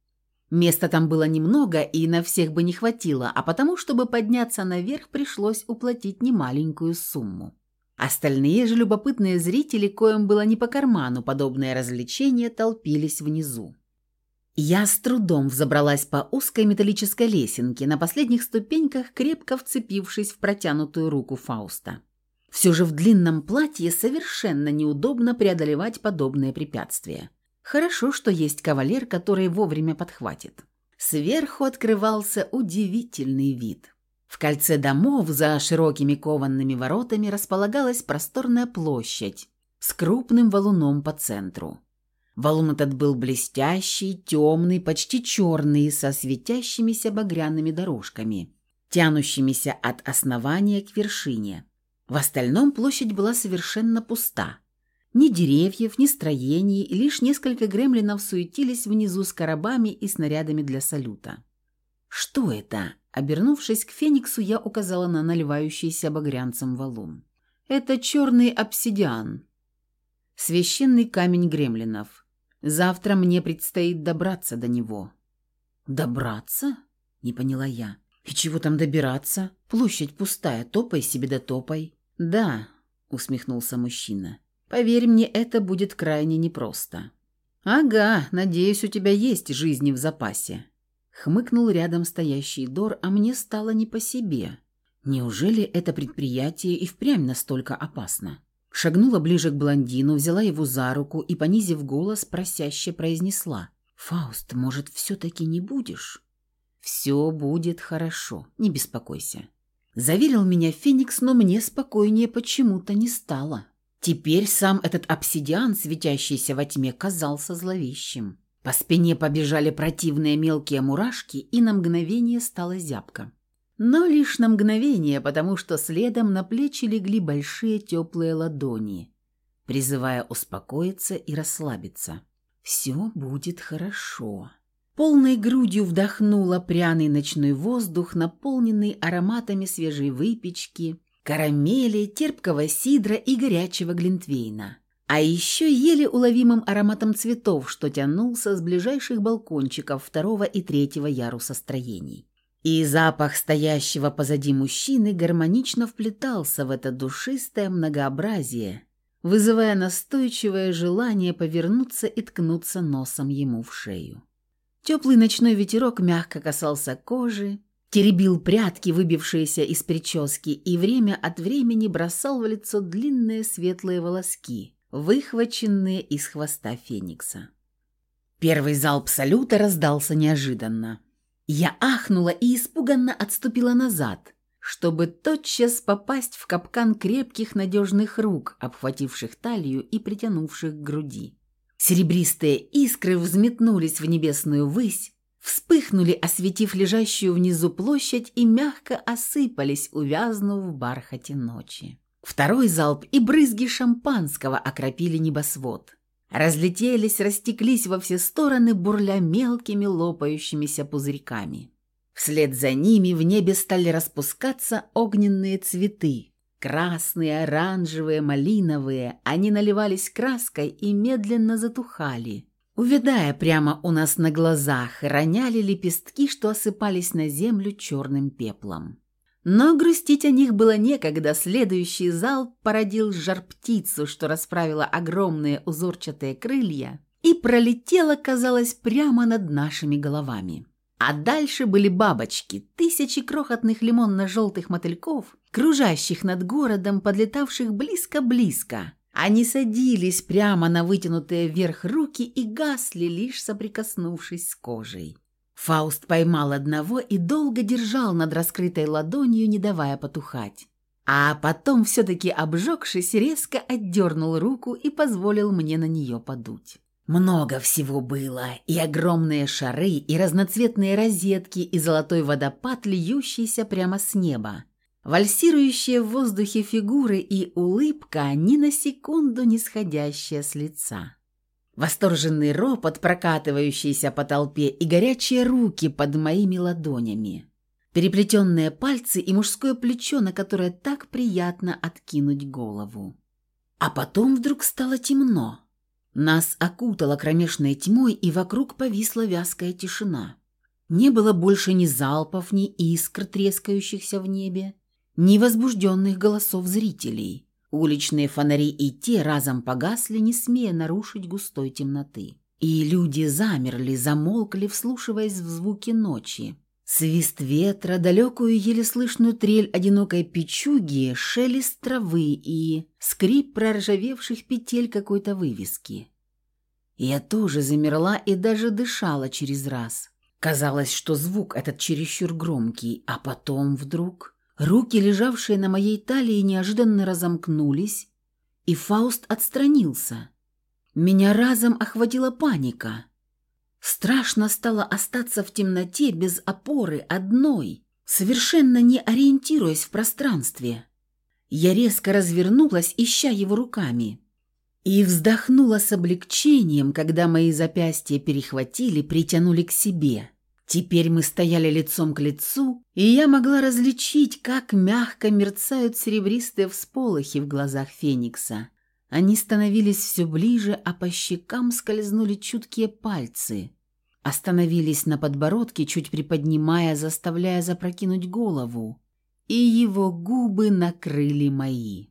Места там было немного, и на всех бы не хватило, а потому, чтобы подняться наверх, пришлось уплатить немаленькую сумму. Остальные же любопытные зрители, коим было не по карману подобное развлечение, толпились внизу. Я с трудом взобралась по узкой металлической лесенке, на последних ступеньках крепко вцепившись в протянутую руку Фауста. Все же в длинном платье совершенно неудобно преодолевать подобные препятствия. Хорошо, что есть кавалер, который вовремя подхватит. Сверху открывался удивительный вид. В кольце домов за широкими коваными воротами располагалась просторная площадь с крупным валуном по центру. Валун этот был блестящий, темный, почти черный, со светящимися багряными дорожками, тянущимися от основания к вершине. В остальном площадь была совершенно пуста. Ни деревьев, ни строений, лишь несколько гремлинов суетились внизу с коробами и снарядами для салюта. «Что это?» Обернувшись к Фениксу, я указала на наливающийся багрянцем валун. «Это черный обсидиан. Священный камень гремлинов. Завтра мне предстоит добраться до него». «Добраться?» – не поняла я. «И чего там добираться? Площадь пустая, топай себе да топай». «Да», – усмехнулся мужчина. «Поверь мне, это будет крайне непросто». «Ага, надеюсь, у тебя есть жизни в запасе». Хмыкнул рядом стоящий Дор, а мне стало не по себе. Неужели это предприятие и впрямь настолько опасно? Шагнула ближе к блондину, взяла его за руку и, понизив голос, просяще произнесла: «Фауст, может, все-таки не будешь?» «Все будет хорошо, не беспокойся». Заверил меня Феникс, но мне спокойнее почему-то не стало. Теперь сам этот обсидиан, светящийся во тьме, казался зловещим. По спине побежали противные мелкие мурашки, и на мгновение стало зябко. Но лишь на мгновение, потому что следом на плечи легли большие теплые ладони, призывая успокоиться и расслабиться. «Все будет хорошо». Полной грудью вдохнула пряный ночной воздух, наполненный ароматами свежей выпечки, карамели, терпкого сидра и горячего глинтвейна. А еще еле уловимым ароматом цветов, что тянулся с ближайших балкончиков 2 и 3 яруса строений. И запах стоящего позади мужчины гармонично вплетался в это душистое многообразие, вызывая настойчивое желание повернуться и ткнуться носом ему в шею. Теплый ночной ветерок мягко касался кожи, теребил прядки, выбившиеся из прически, и время от времени бросал в лицо длинные светлые волоски, выхваченные из хвоста Феникса. Первый залп салюта раздался неожиданно. Я ахнула и испуганно отступила назад, чтобы тотчас попасть в капкан крепких надежных рук, обхвативших талию и притянувших к груди. Серебристые искры взметнулись в небесную высь, вспыхнули, осветив лежащую внизу площадь, и мягко осыпались, увязнув в бархате ночи. Второй залп и брызги шампанского окропили небосвод. Разлетелись, растеклись во все стороны, бурля мелкими лопающимися пузырьками. Вслед за ними в небе стали распускаться огненные цветы. Красные, оранжевые, малиновые, они наливались краской и медленно затухали, увядая прямо у нас на глазах, роняли лепестки, что осыпались на землю черным пеплом. Но грустить о них было некогда. Следующий залп породил жар-птицу, что расправила огромные узорчатые крылья и пролетела, казалось, прямо над нашими головами. А дальше были бабочки, тысячи крохотных лимонно-желтых мотыльков, кружащих над городом, подлетавших близко-близко. Они садились прямо на вытянутые вверх руки и гасли, лишь соприкоснувшись с кожей. Фауст поймал одного и долго держал над раскрытой ладонью, не давая потухать. А потом, все-таки обжегшись, резко отдернул руку и позволил мне на нее подуть. Много всего было, и огромные шары, и разноцветные розетки, и золотой водопад, льющийся прямо с неба, вальсирующие в воздухе фигуры и улыбка, ни на секунду не сходящая с лица. Восторженный ропот, прокатывающийся по толпе, и горячие руки под моими ладонями, переплетенные пальцы и мужское плечо, на которое так приятно откинуть голову. А потом вдруг стало темно. Нас окутало кромешной тьмой, и вокруг повисла вязкая тишина. Не было больше ни залпов, ни искр, трескающихся в небе, ни возбужденных голосов зрителей. Уличные фонари и те разом погасли, не смея нарушить густой темноты. И люди замерли, замолкли, вслушиваясь в звуки ночи. Свист ветра, далекую еле слышную трель одинокой печуги, шелест травы и скрип проржавевших петель какой-то вывески. Я тоже замерла и даже дышала через раз. Казалось, что звук этот чересчур громкий, а потом вдруг руки, лежавшие на моей талии, неожиданно разомкнулись, и Фауст отстранился. Меня разом охватила паника. Страшно стало остаться в темноте без опоры одной, совершенно не ориентируясь в пространстве. Я резко развернулась, ища его руками, и вздохнула с облегчением, когда мои запястья перехватили, притянули к себе. Теперь мы стояли лицом к лицу, и я могла различить, как мягко мерцают серебристые всполохи в глазах Феникса. Они становились все ближе, а по щекам скользнули чуткие пальцы. Остановились на подбородке, чуть приподнимая, заставляя запрокинуть голову. И его губы накрыли мои.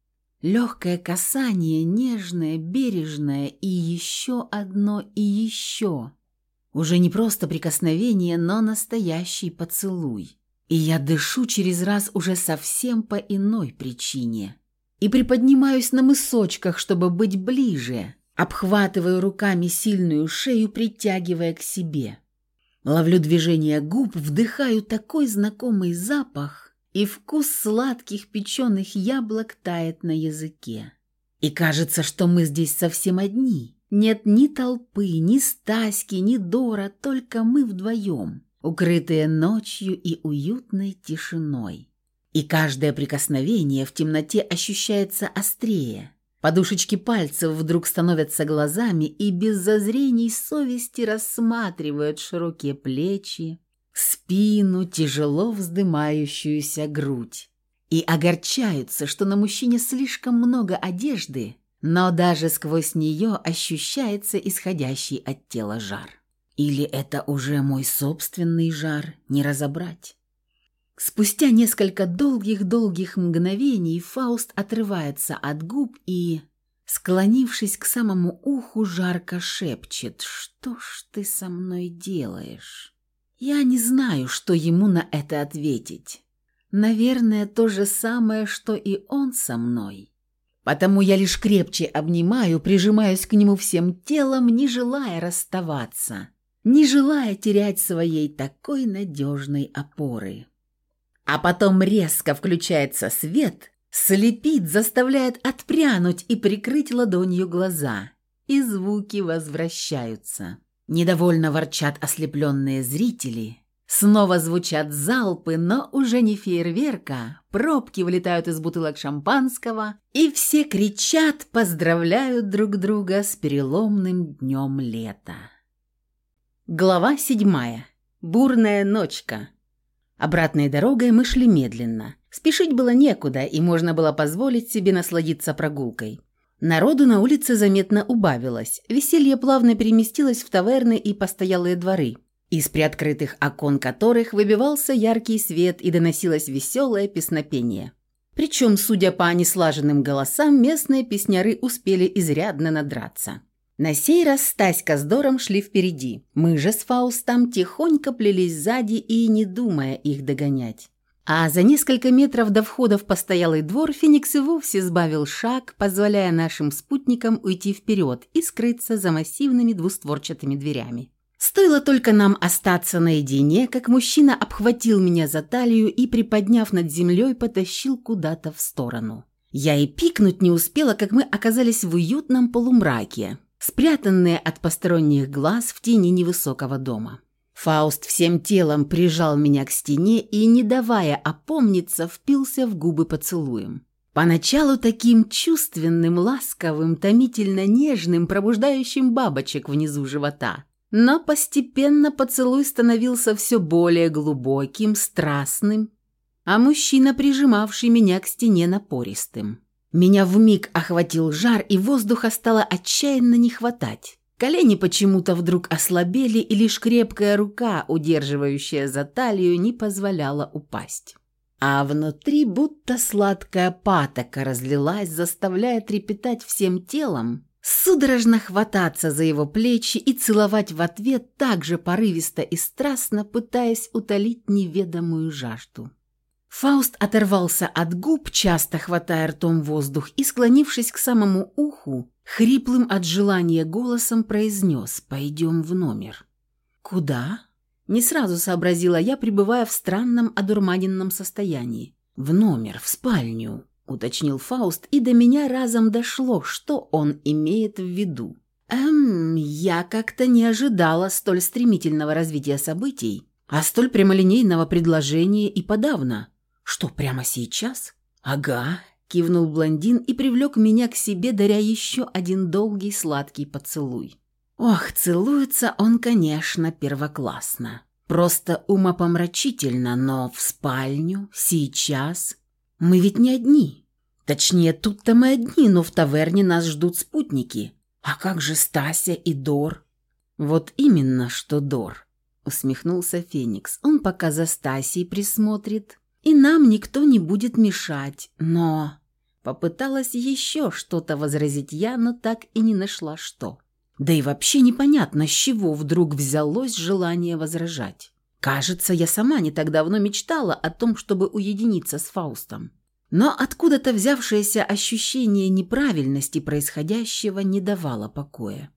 Легкое касание, нежное, бережное, и еще одно, и еще. Уже не просто прикосновение, но настоящий поцелуй. И я дышу через раз уже совсем по иной причине. И приподнимаюсь на мысочках, чтобы быть ближе, обхватываю руками сильную шею, притягивая к себе. Ловлю движение губ, вдыхаю такой знакомый запах, и вкус сладких печеных яблок тает на языке. И кажется, что мы здесь совсем одни. Нет ни толпы, ни Стаськи, ни Дора, только мы вдвоем, укрытые ночью и уютной тишиной. И каждое прикосновение в темноте ощущается острее. Подушечки пальцев вдруг становятся глазами и без зазрений совести рассматривают широкие плечи, спину, тяжело вздымающуюся грудь. И огорчаются, что на мужчине слишком много одежды, но даже сквозь нее ощущается исходящий от тела жар. Или это уже мой собственный жар, не разобрать. Спустя несколько долгих-долгих мгновений Фауст отрывается от губ и, склонившись к самому уху, жарко шепчет: «Что ж ты со мной делаешь?» Я не знаю, что ему на это ответить. Наверное, то же самое, что и он со мной. Потому я лишь крепче обнимаю, прижимаюсь к нему всем телом, не желая расставаться, не желая терять своей такой надежной опоры. А потом резко включается свет, слепит, заставляет отпрянуть и прикрыть ладонью глаза. И звуки возвращаются. Недовольно ворчат ослепленные зрители. Снова звучат залпы, но уже не фейерверка. Пробки вылетают из бутылок шампанского. И все кричат, поздравляют друг друга с переломным днем лета. Глава 7. Бурная ночка. Обратной дорогой мы шли медленно. Спешить было некуда, и можно было позволить себе насладиться прогулкой. Народу на улице заметно убавилось. Веселье плавно переместилось в таверны и постоялые дворы, из приоткрытых окон которых выбивался яркий свет и доносилось веселое песнопение. Причем, судя по неслаженным голосам, местные песняры успели изрядно надраться. На сей раз Стаська с Дором шли впереди. Мы же с Фаустом тихонько плелись сзади и не думая их догонять. А за несколько метров до входа в постоялый двор Феникс и вовсе сбавил шаг, позволяя нашим спутникам уйти вперед и скрыться за массивными двустворчатыми дверями. Стоило только нам остаться наедине, как мужчина обхватил меня за талию и, приподняв над землей, потащил куда-то в сторону. Я и пикнуть не успела, как мы оказались в уютном полумраке, спрятанные от посторонних глаз в тени невысокого дома. Фауст всем телом прижал меня к стене и, не давая опомниться, впился в губы поцелуем. Поначалу таким чувственным, ласковым, томительно нежным, пробуждающим бабочек внизу живота. Но постепенно поцелуй становился все более глубоким, страстным, а мужчина, прижимавший меня к стене, напористым. Меня вмиг охватил жар, и воздуха стало отчаянно не хватать. Колени почему-то вдруг ослабели, и лишь крепкая рука, удерживающая за талию, не позволяла упасть. А внутри будто сладкая патока разлилась, заставляя трепетать всем телом, судорожно хвататься за его плечи и целовать в ответ так же порывисто и страстно, пытаясь утолить неведомую жажду. Фауст оторвался от губ, часто хватая ртом воздух, и, склонившись к самому уху, хриплым от желания голосом произнес: «Пойдем в номер». «Куда?» Не сразу сообразила я, пребывая в странном одурманенном состоянии. «В номер, в спальню. уточнил Фауст, и до меня разом дошло, что он имеет в виду. Я как-то не ожидала столь стремительного развития событий, а столь прямолинейного предложения и подавно. Что, прямо сейчас? Ага, кивнул блондин и привлек меня к себе, даря еще один долгий сладкий поцелуй. Ох, целуется он, конечно, первоклассно. Просто умопомрачительно, но в спальню, сейчас. Мы ведь не одни. Точнее, тут-то мы одни, но в таверне нас ждут спутники. А как же Стася и Дор? Вот именно, что Дор, усмехнулся Феникс. Он пока за Стасей присмотрит, и нам никто не будет мешать. Но... Попыталась еще что-то возразить я, но так и не нашла что. Да и вообще непонятно, с чего вдруг взялось желание возражать. Кажется, я сама не так давно мечтала о том, чтобы уединиться с Фаустом. Но откуда-то взявшееся ощущение неправильности происходящего не давало покоя.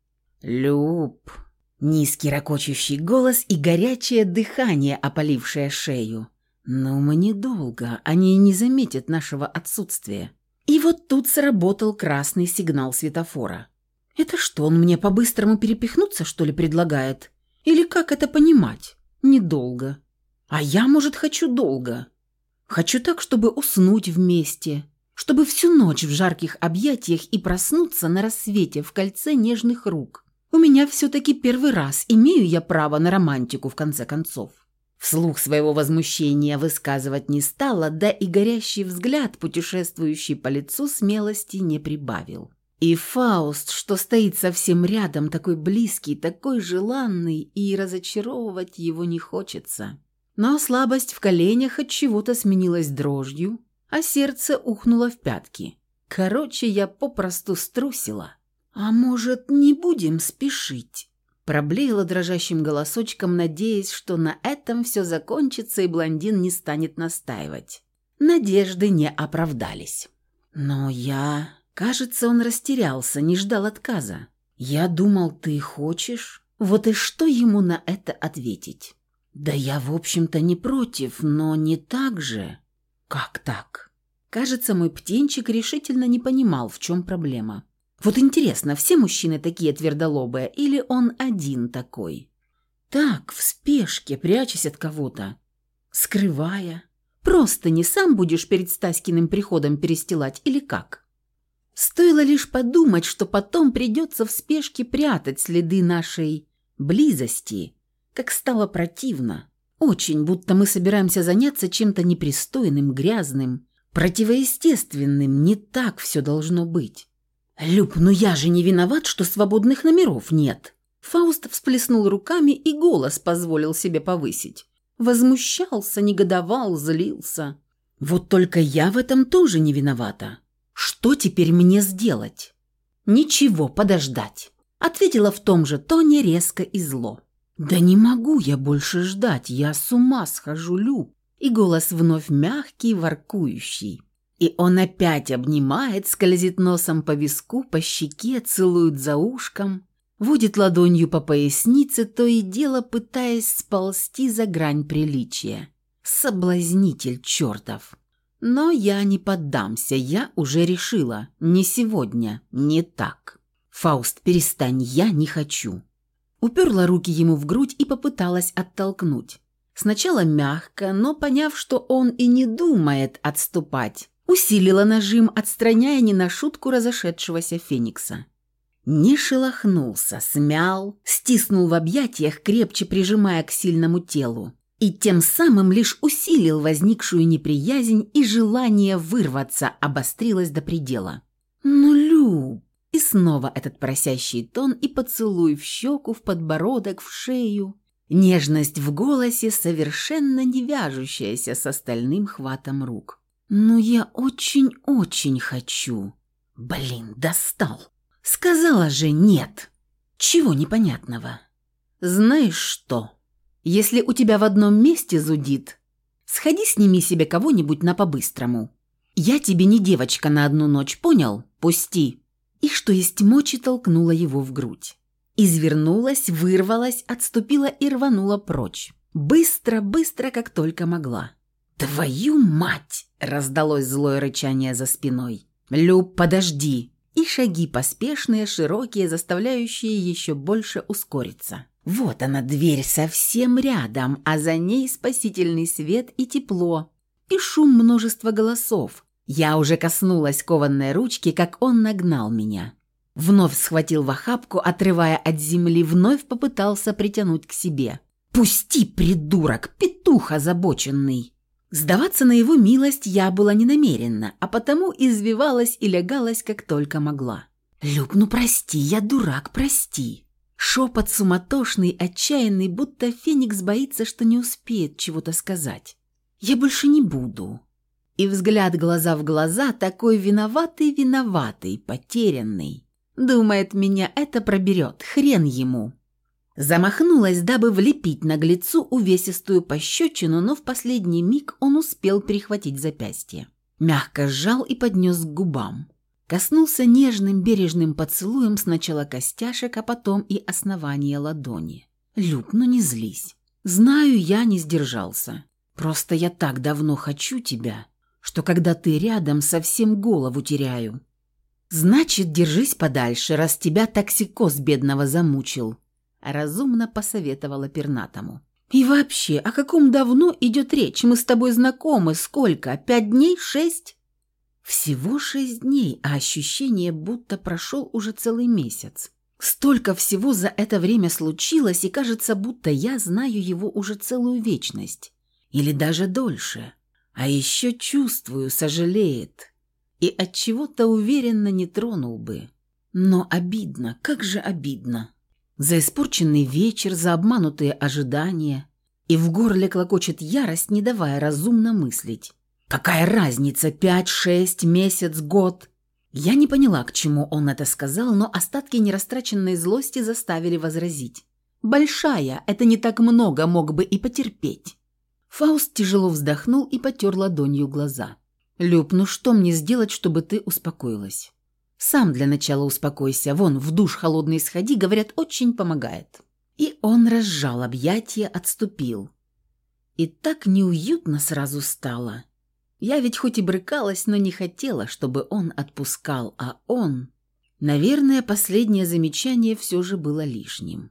«Люб!» Низкий ракочущий голос и горячее дыхание, опалившее шею. «Ну, мы недолго, они не заметят нашего отсутствия». И вот тут сработал красный сигнал светофора. «Это что, он мне по-быстрому перепихнуться, что ли, предлагает? Или как это понимать? Недолго. А я, может, хочу долго. Хочу так, чтобы уснуть вместе, чтобы всю ночь в жарких объятиях и проснуться на рассвете в кольце нежных рук. У меня все-таки первый раз, имею я право на романтику, в конце концов». Вслух своего возмущения высказывать не стала, да и горящий взгляд, путешествующий по лицу, смелости не прибавил. И Фауст, что стоит совсем рядом, такой близкий, такой желанный, и разочаровывать его не хочется. Но слабость в коленях от чего-то сменилась дрожью, а сердце ухнуло в пятки. Короче, я попросту струсила. «А может, не будем спешить?» Проблеяла дрожащим голосочком, надеясь, что на этом все закончится и блондин не станет настаивать. Надежды не оправдались. Но я... Кажется, он растерялся, не ждал отказа. «Я думал, ты хочешь?» Вот и что ему на это ответить? «Да я, в общем-то, не против, но не так же». «Как так?» Кажется, мой птенчик решительно не понимал, в чем проблема. Вот интересно, все мужчины такие твердолобые или он один такой? Так, в спешке, прячась от кого-то, скрывая. Просто не сам будешь перед Стаськиным приходом перестилать или как? Стоило лишь подумать, что потом придется в спешке прятать следы нашей близости, как стало противно. Очень, будто мы собираемся заняться чем-то непристойным, грязным, противоестественным. Не так все должно быть. «Люб, ну я же не виноват, что свободных номеров нет». Фауст всплеснул руками и голос позволил себе повысить. Возмущался, негодовал, злился. «Вот только я в этом тоже не виновата. Что теперь мне сделать?» «Ничего, подождать», — ответила в том же тоне резко и зло. «Да не могу я больше ждать, я с ума схожу, Люб». И голос вновь мягкий, воркующий. И он опять обнимает, скользит носом по виску, по щеке, целует за ушком, водит ладонью по пояснице, то и дело пытаясь сползти за грань приличия. Соблазнитель чертов. Но я не поддамся, я уже решила. Не сегодня, не так. «Фауст, перестань, я не хочу». Уперла руки ему в грудь и попыталась оттолкнуть. Сначала мягко, но поняв, что он и не думает отступать, усилила нажим, отстраняя не на шутку разошедшегося Феникса. Не шелохнулся, смял, стиснул в объятиях, крепче прижимая к сильному телу, и тем самым лишь усилил возникшую неприязнь, и желание вырваться обострилось до предела. «Ну, Люб!» И снова этот просящий тон и поцелуй в щеку, в подбородок, в шею. Нежность в голосе, совершенно не вяжущаяся с остальным хватом рук. «Ну, я очень-очень хочу». Блин, достал. Сказала же нет. Чего непонятного? Знаешь что? Если у тебя в одном месте зудит, сходи сними себе кого-нибудь на по-быстрому. Я тебе не девочка на одну ночь, понял? Пусти. И что есть мочи толкнула его в грудь. Извернулась, вырвалась, отступила и рванула прочь. Быстро, быстро, как только могла. «Твою мать!» – раздалось злое рычание за спиной. «Люб, подожди!» И шаги поспешные, широкие, заставляющие еще больше ускориться. Вот она, дверь совсем рядом, а за ней спасительный свет и тепло, и шум множества голосов. Я уже коснулась кованной ручки, как он нагнал меня. Вновь схватил в охапку, отрывая от земли, вновь попытался притянуть к себе. «Пусти, придурок, петух озабоченный!» Сдаваться на его милость я была не намерена, а потому извивалась и лягалась, как только могла. «Люб, ну прости, я дурак, прости!» Шепот суматошный, отчаянный, будто Феникс боится, что не успеет чего-то сказать. «Я больше не буду». И взгляд глаза в глаза, такой виноватый, потерянный. Думает, меня это проберет, хрен ему. Замахнулась, дабы влепить наглецу увесистую пощечину, но в последний миг он успел перехватить запястье. Мягко сжал и поднес к губам. Коснулся нежным бережным поцелуем сначала костяшек, а потом и основания ладони. «Люб, ну не злись. Знаю, я не сдержался. Просто я так давно хочу тебя, что когда ты рядом, совсем голову теряю. Значит, держись подальше, раз тебя токсикоз бедного замучил», — разумно посоветовала пернатому. «И вообще, о каком давно идет речь? Мы с тобой знакомы сколько? 5 дней? 6?» Всего 6 дней, а ощущение, будто прошел уже целый месяц. Столько всего за это время случилось, и кажется, будто я знаю его уже целую вечность. Или даже дольше. А еще чувствую, сожалеет. И от чего-то уверенно не тронул бы. Но обидно, как же обидно. За испорченный вечер, за обманутые ожидания. И в горле клокочет ярость, не давая разумно мыслить. Какая разница, 5, 6, месяц, год? Я не поняла, к чему он это сказал, но остатки нерастраченной злости заставили возразить. «Большая, это не так много, мог бы и потерпеть». Фауст тяжело вздохнул и потер ладонью глаза. «Люб, ну что мне сделать, чтобы ты успокоилась?» «Сам для начала успокойся, вон, в душ холодный сходи, говорят, очень помогает». И он разжал объятия, отступил. И так неуютно сразу стало. Я ведь хоть и брыкалась, но не хотела, чтобы он отпускал, а он... Наверное, последнее замечание все же было лишним.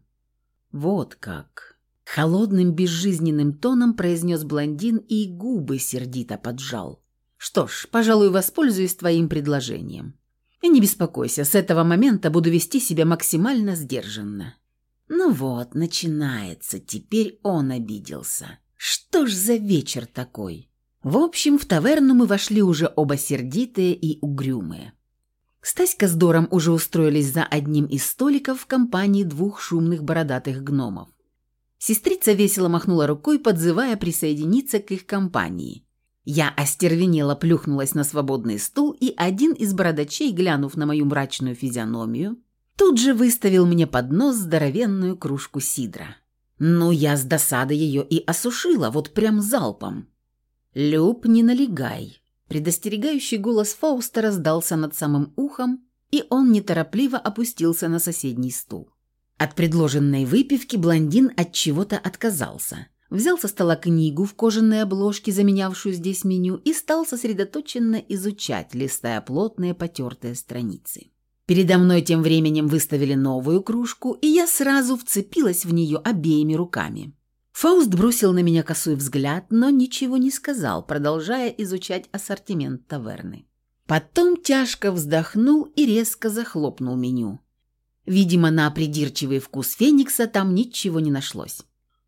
«Вот как!» — холодным безжизненным тоном произнес блондин и губы сердито поджал. «Что ж, пожалуй, воспользуюсь твоим предложением. И не беспокойся, с этого момента буду вести себя максимально сдержанно». Ну вот, начинается, теперь он обиделся. Что ж за вечер такой? В общем, в таверну мы вошли уже оба сердитые и угрюмые. Стаська с Дором уже устроились за одним из столиков в компании 2 шумных бородатых гномов. Сестрица весело махнула рукой, подзывая присоединиться к их компании. Я остервенело плюхнулась на свободный стул, и один из бородачей, глянув на мою мрачную физиономию, тут же выставил мне под нос здоровенную кружку сидра. Ну, я с досады ее и осушила, вот прям залпом. «Люб, не налегай!» Предостерегающий голос Фауста раздался над самым ухом, и он неторопливо опустился на соседний стул. От предложенной выпивки блондин от чего-то отказался. Взял со стола книгу в кожаной обложке, заменявшую здесь меню, и стал сосредоточенно изучать, листая плотные потертые страницы. Передо мной тем временем выставили новую кружку, и я сразу вцепилась в нее обеими руками. Фауст бросил на меня косой взгляд, но ничего не сказал, продолжая изучать ассортимент таверны. Потом тяжко вздохнул и резко захлопнул меню. Видимо, на придирчивый вкус Феникса там ничего не нашлось.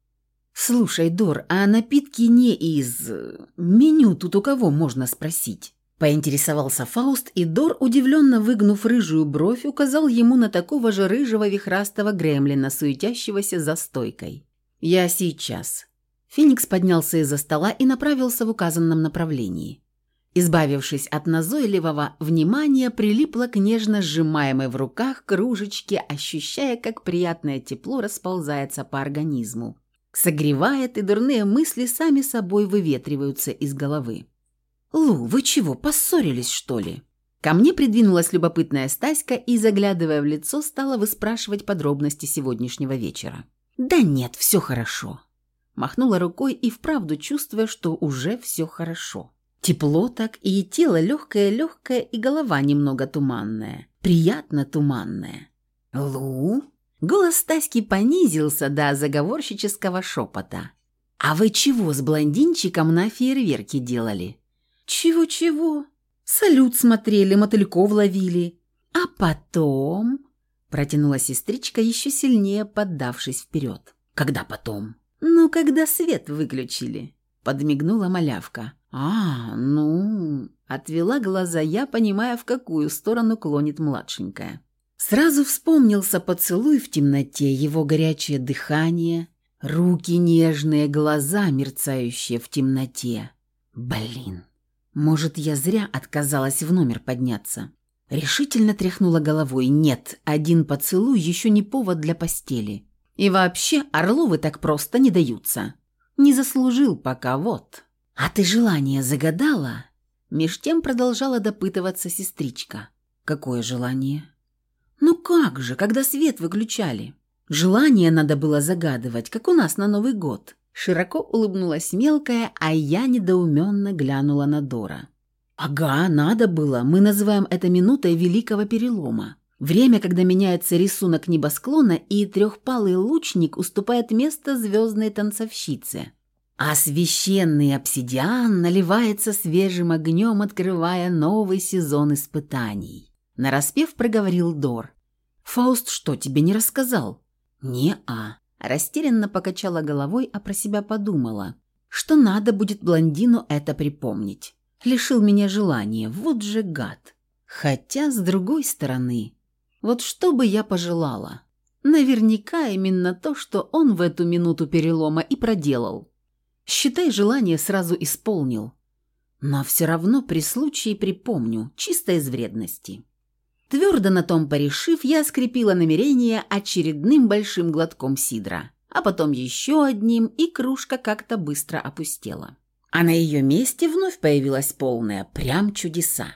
«Слушай, Дор, а напитки не из... меню тут у кого, можно спросить?» Поинтересовался Фауст, и Дор, удивленно выгнув рыжую бровь, указал ему на такого же рыжего вихрастого гремлина, суетящегося за стойкой. «Я сейчас». Феникс поднялся из-за стола и направился в указанном направлении. Избавившись от назойливого внимания, прилипла к нежно сжимаемой в руках кружечке, ощущая, как приятное тепло расползается по организму. Согревает, и дурные мысли сами собой выветриваются из головы. «Лу, вы чего, поссорились, что ли?» Ко мне придвинулась любопытная Стаська и, заглядывая в лицо, стала выспрашивать подробности сегодняшнего вечера. «Да нет, все хорошо». Махнула рукой и вправду чувствуя, что уже все хорошо. Тепло так, и тело легкое-легкое, и голова немного туманная. Приятно туманная. «Лу?» Голос Таськи понизился до заговорщического шепота. «А вы чего с блондинчиком на фейерверке делали?» «Чего-чего? Салют смотрели, мотыльков ловили. А потом...» Протянула сестричка, еще сильнее поддавшись вперед. «Когда потом?» «Ну, когда свет выключили», — подмигнула малявка. Ну...» — отвела глаза я, понимая, в какую сторону клонит младшенькая. Сразу вспомнился поцелуй в темноте, его горячее дыхание, руки нежные, глаза, мерцающие в темноте. Блин, может, я зря отказалась в номер подняться? Решительно тряхнула головой. Нет, один поцелуй еще не повод для постели. И вообще, Орловы так просто не даются. Не заслужил пока, вот. «А ты желание загадала?» Меж тем продолжала допытываться сестричка. «Какое желание?» «Ну как же, когда свет выключали?» «Желание надо было загадывать, как у нас на Новый год». Широко улыбнулась мелкая, а я недоуменно глянула на Дора. «Ага, надо было. Мы называем это минутой великого перелома. Время, когда меняется рисунок небосклона, и трехпалый лучник уступает место звездной танцовщице. А священный обсидиан наливается свежим огнем, открывая новый сезон испытаний». Нараспев проговорил Дор. «Фауст что, тебе не рассказал?» «Не-а». Растерянно покачала головой, а про себя подумала, что надо будет блондину это припомнить. Лишил меня желания, вот же гад. Хотя, с другой стороны, вот что бы я пожелала? Наверняка именно то, что он в эту минуту перелома и проделал. Считай, желание сразу исполнил. Но все равно при случае припомню, чисто из вредности. Твердо на том порешив, я скрепила намерение очередным большим глотком сидра, а потом еще одним, и кружка как-то быстро опустела. А на ее месте вновь появилась полная, прям чудеса.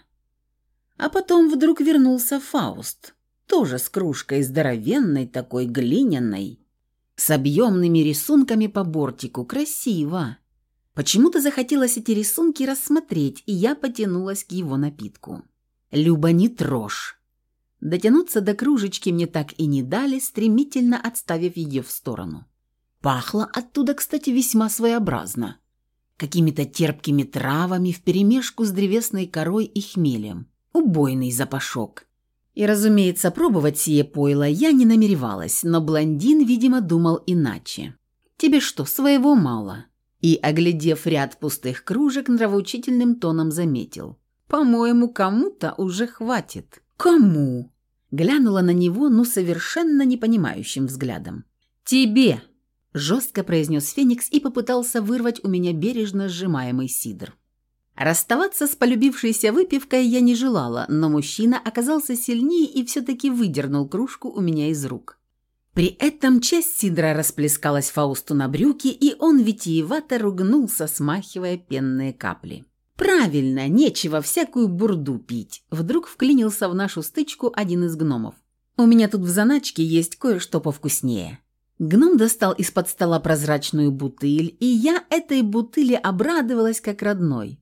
А потом вдруг вернулся Фауст, тоже с кружкой здоровенной такой, глиняной, с объемными рисунками по бортику, красиво. Почему-то захотелось эти рисунки рассмотреть, и я потянулась к его напитку. «Люба, не трожь». Дотянуться до кружечки мне так и не дали, стремительно отставив ее в сторону. Пахло оттуда, кстати, весьма своеобразно. Какими-то терпкими травами вперемешку с древесной корой и хмелем. Убойный запашок. И, разумеется, пробовать сие пойло я не намеревалась, но блондин, видимо, думал иначе. «Тебе что, своего мало?» И, оглядев ряд пустых кружек, нравоучительным тоном заметил. «По-моему, кому-то уже хватит». «Кому?» Глянула на него, совершенно непонимающим взглядом. «Тебе!» – жестко произнес Феникс и попытался вырвать у меня бережно сжимаемый сидр. Расставаться с полюбившейся выпивкой я не желала, но мужчина оказался сильнее и все-таки выдернул кружку у меня из рук. При этом часть сидра расплескалась Фаусту на брюки, и он витиевато ругнулся, смахивая пенные капли. «Правильно, нечего всякую бурду пить», – вдруг вклинился в нашу стычку один из гномов. «У меня тут в заначке есть кое-что повкуснее». Гном достал из-под стола прозрачную бутыль, и я этой бутыли обрадовалась как родной.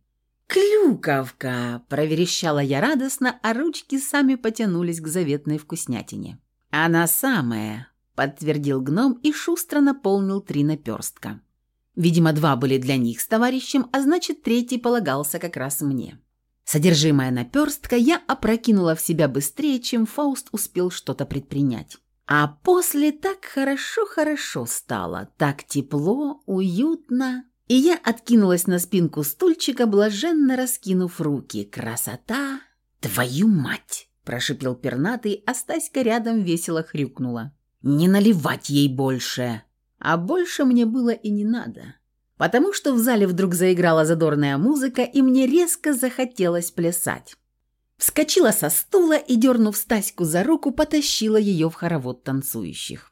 «Клюковка!» – проверещала я радостно, а ручки сами потянулись к заветной вкуснятине. «Она самая», – подтвердил гном и шустро наполнил 3 наперстка. Видимо, 2 были для них с товарищем, а значит, 3 полагался как раз мне. Содержимое наперстка я опрокинула в себя быстрее, чем Фауст успел что-то предпринять. А после так хорошо стало, так тепло, уютно. И я откинулась на спинку стульчика, блаженно раскинув руки. Красота! «Твою мать!» – прошипел пернатый, а Стаська рядом весело хрюкнула. «Не наливать ей больше!» А больше мне было и не надо, потому что в зале вдруг заиграла задорная музыка, и мне резко захотелось плясать. Вскочила со стула и, дернув Стаську за руку, потащила ее в хоровод танцующих.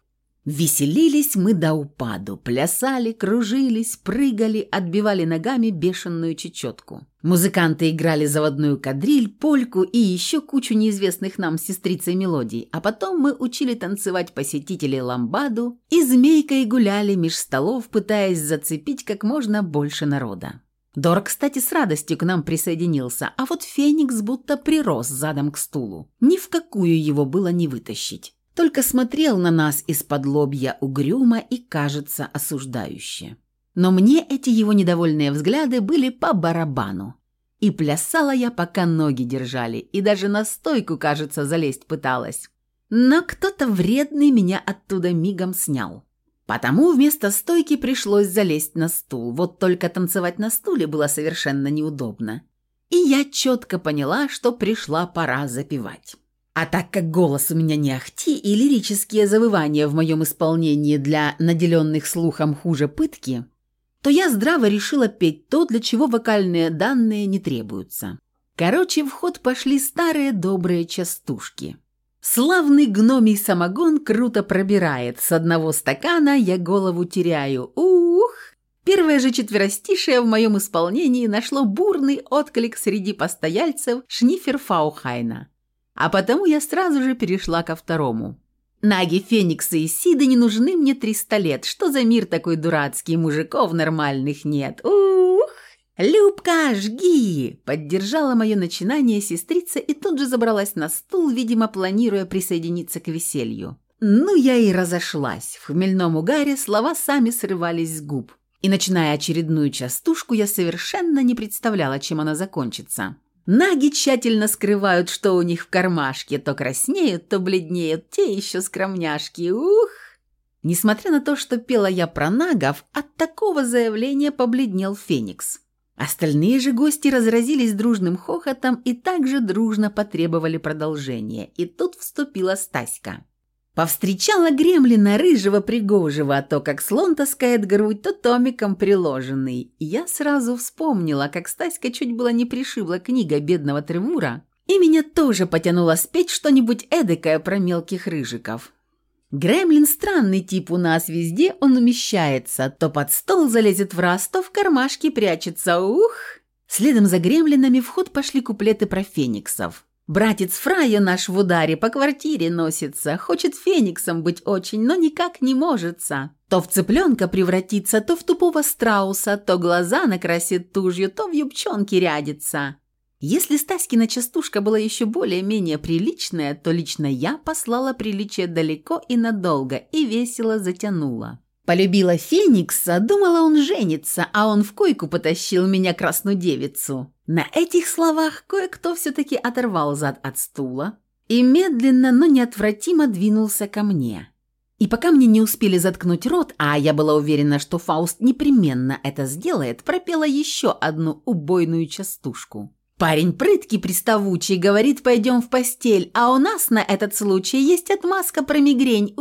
Веселились мы до упаду, плясали, кружились, прыгали, отбивали ногами бешеную чечетку. Музыканты играли заводную кадриль, польку и еще кучу неизвестных нам с сестрицей мелодий, а потом мы учили танцевать посетителей ламбаду и змейкой гуляли меж столов, пытаясь зацепить как можно больше народа. Дор, кстати, с радостью к нам присоединился, а вот Феникс будто прирос задом к стулу. Ни в какую его было не вытащить. Только смотрел на нас из-под лобья угрюмо и, кажется, осуждающе. Но мне эти его недовольные взгляды были по барабану. И плясала я, пока ноги держали, и даже на стойку, кажется, залезть пыталась. Но кто-то вредный меня оттуда мигом снял. Потому вместо стойки пришлось залезть на стул. Вот только танцевать на стуле было совершенно неудобно. И я четко поняла, что пришла пора запевать. А так как голос у меня не ахти и лирические завывания в моем исполнении для наделенных слухом хуже пытки, то я здраво решила петь то, для чего вокальные данные не требуются. Короче, в ход пошли старые добрые частушки. Славный гномий самогон круто пробирает, с одного стакана я голову теряю. Ух! Первое же четверостишее в моем исполнении нашло бурный отклик среди постояльцев Шниферфаухайна. А потому я сразу же перешла ко второму. Наги, фениксы и сиды не нужны мне 300 лет. Что за мир такой дурацкий, мужиков нормальных нет. Ух! «Любка, жги!» – поддержала мое начинание сестрица и тут же забралась на стул, видимо, планируя присоединиться к веселью. Ну, я и разошлась. В хмельном угаре слова сами срывались с губ. И, начиная очередную частушку, я совершенно не представляла, чем она закончится. Наги тщательно скрывают, что у них в кармашке. То краснеют, то бледнеют, те еще скромняшки. Ух! Несмотря на то, что пела я про нагов, от такого заявления побледнел Феникс. Остальные же гости разразились дружным хохотом и также дружно потребовали продолжения. И тут вступила Стаська. Повстречала гремлина рыжего пригожего, а то как слон таскает грудь, то томиком приложенный. Я сразу вспомнила, как Стаська чуть было не пришибла книга бедного Тревура, и меня тоже потянуло спеть что-нибудь эдакое про мелких рыжиков. Гремлин странный тип у нас везде, он умещается, то под стол залезет в раз, то в кармашке прячется, ух! Следом за гремлинами в ход пошли куплеты про фениксов. Братец Фрайо наш в ударе по квартире носится, хочет фениксом быть очень, но никак не можется. То в цыпленка превратится, то в тупого страуса, то глаза накрасит тушью, то в юбчонке рядится. Если Стаськина частушка была еще более-менее приличная, то лично я послала приличие далеко и надолго и весело затянула. Полюбила Феникса, думала, он женится, а он в койку потащил меня красную девицу. На этих словах кое-кто все-таки оторвал зад от стула и медленно, но неотвратимо двинулся ко мне. И пока мне не успели заткнуть рот, а я была уверена, что Фауст непременно это сделает, пропела еще одну убойную частушку. Парень прыткий, приставучий, говорит, пойдем в постель, а у нас на этот случай есть отмазка про мигрень.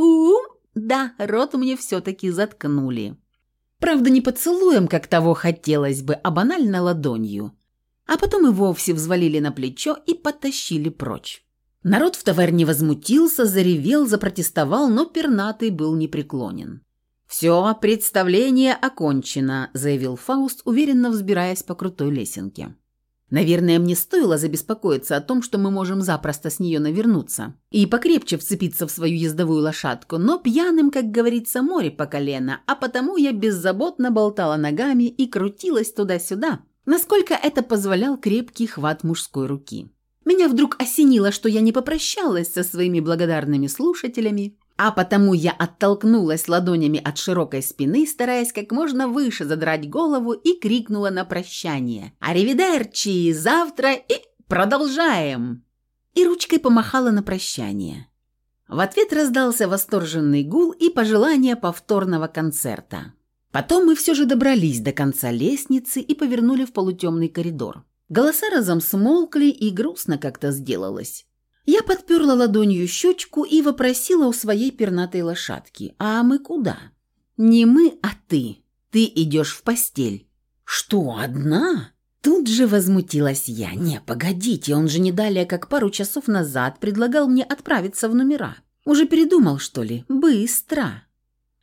Да, рот мне все-таки заткнули. Правда, не поцелуем, как того хотелось бы, а банально ладонью. А потом и вовсе взвалили на плечо и потащили прочь. Народ в таверне возмутился, заревел, запротестовал, но пернатый был непреклонен. «Все, представление окончено», – заявил Фауст, уверенно взбираясь по крутой лесенке. Наверное, мне стоило забеспокоиться о том, что мы можем запросто с нее навернуться и покрепче вцепиться в свою ездовую лошадку, но пьяным, как говорится, море по колено, а потому я беззаботно болтала ногами и крутилась туда-сюда, насколько это позволял крепкий хват мужской руки. Меня вдруг осенило, что я не попрощалась со своими благодарными слушателями, а потому я оттолкнулась ладонями от широкой спины, стараясь как можно выше задрать голову, и крикнула на прощание: «Аривидерчи! Завтра и продолжаем!» И ручкой помахала на прощание. В ответ раздался восторженный гул и пожелание повторного концерта. Потом мы все же добрались до конца лестницы и повернули в полутемный коридор. Голоса разом смолкли, и грустно как-то сделалось. Я подперла ладонью щечку и вопросила у своей пернатой лошадки: «А мы куда?» «Не мы, а ты. Ты идешь в постель». «Что, одна?» Тут же возмутилась я. «Не, погодите, он же не далее, как пару часов назад предлагал мне отправиться в номера. Уже передумал, что ли? Быстро».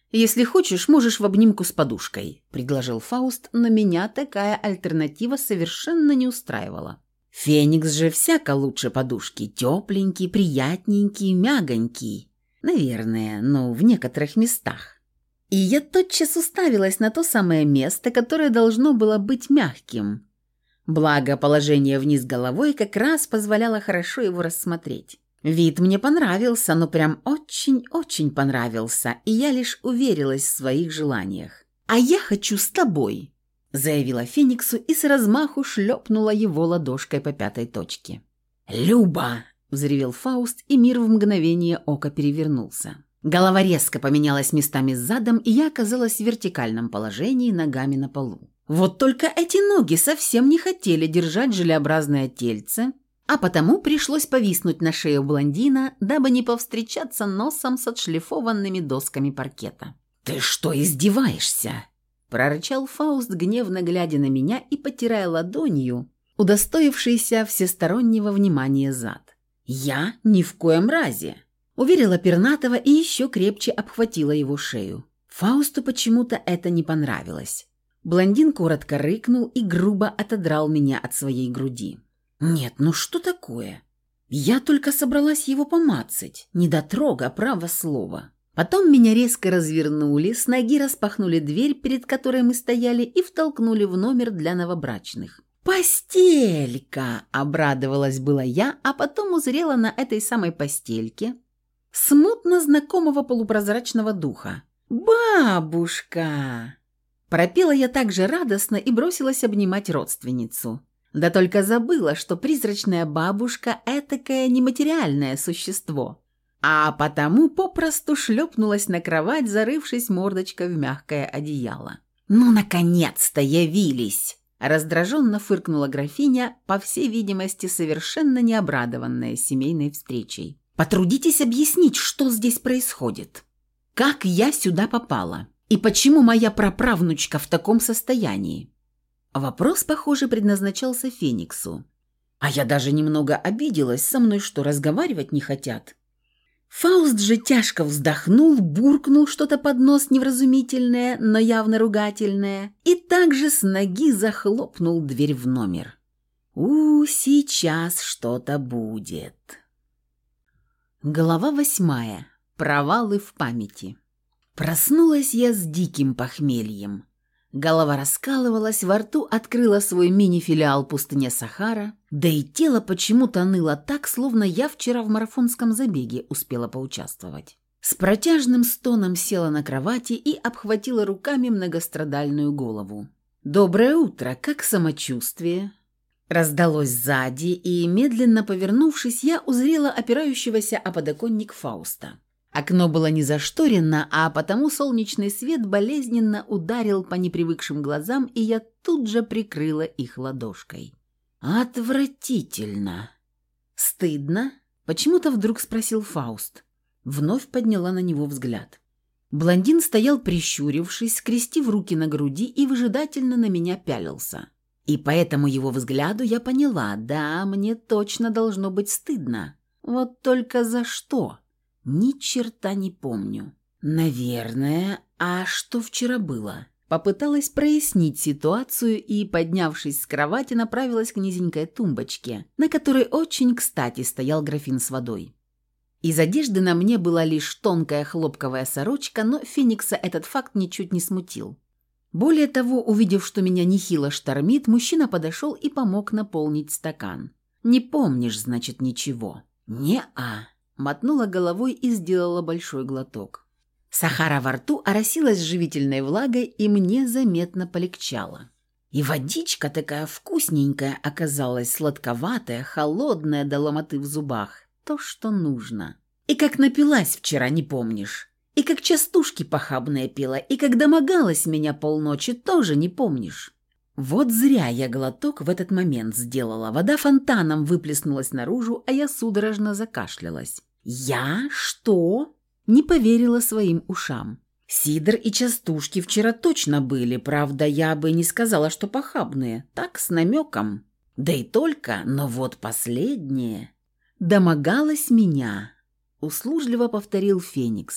«Если хочешь, можешь в обнимку с подушкой», – предложил Фауст, но меня такая альтернатива совершенно не устраивала. Феникс же всяко лучше подушки, тепленький, приятненький, мягонький. Наверное, но в некоторых местах. И я тотчас уставилась на то самое место, которое должно было быть мягким. Благо, положение вниз головой как раз позволяло хорошо его рассмотреть. Вид мне понравился, но прям очень-очень понравился, и я лишь уверилась в своих желаниях. «А я хочу с тобой», – заявила Фениксу и с размаху шлепнула его ладошкой по пятой точке. «Люба!» – взревел Фауст, и мир в мгновение ока перевернулся. Голова резко поменялась местами с задом, и я оказалась в вертикальном положении ногами на полу. Вот только эти ноги совсем не хотели держать желеобразное тельце, а потому пришлось повиснуть на шею блондина, дабы не повстречаться носом с отшлифованными досками паркета. «Ты что, издеваешься?» – прорычал Фауст, гневно глядя на меня и потирая ладонью, удостоившийся всестороннего внимания зад. «Я ни в коем разе!» – уверила Пернатого и еще крепче обхватила его шею. Фаусту почему-то это не понравилось. Блондин коротко рыкнул и грубо отодрал меня от своей груди. «Нет, ну что такое? Я только собралась его помацать, недотрога, право слово». Потом меня резко развернули, с ноги распахнули дверь, перед которой мы стояли, и втолкнули в номер для новобрачных. «Постелька!» – обрадовалась была я, а потом узрела на этой самой постельке смутно знакомого полупрозрачного духа. «Бабушка!» Пропела я так же радостно и бросилась обнимать родственницу. Да только забыла, что призрачная бабушка – этакое нематериальное существо, а потому попросту шлепнулась на кровать, зарывшись мордочкой в мягкое одеяло. «Ну, наконец-то явились!» – раздраженно фыркнула графиня, по всей видимости, совершенно не обрадованная семейной встречей. «Потрудитесь объяснить, что здесь происходит. Как я сюда попала? И почему моя праправнучка в таком состоянии?» Вопрос, похоже, предназначался Фениксу. А я даже немного обиделась, со мной что, разговаривать не хотят? Фауст же тяжко вздохнул, буркнул что-то под нос невразумительное, но явно ругательное, и также с ноги захлопнул дверь в номер. Сейчас что-то будет. Глава 8. Провалы в памяти. Проснулась я с диким похмельем. Голова раскалывалась, во рту открыла свой мини-филиал пустыня Сахара, да и тело почему-то ныло так, словно я вчера в марафонском забеге успела поучаствовать. С протяжным стоном села на кровати и обхватила руками многострадальную голову. «Доброе утро, как самочувствие?» Раздалось сзади, и, медленно повернувшись, я узрела опирающегося о подоконник Фауста. Окно было не зашторено, а потому солнечный свет болезненно ударил по непривыкшим глазам, и я тут же прикрыла их ладошкой. «Отвратительно!» «Стыдно?» – почему-то вдруг спросил Фауст. Вновь подняла на него взгляд. Блондин стоял прищурившись, скрестив руки на груди и выжидательно на меня пялился. И по этому его взгляду я поняла, да, мне точно должно быть стыдно. Вот только за что? Ни черта не помню. Наверное, а что вчера было? Попыталась прояснить ситуацию и, поднявшись с кровати, направилась к низенькой тумбочке, на которой очень кстати стоял графин с водой. Из одежды на мне была лишь тонкая хлопковая сорочка, но Феникса этот факт ничуть не смутил. Более того, увидев, что меня нехило штормит, мужчина подошел и помог наполнить стакан. «Не помнишь, значит, ничего?» «Не-а», мотнула головой и сделала большой глоток. Сахара во рту оросилась живительной влагой, и мне заметно полегчало. И водичка такая вкусненькая оказалась, сладковатая, холодная до ломоты в зубах. То, что нужно. И как напилась вчера, не помнишь. И как частушки похабные пила, и как домогалась меня полночи, тоже не помнишь. Вот зря я глоток в этот момент сделала. Вода фонтаном выплеснулась наружу, а я судорожно закашлялась. «Я? Что?» Не поверила своим ушам. Сидр и частушки вчера точно были, правда, я бы не сказала, что похабные. Так, с намеком. Да и только, но вот последнее. «Домогалась меня», — услужливо повторил Феникс.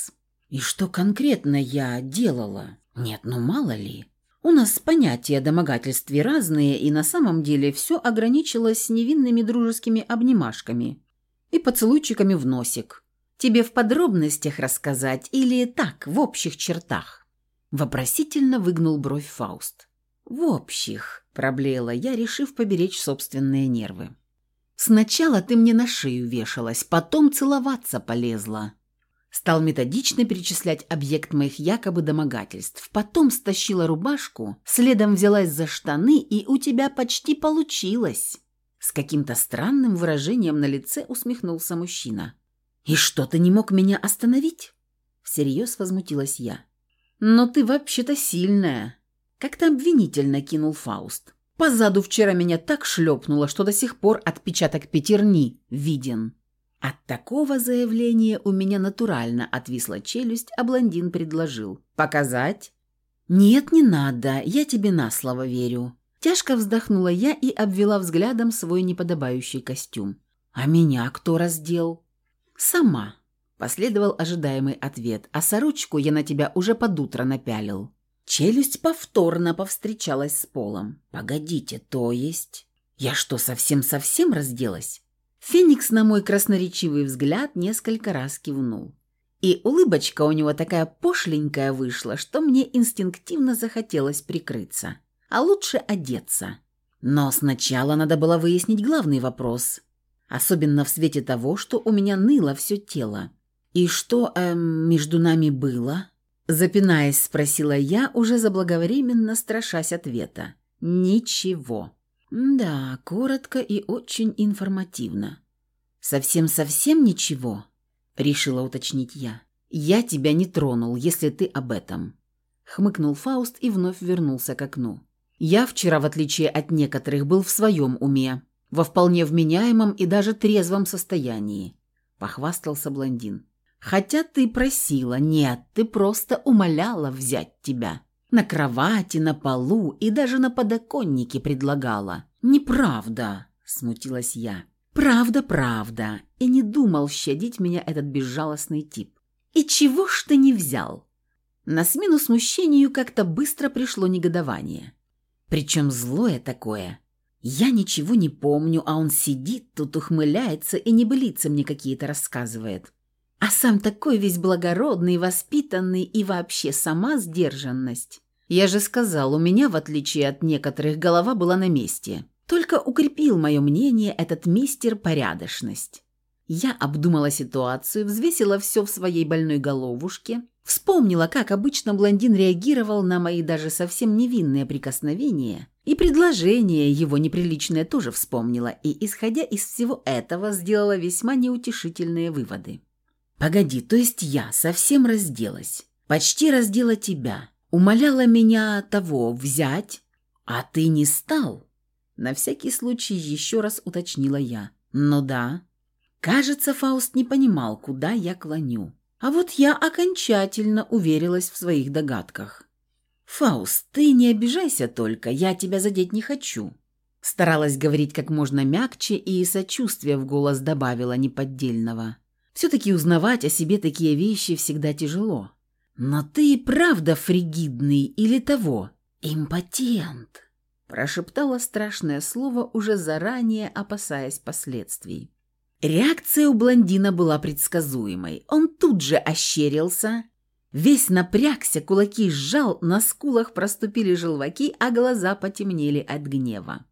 И что конкретно я делала? Нет, ну мало ли. У нас понятия о домогательстве разные, и на самом деле все ограничилось невинными дружескими обнимашками и поцелуйчиками в носик. Тебе в подробностях рассказать или так, в общих чертах?» Вопросительно выгнул бровь Фауст. «В общих», – проблеяла я, решив поберечь собственные нервы. «Сначала ты мне на шею вешалась, потом целоваться полезла». Стал методично перечислять объект моих якобы домогательств. Потом стащила рубашку, следом взялась за штаны, и у тебя почти получилось. С каким-то странным выражением на лице усмехнулся мужчина. «И что, ты не мог меня остановить?» Всерьез возмутилась я. «Но ты вообще-то сильная», — как-то обвинительно кинул Фауст. «Позаду вчера меня так шлепнуло, что до сих пор отпечаток пятерни виден». От такого заявления у меня натурально отвисла челюсть, а блондин предложил. «Показать?» «Нет, не надо, я тебе на слово верю». Тяжко вздохнула я и обвела взглядом свой неподобающий костюм. «А меня кто раздел?» «Сама», – последовал ожидаемый ответ, «а сорочку я на тебя уже под утро напялил». Челюсть повторно повстречалась с полом. «Погодите, то есть? Я что, совсем-совсем разделась?» Феникс на мой красноречивый взгляд несколько раз кивнул. И улыбочка у него такая пошленькая вышла, что мне инстинктивно захотелось прикрыться. А лучше одеться. Но сначала надо было выяснить главный вопрос. Особенно в свете того, что у меня ныло все тело. «И что, между нами было?» Запинаясь, спросила я, уже заблаговременно страшась ответа. «Ничего». «Да, коротко и очень информативно». «Совсем-совсем ничего?» – решила уточнить я. «Я тебя не тронул, если ты об этом», – хмыкнул Фауст и вновь вернулся к окну. «Я вчера, в отличие от некоторых, был в своем уме, во вполне вменяемом и даже трезвом состоянии», – похвастался блондин. «Хотя ты просила, нет, ты просто умоляла взять тебя». На кровати, на полу и даже на подоконнике предлагала. «Неправда», – смутилась я. «Правда, правда». И не думал щадить меня этот безжалостный тип. «И чего ж ты не взял?» На смену смущению как-то быстро пришло негодование. Причем злое такое. Я ничего не помню, а он сидит тут, ухмыляется и небылицы мне какие-то рассказывает. А сам такой весь благородный, воспитанный и вообще сама сдержанность. Я же сказал, у меня, в отличие от некоторых, голова была на месте. Только укрепил мое мнение этот мистер порядочность. Я обдумала ситуацию, взвесила все в своей больной головушке, вспомнила, как обычно блондин реагировал на мои даже совсем невинные прикосновения, и предложение его неприличное тоже вспомнила, и, исходя из всего этого, сделала весьма неутешительные выводы. «Погоди, то есть я совсем разделась, почти раздела тебя, умоляла меня того взять, а ты не стал?» На всякий случай еще раз уточнила я. «Ну да». Кажется, Фауст не понимал, куда я клоню. А вот я окончательно уверилась в своих догадках. «Фауст, ты не обижайся только, я тебя задеть не хочу». Старалась говорить как можно мягче и сочувствие в голос добавила неподдельного. Все-таки узнавать о себе такие вещи всегда тяжело. «Но ты и правда фригидный или того? Импотент!» Прошептала страшное слово, уже заранее опасаясь последствий. Реакция у блондина была предсказуемой. Он тут же ощерился, весь напрягся, кулаки сжал, на скулах проступили желваки, а глаза потемнели от гнева.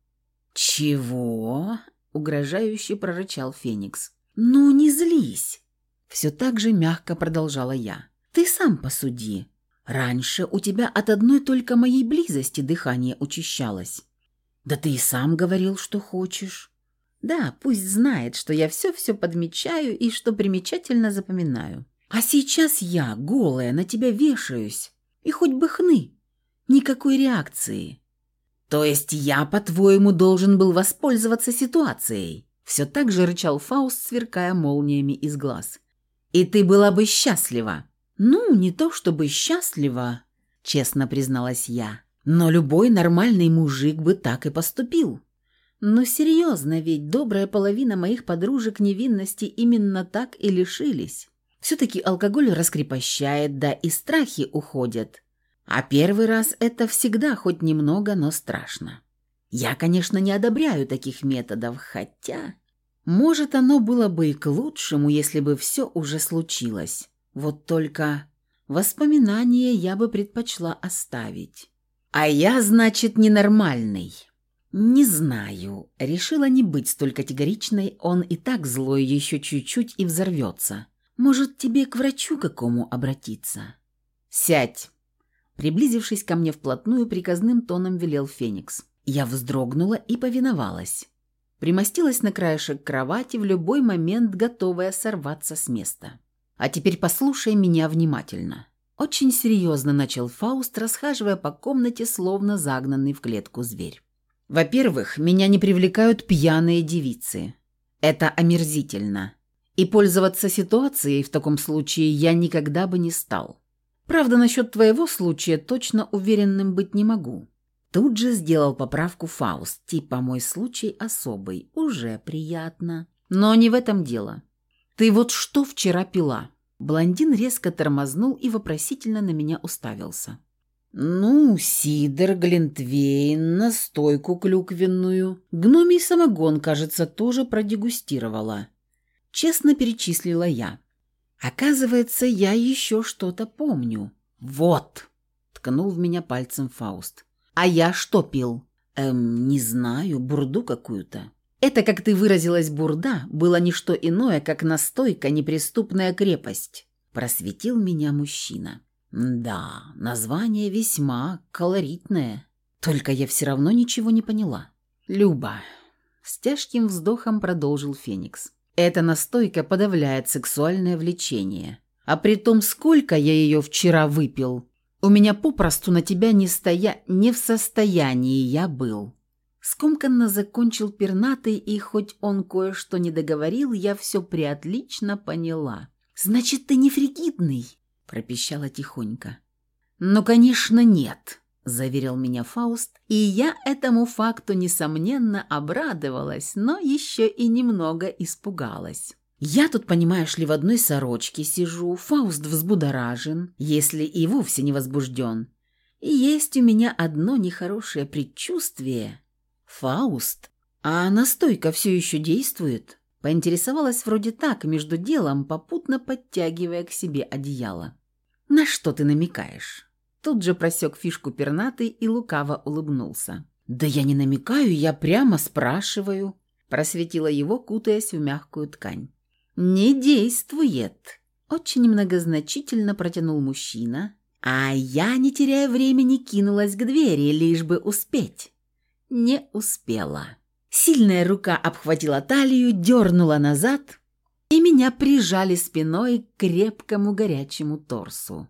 «Чего?» – угрожающе прорычал Феникс. «Ну, не злись!» Все так же мягко продолжала я. «Ты сам посуди. Раньше у тебя от одной только моей близости дыхание учащалось. Да ты и сам говорил, что хочешь. Да, пусть знает, что я все-все подмечаю и что примечательно запоминаю. А сейчас я, голая, на тебя вешаюсь. И хоть бы хны. Никакой реакции. То есть я, по-твоему, должен был воспользоваться ситуацией?» Все так же рычал Фауст, сверкая молниями из глаз. «И ты была бы счастлива». «Ну, не то чтобы счастлива», — честно призналась я. «Но любой нормальный мужик бы так и поступил. Но серьезно, ведь добрая половина моих подружек невинности именно так и лишились. Все-таки алкоголь раскрепощает, да и страхи уходят. А первый раз это всегда хоть немного, но страшно. Я, конечно, не одобряю таких методов, хотя... Может, оно было бы и к лучшему, если бы все уже случилось. Вот только воспоминания я бы предпочла оставить. А я, значит, ненормальный. Не знаю. Решила не быть столь категоричной, он и так злой еще чуть-чуть и взорвется. Может, тебе к врачу какому обратиться? Сядь. Приблизившись ко мне вплотную, приказным тоном велел Феникс. Я вздрогнула и повиновалась. Примостилась на краешек кровати, в любой момент готовая сорваться с места. «А теперь послушай меня внимательно». Очень серьезно начал Фауст, расхаживая по комнате, словно загнанный в клетку зверь. «Во-первых, меня не привлекают пьяные девицы. Это омерзительно. И пользоваться ситуацией в таком случае я никогда бы не стал. Правда, насчет твоего случая точно уверенным быть не могу». Тут же сделал поправку Фауст, типа «мой случай особый, уже приятно». Но не в этом дело. «Ты вот что вчера пила?» Блондин резко тормознул и вопросительно на меня уставился. «Ну, сидр, глинтвейн, настойку клюквенную. Гномий самогон, кажется, тоже продегустировала». Честно перечислила я. «Оказывается, я еще что-то помню». «Вот!» – ткнул в меня пальцем Фауст. «А я что пил?» Не знаю, бурду какую-то». «Это, как ты выразилась, бурда, было не что иное, как настойка «Неприступная крепость», – просветил меня мужчина. «Да, название весьма колоритное. Только я все равно ничего не поняла». «Люба», – с тяжким вздохом продолжил Феникс, – «эта настойка подавляет сексуальное влечение. А при том, сколько я ее вчера выпил, у меня попросту на тебя не в состоянии я был». Скомканно закончил пернатый, и хоть он кое-что не договорил, я все преотлично поняла. «Значит, ты не фригидный?» – пропищала тихонько. «Ну, конечно, нет», – заверил меня Фауст, и я этому факту, несомненно, обрадовалась, но еще и немного испугалась. Я тут, понимаешь ли, в одной сорочке сижу, Фауст взбудоражен, если и вовсе не возбужден. И есть у меня одно нехорошее предчувствие. «Фауст, а настойка все еще действует?» Поинтересовалась вроде так, между делом, попутно подтягивая к себе одеяло. «На что ты намекаешь?» Тут же просек фишку пернатый и лукаво улыбнулся. «Да я не намекаю, я прямо спрашиваю», просветила его, кутаясь в мягкую ткань. «Не действует», – очень многозначительно протянул мужчина, а я, не теряя времени, кинулась к двери, лишь бы успеть. Не успела. Сильная рука обхватила талию, дернула назад, и меня прижали спиной к крепкому горячему торсу.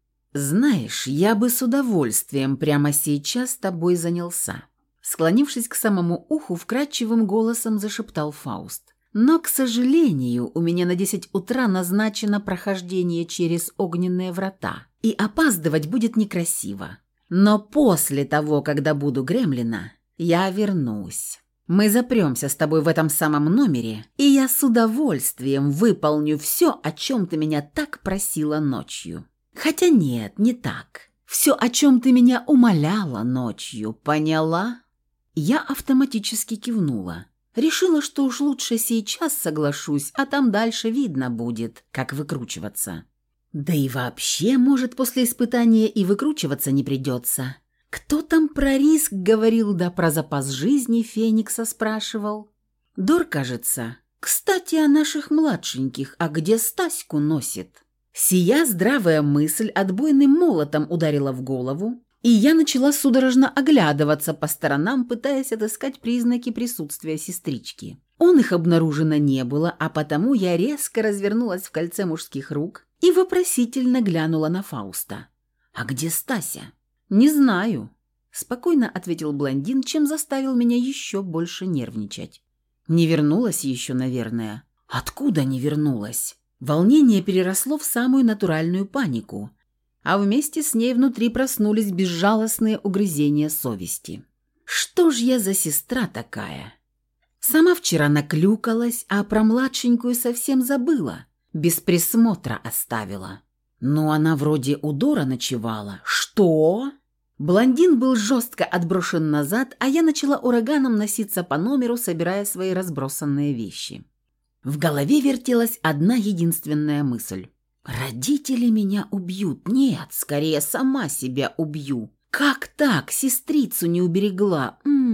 «Знаешь, я бы с удовольствием прямо сейчас тобой занялся», – склонившись к самому уху, вкрадчивым голосом зашептал Фауст. «Но, к сожалению, у меня на 10 утра назначено прохождение через огненные врата, и опаздывать будет некрасиво. Но после того, когда буду гремлина, я вернусь. Мы запремся с тобой в этом самом номере, и я с удовольствием выполню все, о чем ты меня так просила ночью. Хотя нет, не так. Все, о чем ты меня умоляла ночью, поняла?» Я автоматически кивнула. Решила, что уж лучше сейчас соглашусь, а там дальше видно будет, как выкручиваться. Да и вообще, может, после испытания и выкручиваться не придется. Кто там про риск говорил, да про запас жизни Феникса спрашивал? Дор, кажется. Кстати, о наших младшеньких, а где Стаську носит? Сия здравая мысль отбойным молотом ударила в голову, и я начала судорожно оглядываться по сторонам, пытаясь отыскать признаки присутствия сестрички. Он их обнаружено не было, а потому я резко развернулась в кольце мужских рук и вопросительно глянула на Фауста. «А где Стася?» «Не знаю», – спокойно ответил блондин, чем заставил меня еще больше нервничать. «Не вернулась еще, наверное». «Откуда не вернулась?» Волнение переросло в самую натуральную панику, а вместе с ней внутри проснулись безжалостные угрызения совести. «Что ж я за сестра такая? Сама вчера наклюкалась, а про младшенькую совсем забыла. Без присмотра оставила. Но она вроде у Дора ночевала. Что? Блондин был жестко отброшен назад, а я начала ураганом носиться по номеру, собирая свои разбросанные вещи. В голове вертелась одна единственная мысль. «Родители меня убьют. Нет, скорее сама себя убью. Как так? Сестрицу не уберегла.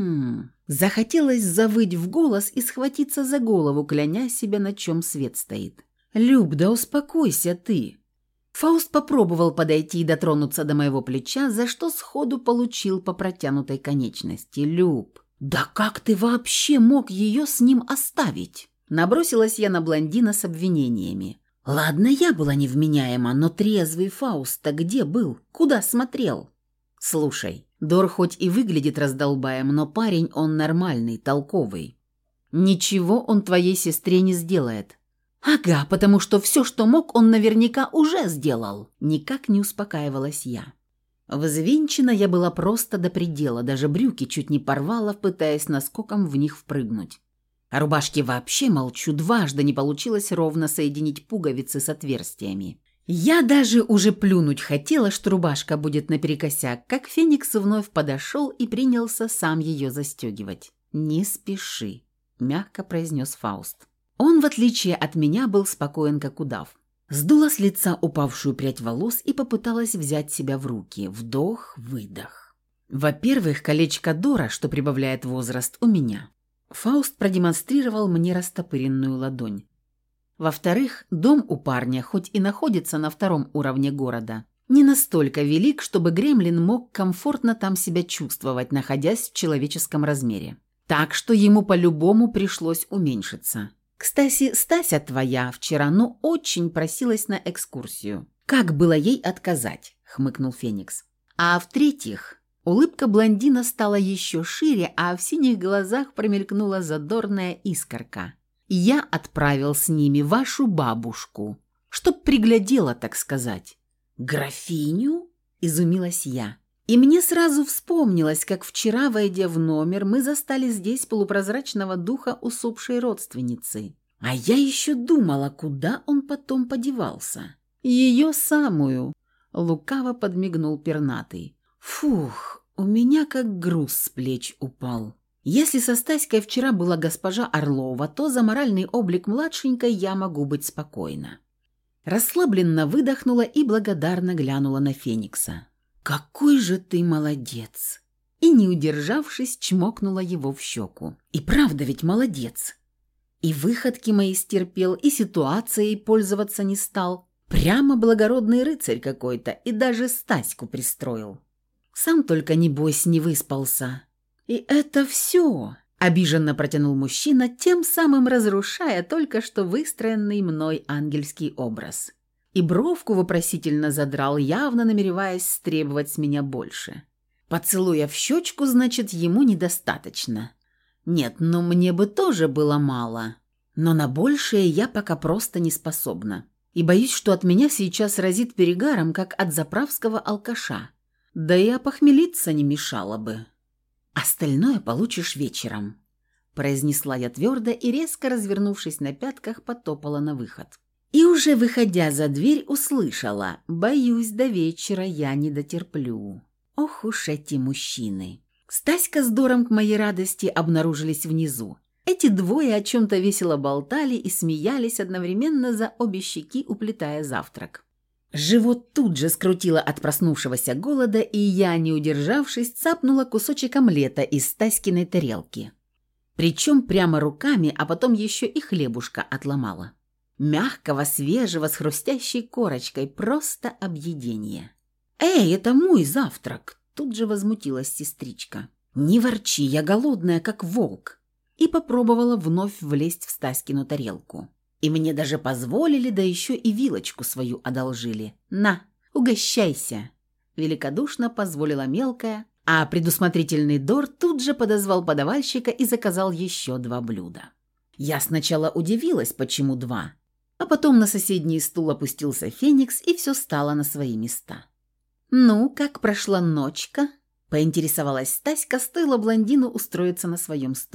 Захотелось завыть в голос и схватиться за голову, кляня себя, на чем свет стоит. «Люб, да успокойся ты». Фауст попробовал подойти и дотронуться до моего плеча, за что сходу получил по протянутой конечности. «Люб, да как ты вообще мог ее с ним оставить?» Набросилась я на блондина с обвинениями. Ладно, я была невменяема, но трезвый Фауст-то где был? Куда смотрел? «Слушай, Дор хоть и выглядит раздолбаем, но парень он нормальный, толковый. Ничего он твоей сестре не сделает». «Ага, потому что все, что мог, он наверняка уже сделал». Никак не успокаивалась я. Взвинчена я была просто до предела, даже брюки чуть не порвала, пытаясь наскоком в них впрыгнуть. О рубашке вообще молчу, дважды не получилось ровно соединить пуговицы с отверстиями. Я даже уже плюнуть хотела, что рубашка будет наперекосяк, как Феникс вновь подошел и принялся сам ее застегивать. «Не спеши», – мягко произнес Фауст. Он, в отличие от меня, был спокоен, как удав. Сдула с лица упавшую прядь волос и попыталась взять себя в руки. Вдох, выдох. Во-первых, колечко Дора, что прибавляет возраст, у меня. Фауст продемонстрировал мне растопыренную ладонь. Во-вторых, дом у парня, хоть и находится на 2-м уровне города, не настолько велик, чтобы гремлин мог комфортно там себя чувствовать, находясь в человеческом размере. Так что ему по-любому пришлось уменьшиться. Кстати, Стася твоя вчера, очень просилась на экскурсию. Как было ей отказать?» – хмыкнул Феникс. А в-третьих, улыбка блондина стала еще шире, а в синих глазах промелькнула задорная искорка. «Я отправил с ними вашу бабушку, чтоб приглядела, так сказать». «Графиню?» – изумилась я. И мне сразу вспомнилось, как вчера, войдя в номер, мы застали здесь полупрозрачного духа усопшей родственницы. А я еще думала, куда он потом подевался. «Ее самую!» – лукаво подмигнул пернатый. «Фух, у меня как груз с плеч упал. Если со Стаськой вчера была госпожа Орлова, то за моральный облик младшенькой я могу быть спокойна». Расслабленно выдохнула и благодарно глянула на Феникса. «Какой же ты молодец!» И, не удержавшись, чмокнула его в щеку. «И правда ведь молодец!» И выходки мои стерпел, и ситуацией пользоваться не стал. Прямо благородный рыцарь какой-то, и даже Стаську пристроил. Сам только, небось, не выспался. «И это все!» – обиженно протянул мужчина, тем самым разрушая только что выстроенный мной ангельский образ. И бровку вопросительно задрал, явно намереваясь стребовать с меня больше. Поцелуя в щечку, значит, ему недостаточно. Нет, мне бы тоже было мало. Но на большее я пока просто не способна. И боюсь, что от меня сейчас разит перегаром, как от заправского алкаша. Да и опохмелиться не мешало бы. «Остальное получишь вечером», – произнесла я твердо и, резко развернувшись на пятках, потопала на выход. И уже выходя за дверь, услышала: «Боюсь, до вечера я не дотерплю». Ох уж эти мужчины. Стаська с Дором, к моей радости, обнаружились внизу. Эти двое о чем-то весело болтали и смеялись одновременно за обе щеки, уплетая завтрак. Живот тут же скрутило от проснувшегося голода, и я, не удержавшись, цапнула кусочек омлета из Стаськиной тарелки. Причем прямо руками, а потом еще и хлебушка отломала. Мягкого, свежего, с хрустящей корочкой, просто объедение. «Эй, это мой завтрак!» – тут же возмутилась сестричка. «Не ворчи, я голодная, как волк!» И попробовала вновь влезть в Стаськину тарелку. И мне даже позволили, да еще и вилочку свою одолжили. «На, угощайся!» – великодушно позволила мелкая, а предусмотрительный Дор тут же подозвал подавальщика и заказал еще 2 блюда. Я сначала удивилась, почему 2. А потом на соседний стул опустился Феникс, и все стало на свои места. «Ну, как прошла ночка?» – поинтересовалась Стаська, стоило блондину устроиться на своем стуле.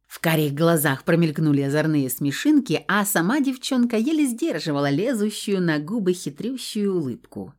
В карих глазах промелькнули озорные смешинки, а сама девчонка еле сдерживала лезущую на губы хитрющую улыбку.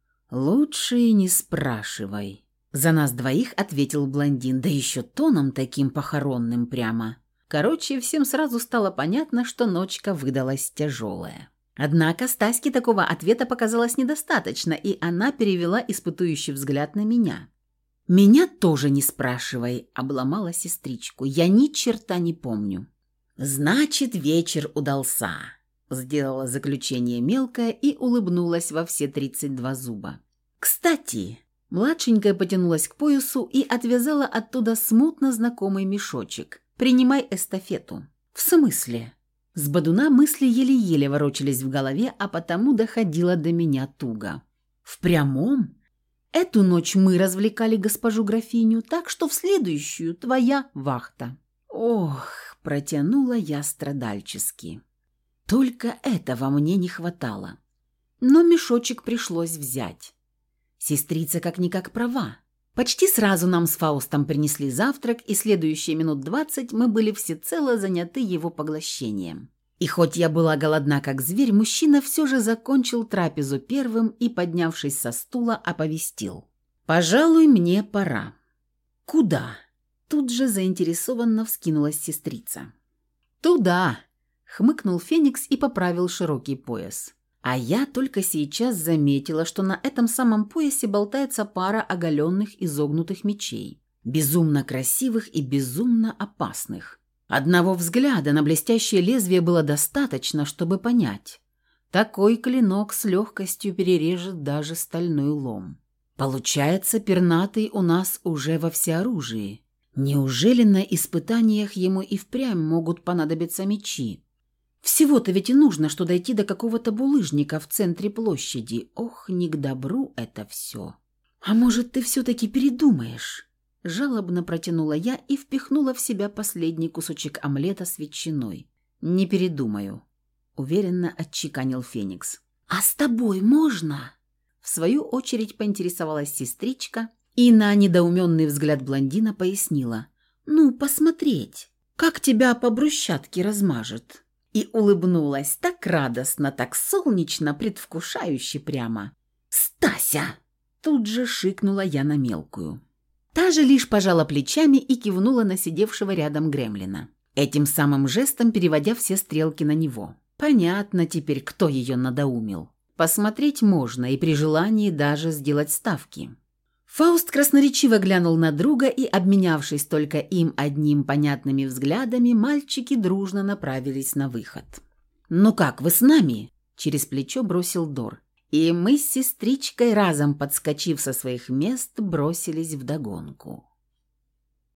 «Лучше и не спрашивай», — за нас двоих ответил блондин, да еще тоном таким похоронным прямо. Короче, всем сразу стало понятно, что ночка выдалась тяжелая. Однако Стаське такого ответа показалось недостаточно, и она перевела испытующий взгляд на меня. «Меня тоже не спрашивай», — обломала сестричку. «Я ни черта не помню». «Значит, вечер удался», — сделала заключение мелкая и улыбнулась во все 32 зуба. «Кстати», — младшенькая потянулась к поясу и отвязала оттуда смутно знакомый мешочек. «Принимай эстафету». «В смысле?» С бодуна мысли еле-еле ворочались в голове, а потому доходило до меня туго. «В прямом? Эту ночь мы развлекали госпожу графиню, так что в следующую твоя вахта». «Ох», — протянула я страдальчески. Только этого мне не хватало. Но мешочек пришлось взять. Сестрица как-никак права. Почти сразу нам с Фаустом принесли завтрак, и следующие минут 20 мы были всецело заняты его поглощением. И хоть я была голодна как зверь, мужчина все же закончил трапезу первым и, поднявшись со стула, оповестил: «Пожалуй, мне пора». «Куда?» Тут же заинтересованно вскинулась сестрица. «Туда!» — хмыкнул Феникс и поправил широкий пояс. А я только сейчас заметила, что на этом самом поясе болтается пара оголенных изогнутых мечей. Безумно красивых и безумно опасных. Одного взгляда на блестящее лезвие было достаточно, чтобы понять. Такой клинок с легкостью перережет даже стальной лом. Получается, пернатый у нас уже во всеоружии. Неужели на испытаниях ему и впрямь могут понадобиться мечи? Всего-то ведь и нужно, что дойти до какого-то булыжника в центре площади. Ох, не к добру это все. «А может, ты все-таки передумаешь?» Жалобно протянула я и впихнула в себя последний кусочек омлета с ветчиной. «Не передумаю», — уверенно отчеканил Феникс. «А с тобой можно?» В свою очередь поинтересовалась сестричка и на недоуменный взгляд блондина пояснила: «Ну, посмотреть, как тебя по брусчатке размажет». И улыбнулась так радостно, так солнечно, предвкушающе прямо. «Стася!» Тут же шикнула я на мелкую. Та же лишь пожала плечами и кивнула на сидевшего рядом гремлина, этим самым жестом переводя все стрелки на него. Понятно теперь, кто ее надоумил. Посмотреть можно и при желании даже сделать ставки. Фауст красноречиво глянул на друга, и, обменявшись только им одним понятными взглядами, мальчики дружно направились на выход. «Ну как, вы с нами?» – через плечо бросил Дор. И мы с сестричкой, разом подскочив со своих мест, бросились вдогонку.